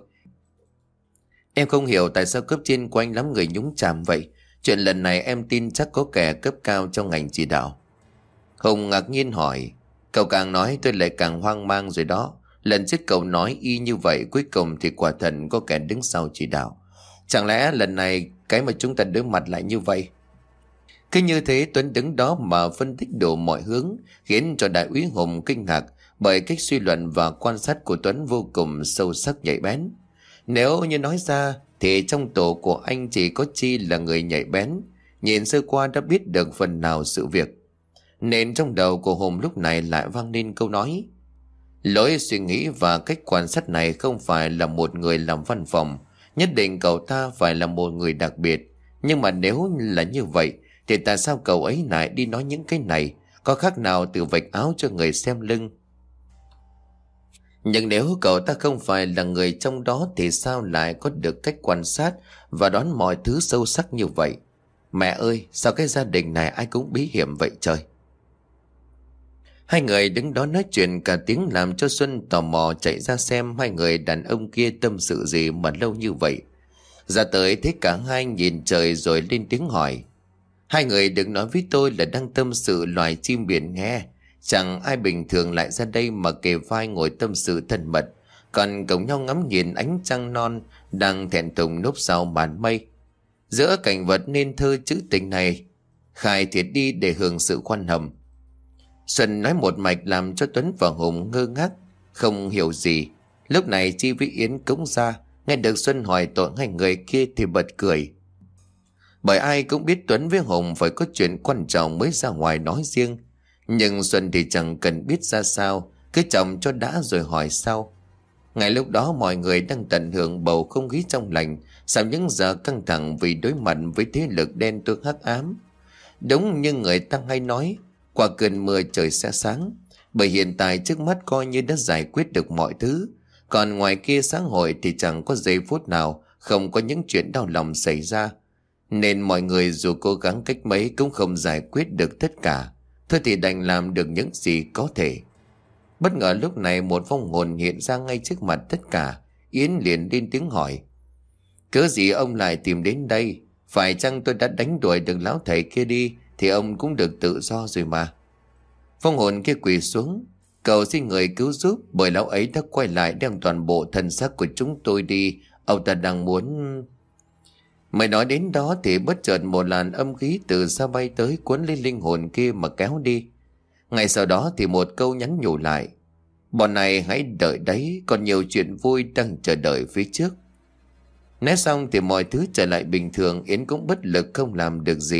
Em không hiểu tại sao cấp trên của anh lắm người nhúng chàm vậy. Chuyện lần này em tin chắc có kẻ cấp cao trong ngành chỉ đạo. Hùng ngạc nhiên hỏi: Cậu càng nói tôi lại càng hoang mang rồi đó. Lần trước cậu nói y như vậy, cuối cùng thì quả thần có kẻ đứng sau chỉ đạo. Chẳng lẽ lần này cái mà chúng ta đối mặt lại như vậy? Cứ như thế Tuấn đứng đó mà phân tích đủ mọi hướng, khiến cho đại úy Hùng kinh ngạc bởi cách suy luận và quan sát của Tuấn vô cùng sâu sắc nhạy bén. Nếu như nói ra thì trong tổ của anh chỉ có Chi là người nhạy bén, nhìn sơ qua đã biết được phần nào sự việc. Nên trong đầu của Hùng lúc này lại vang lên câu nói: Lối suy nghĩ và cách quan sát này không phải là một người làm văn phòng, nhất định cậu ta phải là một người đặc biệt. Nhưng mà nếu là như vậy thì tại sao cậu ấy lại đi nói những cái này? Có khác nào từ vạch áo cho người xem lưng? Nhưng nếu cậu ta không phải là người trong đó thì sao lại có được cách quan sát và đoán mọi thứ sâu sắc như vậy? Mẹ ơi, sao cái gia đình này ai cũng bí hiểm vậy trời? Hai người đứng đó nói chuyện cả tiếng làm cho Xuân tò mò chạy ra xem hai người đàn ông kia tâm sự gì mà lâu như vậy. Ra tới thấy cả hai nhìn trời rồi lên tiếng hỏi: Hai người đừng nói với tôi là đang tâm sự loài chim biển nghe. Chẳng ai bình thường lại ra đây mà kề vai ngồi tâm sự thân mật, còn cùng nhau ngắm nhìn ánh trăng non đang thẹn thùng núp sau màn mây. Giữa cảnh vật nên thơ trữ tình này, khai thiệt đi để hưởng sự khoan hồng. Xuân nói một mạch làm cho Tuấn và Hùng ngơ ngác, không hiểu gì. Lúc này Chi với Yến cũng ra, nghe được Xuân hỏi tội hai người kia thì bật cười. Bởi ai cũng biết Tuấn với Hùng phải có chuyện quan trọng mới ra ngoài nói riêng. Nhưng Xuân thì chẳng cần biết ra sao, cứ chồng cho đã rồi hỏi sau. Ngay lúc đó mọi người đang tận hưởng bầu không khí trong lành sau những giờ căng thẳng vì đối mặt với thế lực đen tối hắc ám. Đúng như người ta hay nói, qua cơn mưa trời sẽ sáng. Bởi hiện tại trước mắt coi như đã giải quyết được mọi thứ, còn ngoài kia xã hội thì chẳng có giây phút nào không có những chuyện đau lòng xảy ra. Nên mọi người dù cố gắng cách mấy cũng không giải quyết được tất cả. Thôi thì đành làm được những gì có thể. Bất ngờ lúc này một vong hồn hiện ra ngay trước mặt tất cả. Yến liền lên tiếng hỏi: Cớ gì ông lại tìm đến đây? Phải chăng tôi đã đánh đuổi được lão thầy kia đi thì ông cũng được tự do rồi mà? Vong hồn kia quỳ xuống: Cầu xin người cứu giúp, bởi lão ấy đã quay lại đem toàn bộ thân xác của chúng tôi đi. Ông ta đang muốn... Mới nói đến đó thì bất chợt một làn âm khí từ xa bay tới cuốn lên linh hồn kia mà kéo đi. Ngay sau đó thì một câu nhắn nhủ lại: Bọn này hãy đợi đấy, còn nhiều chuyện vui đang chờ đợi phía trước. Nói xong thì mọi thứ trở lại bình thường. Yến cũng bất lực không làm được gì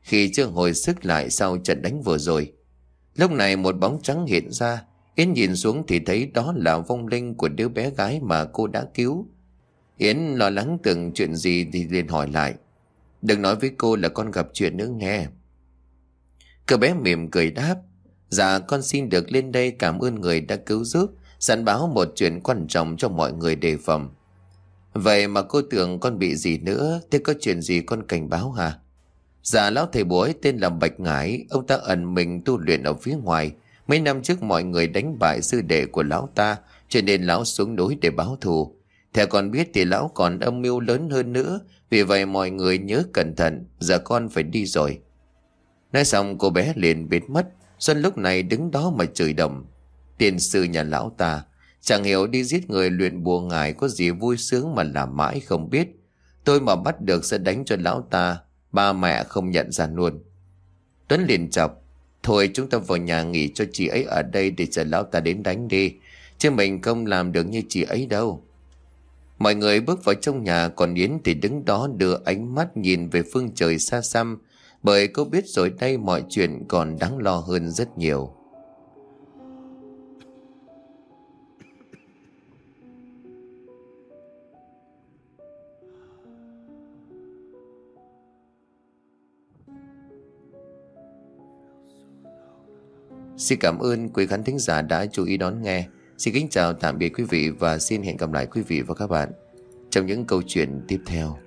khi chưa hồi sức lại sau trận đánh vừa rồi. Lúc này một bóng trắng hiện ra. Yến nhìn xuống thì thấy đó là vong linh của đứa bé gái mà cô đã cứu. Yến lo lắng tưởng chuyện gì thì liền hỏi lại. Đừng nói với cô là con gặp chuyện nữa nghe. Cậu bé mỉm cười đáp. Dạ con xin được lên đây cảm ơn người đã cứu giúp, sẵn báo một chuyện quan trọng cho mọi người đề phòng. Vậy mà cô tưởng con bị gì nữa? Thế có chuyện gì con cảnh báo hả? Dạ lão thầy bói tên là Bạch Ngải. Ông ta ẩn mình tu luyện ở phía ngoài. Mấy năm trước mọi người đánh bại sư đệ của lão ta, cho nên lão xuống núi để báo thù. Theo con biết thì lão còn âm mưu lớn hơn nữa. Vì vậy mọi người nhớ cẩn thận. Giờ con phải đi rồi. Nói xong cô bé liền biến mất. Xuân lúc này đứng đó mà chửi đầm. Tiền sư nhà lão ta, chẳng hiểu đi giết người luyện bùa ngải có gì vui sướng mà làm mãi không biết. Tôi mà bắt được sẽ đánh cho lão ta, ba mẹ không nhận ra luôn. Tuấn liền chọc. Thôi chúng ta vào nhà nghỉ cho chị ấy ở đây để chờ lão ta đến đánh đi. Chứ mình không làm được như chị ấy đâu. Mọi người bước vào trong nhà, còn Yến thì đứng đó đưa ánh mắt nhìn về phương trời xa xăm. Bởi cô biết rồi đây mọi chuyện còn đáng lo hơn rất nhiều. Xin cảm ơn quý khán thính giả đã chú ý đón nghe. Xin kính chào tạm biệt quý vị và xin hẹn gặp lại quý vị và các bạn trong những câu chuyện tiếp theo.